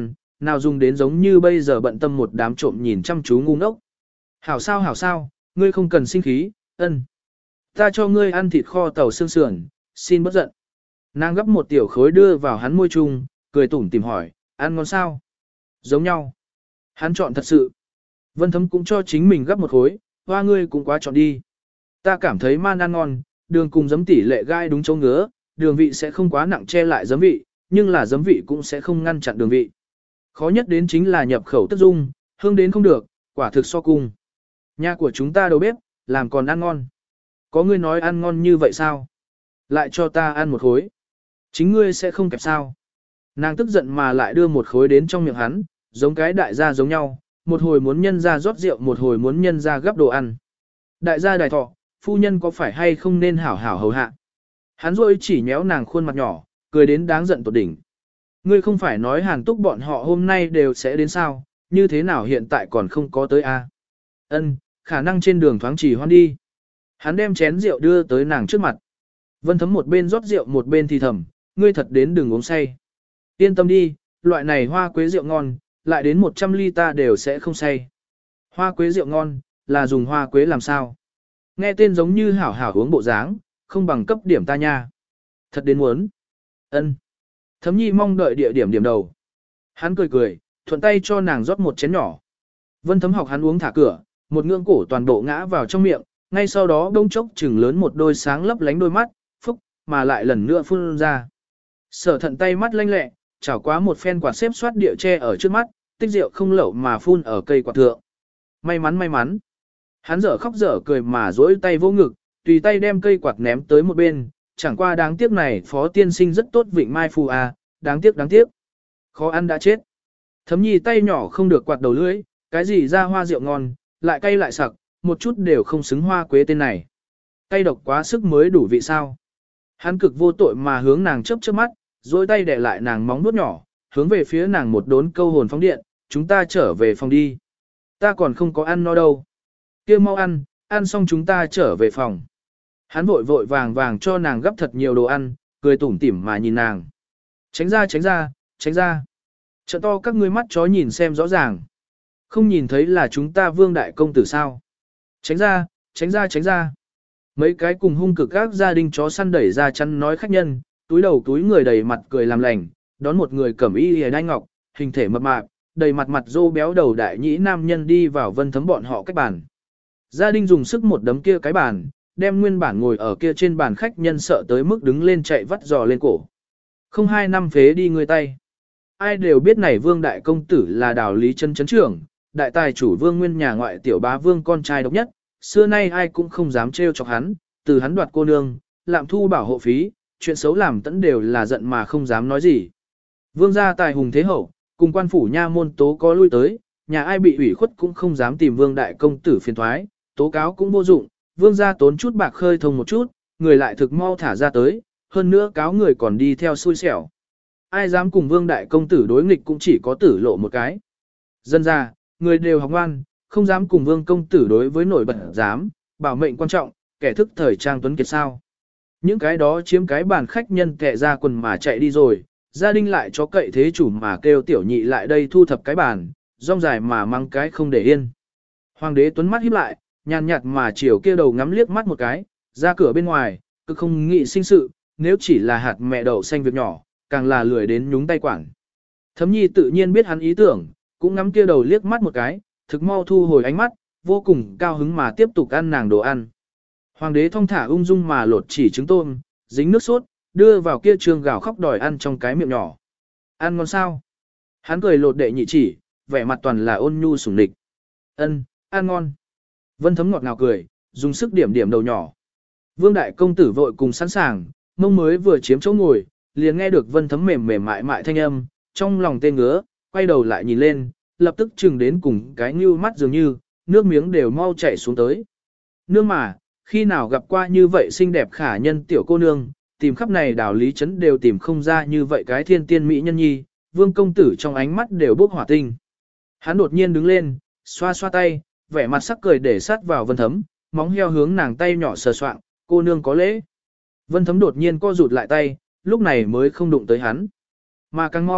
nào dùng đến giống như bây giờ bận tâm một đám trộm nhìn chăm chú ngu ngốc. Hảo sao hảo sao, ngươi không cần sinh khí, ân. Ta cho ngươi ăn thịt kho tàu xương sườn, xin bất giận. Nàng gấp một tiểu khối đưa vào hắn môi chung, cười tủm tìm hỏi, ăn ngon sao? Giống nhau. Hắn chọn thật sự. Vân Thấm cũng cho chính mình gấp một khối, hoa ngươi cũng quá chọn đi. Ta cảm thấy man ăn ngon, đường cùng giấm tỷ lệ gai đúng chỗ ngứa, đường vị sẽ không quá nặng che lại giấm vị, nhưng là giấm vị cũng sẽ không ngăn chặn đường vị. Khó nhất đến chính là nhập khẩu tức dung, hương đến không được, quả thực so cung. Nhà của chúng ta đầu bếp, làm còn ăn ngon. Có ngươi nói ăn ngon như vậy sao? Lại cho ta ăn một khối. Chính ngươi sẽ không kẹp sao? Nàng tức giận mà lại đưa một khối đến trong miệng hắn, giống cái đại gia giống nhau, một hồi muốn nhân ra rót rượu, một hồi muốn nhân ra gấp đồ ăn. Đại gia đại thọ, phu nhân có phải hay không nên hảo hảo hầu hạ? Hắn rồi chỉ nhéo nàng khuôn mặt nhỏ, cười đến đáng giận tột đỉnh. Ngươi không phải nói Hàn Túc bọn họ hôm nay đều sẽ đến sao, như thế nào hiện tại còn không có tới a? À? Ân, khả năng trên đường thoáng chỉ hoan đi. Hắn đem chén rượu đưa tới nàng trước mặt. Vân Thấm một bên rót rượu một bên thì thầm, ngươi thật đến đừng uống say. Yên tâm đi, loại này hoa quế rượu ngon, lại đến một trăm ly ta đều sẽ không say. Hoa quế rượu ngon, là dùng hoa quế làm sao? Nghe tên giống như hảo hảo uống bộ dáng, không bằng cấp điểm ta nha. Thật đến muốn. Ân. Thấm Nhi mong đợi địa điểm điểm đầu. Hắn cười cười, thuận tay cho nàng rót một chén nhỏ. Vân Thấm học hắn uống thả cửa, một ngưỡng cổ toàn bộ ngã vào trong miệng, ngay sau đó đông chốc chừng lớn một đôi sáng lấp lánh đôi mắt, phúc, mà lại lần nữa phun ra. Sở thận tay mắt lanh lẹ, chảo quá một phen quạt xếp xoát địa che ở trước mắt, tích rượu không lẩu mà phun ở cây quạt thượng. May mắn may mắn. Hắn dở khóc dở cười mà duỗi tay vô ngực, tùy tay đem cây quạt ném tới một bên, chẳng qua đáng tiếc này phó tiên sinh rất tốt vịnh mai phù à, đáng tiếc đáng tiếc. Khó ăn đã chết. Thấm Nhi tay nhỏ không được quạt đầu lưỡi, cái gì ra hoa rượu ngon, lại cay lại sặc, một chút đều không xứng hoa quế tên này. Cay độc quá sức mới đủ vị sao. Hắn cực vô tội mà hướng nàng chớp chớp mắt, duỗi tay để lại nàng móng vuốt nhỏ, hướng về phía nàng một đốn câu hồn phóng điện, chúng ta trở về phòng đi. Ta còn không có ăn no đâu. Kia mau ăn, ăn xong chúng ta trở về phòng. Hắn vội vội vàng vàng cho nàng gấp thật nhiều đồ ăn, cười tủm tỉm mà nhìn nàng. Tránh ra tránh ra, tránh ra. Trợ to các ngươi mắt chó nhìn xem rõ ràng. Không nhìn thấy là chúng ta vương đại công tử sao. Tránh ra, tránh ra tránh ra. Mấy cái cùng hung cực các gia đình chó săn đẩy ra chắn nói khách nhân, túi đầu túi người đầy mặt cười làm lành, đón một người cẩm y hề đai ngọc, hình thể mập mạp, đầy mặt mặt rô béo đầu đại nhĩ nam nhân đi vào Vân Thấm bọn họ cách bàn. Gia đình dùng sức một đấm kia cái bàn, đem nguyên bản ngồi ở kia trên bàn khách nhân sợ tới mức đứng lên chạy vắt giò lên cổ. Không hai năm phế đi người tay. Ai đều biết này vương đại công tử là đào lý chân chấn trưởng, đại tài chủ vương nguyên nhà ngoại tiểu bá vương con trai độc nhất, xưa nay ai cũng không dám trêu chọc hắn, từ hắn đoạt cô nương, lạm thu bảo hộ phí, chuyện xấu làm tẫn đều là giận mà không dám nói gì. Vương gia tài hùng thế hậu, cùng quan phủ nha môn tố có lui tới, nhà ai bị ủy khuất cũng không dám tìm vương đại công tử phiền thoái, tố cáo cũng vô dụng, vương gia tốn chút bạc khơi thông một chút, người lại thực mau thả ra tới, hơn nữa cáo người còn đi theo xui xẻo. Ai dám cùng vương đại công tử đối nghịch cũng chỉ có tử lộ một cái. Dân ra, người đều học ngoan, không dám cùng vương công tử đối với nổi bật dám, bảo mệnh quan trọng, kẻ thức thời trang tuấn kiệt sao. Những cái đó chiếm cái bàn khách nhân kẹ ra quần mà chạy đi rồi, gia đình lại cho cậy thế chủ mà kêu tiểu nhị lại đây thu thập cái bàn, rong dài mà mang cái không để yên. Hoàng đế tuấn mắt híp lại, nhàn nhạt mà chiều kia đầu ngắm liếc mắt một cái, ra cửa bên ngoài, cực không nghĩ sinh sự, nếu chỉ là hạt mẹ đậu xanh việc nhỏ, càng là lười đến nhúng tay quản. Thấm Nhi tự nhiên biết hắn ý tưởng, cũng ngắm kia đầu liếc mắt một cái, thực mau thu hồi ánh mắt, vô cùng cao hứng mà tiếp tục ăn nàng đồ ăn. Hoàng đế thong thả ung dung mà lột chỉ trứng tôm, dính nước sốt, đưa vào kia trường gạo khóc đòi ăn trong cái miệng nhỏ. Ăn ngon sao? Hắn cười lột đệ nhị chỉ, vẻ mặt toàn là ôn nhu sủng địch. Ân, ăn ngon. Vân Thấm ngọt ngào cười, dùng sức điểm điểm đầu nhỏ. Vương đại công tử vội cùng sẵn sàng, mông mới vừa chiếm chỗ ngồi, liền nghe được Vân Thấm mềm mềm mại mại thanh âm, trong lòng tê ngứa, quay đầu lại nhìn lên, lập tức chừng đến cùng cái như mắt dường như, nước miếng đều mau chảy xuống tới. Nương mà, khi nào gặp qua như vậy xinh đẹp khả nhân tiểu cô nương, tìm khắp này đảo lý trấn đều tìm không ra như vậy cái thiên tiên mỹ nhân nhi, vương công tử trong ánh mắt đều bốc hỏa tinh. Hắn đột nhiên đứng lên, xoa xoa tay, vẻ mặt sắc cười để sát vào Vân Thấm, móng heo hướng nàng tay nhỏ sờ soạng, cô nương có lễ. Vân Thấm đột nhiên co rụt lại tay, lúc này mới không đụng tới hắn. Mà càng mau,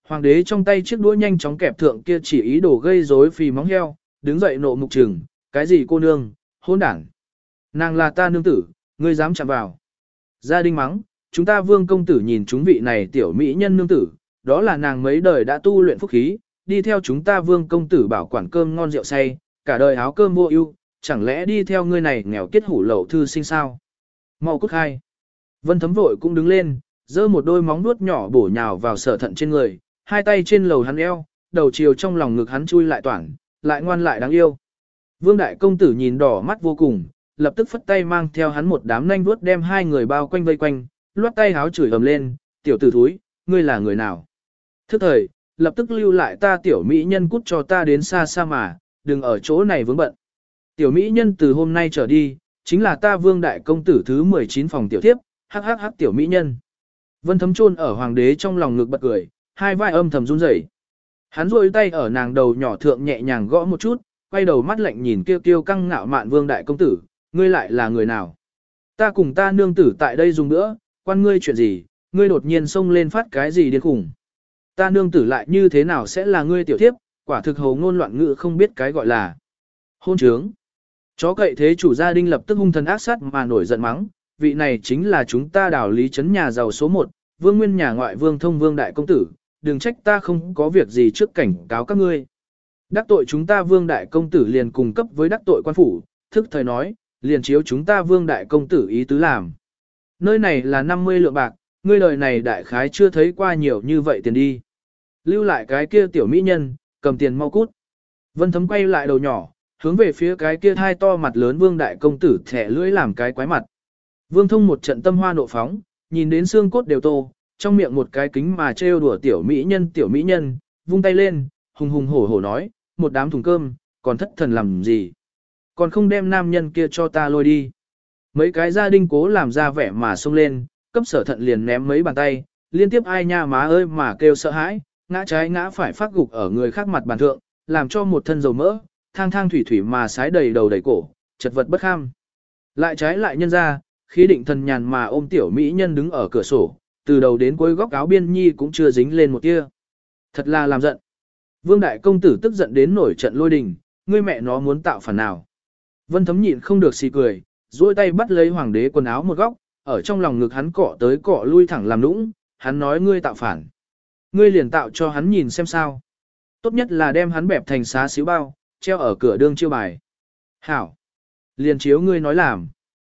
Hoàng đế trong tay chiếc đũa nhanh chóng kẹp thượng kia chỉ ý đồ gây rối phì móng heo, đứng dậy nộ mục trừng, cái gì cô nương, hôn đảng. Nàng là ta nương tử, ngươi dám chạm vào. Gia đình mắng, chúng ta vương công tử nhìn chúng vị này tiểu mỹ nhân nương tử, đó là nàng mấy đời đã tu luyện phúc khí, đi theo chúng ta vương công tử bảo quản cơm ngon rượu say, cả đời áo cơm vô ưu, chẳng lẽ đi theo ngươi này nghèo kết hủ lậu thư sinh sao? Mau cút khai. Vân Thấm vội cũng đứng lên, giơ một đôi móng nuốt nhỏ bổ nhào vào Sở Thận trên người, hai tay trên lầu hắn eo, đầu chiều trong lòng ngực hắn chui lại toản, lại ngoan lại đáng yêu. Vương đại công tử nhìn đỏ mắt vô cùng, lập tức phất tay mang theo hắn một đám nanh vuốt đem hai người bao quanh vây quanh, loát tay háo chửi ầm lên, tiểu tử thúi, ngươi là người nào? Thức thời, lập tức lưu lại ta tiểu mỹ nhân cút cho ta đến xa xa mà, đừng ở chỗ này vướng bận. Tiểu mỹ nhân từ hôm nay trở đi, chính là ta vương đại công tử thứ mười chín phòng tiểu thiếp, hắc hắc hắc tiểu mỹ nhân. Vân Thấm chôn ở hoàng đế trong lòng ngực bật cười, hai vai âm thầm run rẩy. Hắn duỗi tay ở nàng đầu nhỏ thượng nhẹ nhàng gõ một chút, quay đầu mắt lạnh nhìn kêu kêu căng ngạo mạn vương đại công tử, ngươi lại là người nào? Ta cùng ta nương tử tại đây dùng nữa, quan ngươi chuyện gì, ngươi đột nhiên xông lên phát cái gì điên khủng. Ta nương tử lại như thế nào sẽ là ngươi tiểu thiếp, quả thực hồ ngôn loạn ngữ không biết cái gọi là hôn trướng. Chó cậy thế chủ gia đình lập tức hung thần ác sát mà nổi giận mắng, vị này chính là chúng ta đảo lý trấn nhà giàu số một, vương nguyên nhà ngoại vương thông vương đại công tử, đừng trách ta không có việc gì trước cảnh cáo các ngươi. Đắc tội chúng ta vương đại công tử liền cùng cấp với đắc tội quan phủ, thức thời nói, liền chiếu chúng ta vương đại công tử ý tứ làm. Nơi này là năm mươi lượng bạc, ngươi đời này đại khái chưa thấy qua nhiều như vậy tiền đi. Lưu lại cái kia tiểu mỹ nhân, cầm tiền mau cút. Vân Thấm quay lại đầu nhỏ, hướng về phía cái kia thai to mặt lớn vương đại công tử thẻ lưỡi làm cái quái mặt. Vương Thông một trận tâm hoa nộ phóng, nhìn đến xương cốt đều tô, trong miệng một cái kính mà trêu đùa tiểu mỹ nhân tiểu mỹ nhân, vung tay lên, hùng hùng hổ hổ nói, một đám thùng cơm, còn thất thần làm gì. Còn không đem nam nhân kia cho ta lôi đi. Mấy cái gia đình cố làm ra vẻ mà xông lên, cấp Sở Thận liền ném mấy bàn tay, liên tiếp ai nha má ơi mà kêu sợ hãi, ngã trái ngã phải phát gục ở người khác mặt bàn thượng, làm cho một thân dầu mỡ, thang thang thủy thủy mà sái đầy đầu đầy cổ, chật vật bất kham. Lại trái lại nhân ra, khí định thần nhàn mà ôm tiểu mỹ nhân đứng ở cửa sổ, từ đầu đến cuối góc áo biên nhi cũng chưa dính lên một tia. Thật là làm giận. Vương đại công tử tức giận đến nổi trận lôi đình, ngươi mẹ nó muốn tạo phản nào. Vân Thấm nhịn không được xì cười, duỗi tay bắt lấy hoàng đế quần áo một góc, ở trong lòng ngực hắn cọ tới cọ lui thẳng làm nũng, hắn nói ngươi tạo phản. Ngươi liền tạo cho hắn nhìn xem sao. Tốt nhất là đem hắn bẹp thành xá xíu bao, treo ở cửa đương chiêu bài. Hảo. Liền chiếu ngươi nói làm.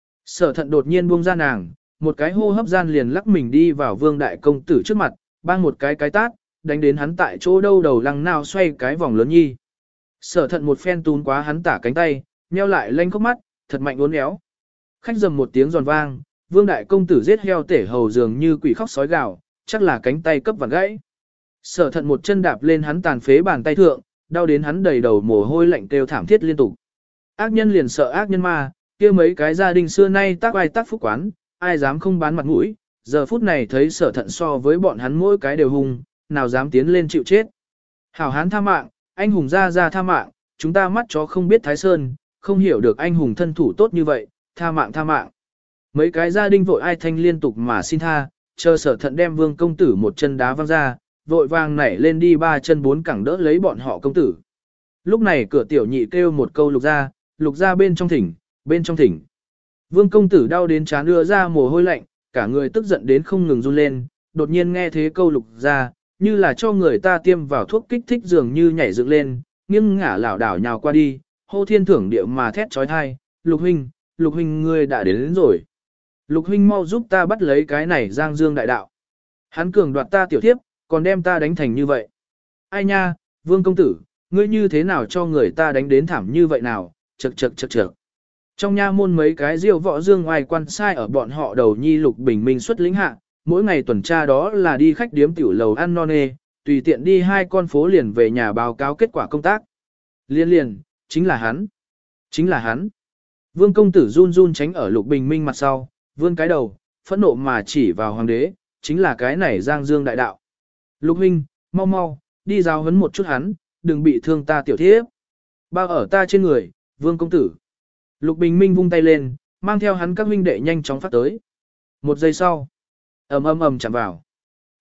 Sở Thận đột nhiên buông ra nàng, một cái hô hấp gian liền lắc mình đi vào vương đại công tử trước mặt, bang một cái cái tát, đánh đến hắn tại chỗ đâu đầu lăng nào xoay cái vòng lớn nhi. Sở Thận một phen tún quá hắn tả cánh tay, nheo lại lanh khóc mắt, thật mạnh uốn éo. Khách dầm một tiếng giòn vang, vương đại công tử giết heo tể hầu dường như quỷ khóc sói gào, chắc là cánh tay cấp vặn gãy. Sở Thận một chân đạp lên hắn tàn phế bàn tay thượng, đau đến hắn đầy đầu mồ hôi lạnh kêu thảm thiết liên tục. Ác nhân liền sợ ác nhân ma, kia mấy cái gia đình xưa nay tác ai tác phúc quán, ai dám không bán mặt mũi, giờ phút này thấy Sở Thận so với bọn hắn mỗi cái đều hung, nào dám tiến lên chịu chết. Hảo hán tha mạng, anh hùng ra ra tha mạng, chúng ta mắt chó không biết Thái Sơn, không hiểu được anh hùng thân thủ tốt như vậy, tha mạng tha mạng. Mấy cái gia đình vội ai thanh liên tục mà xin tha, chờ Sở Thận đem vương công tử một chân đá văng ra, vội vàng nảy lên đi ba chân bốn cẳng đỡ lấy bọn họ công tử. Lúc này cửa tiểu nhị kêu một câu lục ra, lục ra bên trong thỉnh, bên trong thỉnh. Vương công tử đau đến trán đưa ra mồ hôi lạnh, cả người tức giận đến không ngừng run lên, đột nhiên nghe thế câu lục ra, như là cho người ta tiêm vào thuốc kích thích dường như nhảy dựng lên, nghiêng ngả lảo đảo nhào qua đi, hô thiên thưởng địa mà thét trói thai, lục huynh, lục huynh ngươi đã đến, đến rồi. Lục huynh mau giúp ta bắt lấy cái này giang dương đại đạo. Hắn cường đoạt ta tiểu thiếp, còn đem ta đánh thành như vậy. Ai nha, vương công tử, ngươi như thế nào cho người ta đánh đến thảm như vậy nào, chật chật chật chật. Trong nha môn mấy cái diêu võ dương ngoài quan sai ở bọn họ đầu nhi lục bình minh xuất lĩnh hạ, mỗi ngày tuần tra đó là đi khách điếm tiểu lầu ăn non nê, tùy tiện đi hai con phố liền về nhà báo cáo kết quả công tác. Liên liền, chính là hắn, chính là hắn. Vương công tử run run tránh ở lục bình minh mặt sau, vươn cái đầu, phẫn nộ mà chỉ vào hoàng đế, chính là cái này giang dương đại đạo. Lục huynh, mau mau, đi giáo huấn một chút hắn, đừng bị thương ta tiểu thiếp. Bao ở ta trên người, vương công tử. Lục Bình Minh vung tay lên, mang theo hắn các huynh đệ nhanh chóng phát tới. Một giây sau, ầm ầm ầm chạm vào.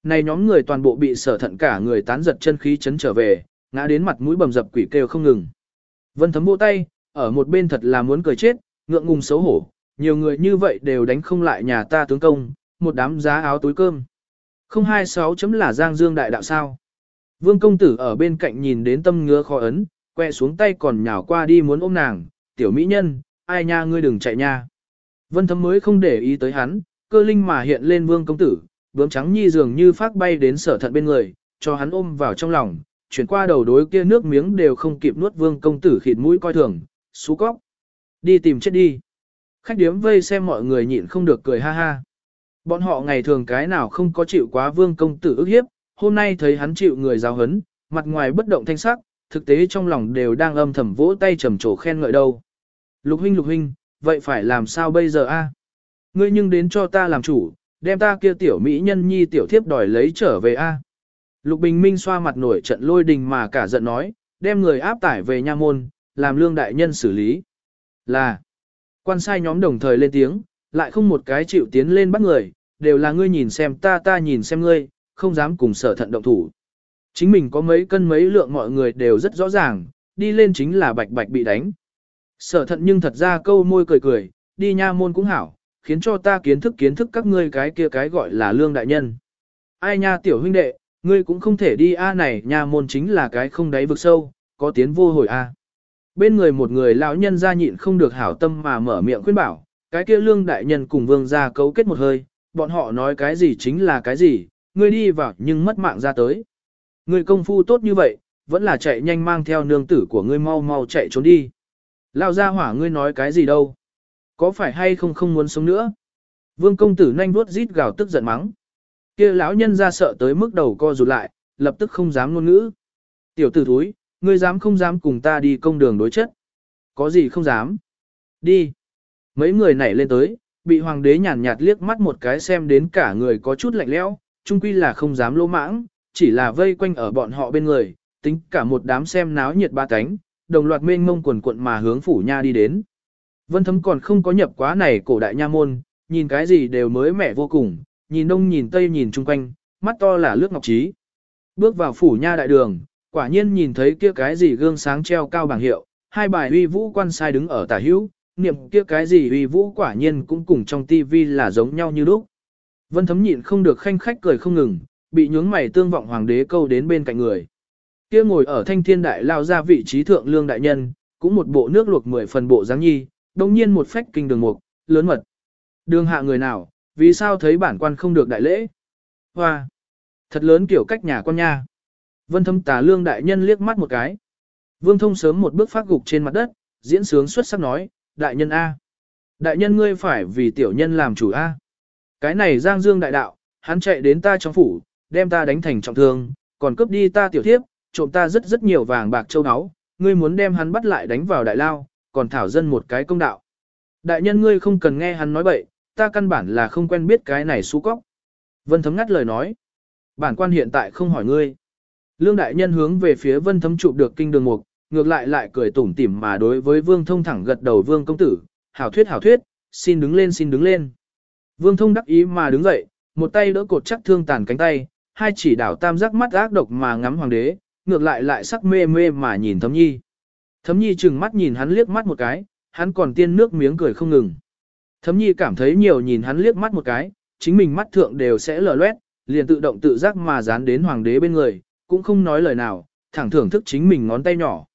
này nhóm người toàn bộ bị sở thận cả người tán giật chân khí chấn trở về, ngã đến mặt mũi bầm dập quỷ kêu không ngừng. Vân Thấm vỗ tay, ở một bên thật là muốn cười chết, ngượng ngùng xấu hổ, nhiều người như vậy đều đánh không lại nhà ta tướng công, một đám giá áo túi cơm. không hai sáu chấm là Giang Dương đại đạo sao. Vương công tử ở bên cạnh nhìn đến tâm ngứa khó ấn, que xuống tay còn nhào qua đi muốn ôm nàng, tiểu mỹ nhân, ai nha ngươi đừng chạy nha. Vân Thấm mới không để ý tới hắn, cơ linh mà hiện lên vương công tử, bướm trắng nhi dường như phát bay đến sở thận bên người, cho hắn ôm vào trong lòng, chuyển qua đầu đối kia nước miếng đều không kịp nuốt vương công tử khịt mũi coi thường, xú cóc. Đi tìm chết đi. Khách điếm vây xem mọi người nhịn không được cười ha ha. Bọn họ ngày thường cái nào không có chịu quá vương công tử ức hiếp, hôm nay thấy hắn chịu người giáo hấn, mặt ngoài bất động thanh sắc, thực tế trong lòng đều đang âm thầm vỗ tay trầm trồ khen ngợi đâu. Lục huynh lục huynh, vậy phải làm sao bây giờ a? Ngươi nhưng đến cho ta làm chủ, đem ta kia tiểu mỹ nhân nhi tiểu thiếp đòi lấy trở về a. Lục Bình Minh xoa mặt nổi trận lôi đình mà cả giận nói, đem người áp tải về nha môn, làm lương đại nhân xử lý. Là, quan sai nhóm đồng thời lên tiếng, lại không một cái chịu tiến lên bắt người, đều là ngươi nhìn xem ta ta nhìn xem ngươi, không dám cùng sở thận động thủ. Chính mình có mấy cân mấy lượng mọi người đều rất rõ ràng, đi lên chính là bạch bạch bị đánh. Sở thận nhưng thật ra câu môi cười cười, đi nha môn cũng hảo, khiến cho ta kiến thức kiến thức các ngươi cái kia cái gọi là lương đại nhân. Ai nha tiểu huynh đệ, ngươi cũng không thể đi a này nha môn chính là cái không đáy vực sâu, có tiến vô hồi a. Bên người một người lão nhân ra nhịn không được hảo tâm mà mở miệng khuyên bảo, cái kia lương đại nhân cùng vương gia cấu kết một hơi, bọn họ nói cái gì chính là cái gì, ngươi đi vào nhưng mất mạng ra tới. Ngươi công phu tốt như vậy, vẫn là chạy nhanh mang theo nương tử của ngươi mau mau chạy trốn đi. Lao ra hỏa ngươi nói cái gì đâu? Có phải hay không không muốn sống nữa? Vương công tử nhanh vuốt rít gào tức giận mắng. Kia lão nhân ra sợ tới mức đầu co rụt lại, lập tức không dám ngôn ngữ. Tiểu tử thúi, ngươi dám không dám cùng ta đi công đường đối chất? Có gì không dám? Đi. Mấy người nảy lên tới, bị hoàng đế nhàn nhạt liếc mắt một cái xem đến cả người có chút lạnh lẽo, chung quy là không dám lỗ mãng, chỉ là vây quanh ở bọn họ bên người, tính cả một đám xem náo nhiệt ba cánh, đồng loạt mênh mông quần cuộn mà hướng phủ nha đi đến. Vân Thấm còn không có nhập quá này cổ đại nha môn, nhìn cái gì đều mới mẻ vô cùng, nhìn đông nhìn tây nhìn chung quanh, mắt to là lướt ngọc trí. Bước vào phủ nha đại đường, quả nhiên nhìn thấy kia cái gì gương sáng treo cao bảng hiệu, hai bài uy vũ quan sai đứng ở tả hữu, niệm kia cái gì uy vũ quả nhiên cũng cùng trong tivi là giống nhau như lúc. Vân Thấm nhịn không được khanh khách cười không ngừng, bị nhướng mày tương vọng hoàng đế câu đến bên cạnh người. Kia ngồi ở thanh thiên đại lao ra vị trí thượng lương đại nhân, cũng một bộ nước luộc mười phần bộ dáng nhi, đồng nhiên một phách kinh đường mục, lớn mật. Đường hạ người nào, vì sao thấy bản quan không được đại lễ? Hoa! Thật lớn kiểu cách nhà con nha. Vân Thấm tà lương đại nhân liếc mắt một cái. Vương Thông sớm một bước phát gục trên mặt đất, diễn sướng xuất sắc nói, đại nhân A. Đại nhân ngươi phải vì tiểu nhân làm chủ A. Cái này Giang Dương đại đạo, hắn chạy đến ta trong phủ, đem ta đánh thành trọng thương, còn cướp đi ta tiểu thiếp, trộm ta rất rất nhiều vàng bạc châu áo, ngươi muốn đem hắn bắt lại đánh vào đại lao, còn thảo dân một cái công đạo. Đại nhân ngươi không cần nghe hắn nói bậy, ta căn bản là không quen biết cái này xú cóc. Vân Thấm ngắt lời nói. Bản quan hiện tại không hỏi ngươi. Lương đại nhân hướng về phía Vân Thấm chụp được kinh đường mục, ngược lại lại cười tủm tỉm mà đối với Vương Thông thẳng gật đầu Vương công tử, hảo thuyết hảo thuyết, xin đứng lên xin đứng lên. Vương Thông đắc ý mà đứng dậy, một tay đỡ cột chắc thương tàn cánh tay, hai chỉ đảo tam giác mắt ác độc mà ngắm hoàng đế, ngược lại lại sắc mê mê mà nhìn Thấm Nhi. Thấm Nhi chừng mắt nhìn hắn liếc mắt một cái, hắn còn tiên nước miếng cười không ngừng. Thấm Nhi cảm thấy nhiều nhìn hắn liếc mắt một cái, chính mình mắt thượng đều sẽ lờ loét, liền tự động tự giác mà dán đến hoàng đế bên người, cũng không nói lời nào, thẳng thưởng thức chính mình ngón tay nhỏ.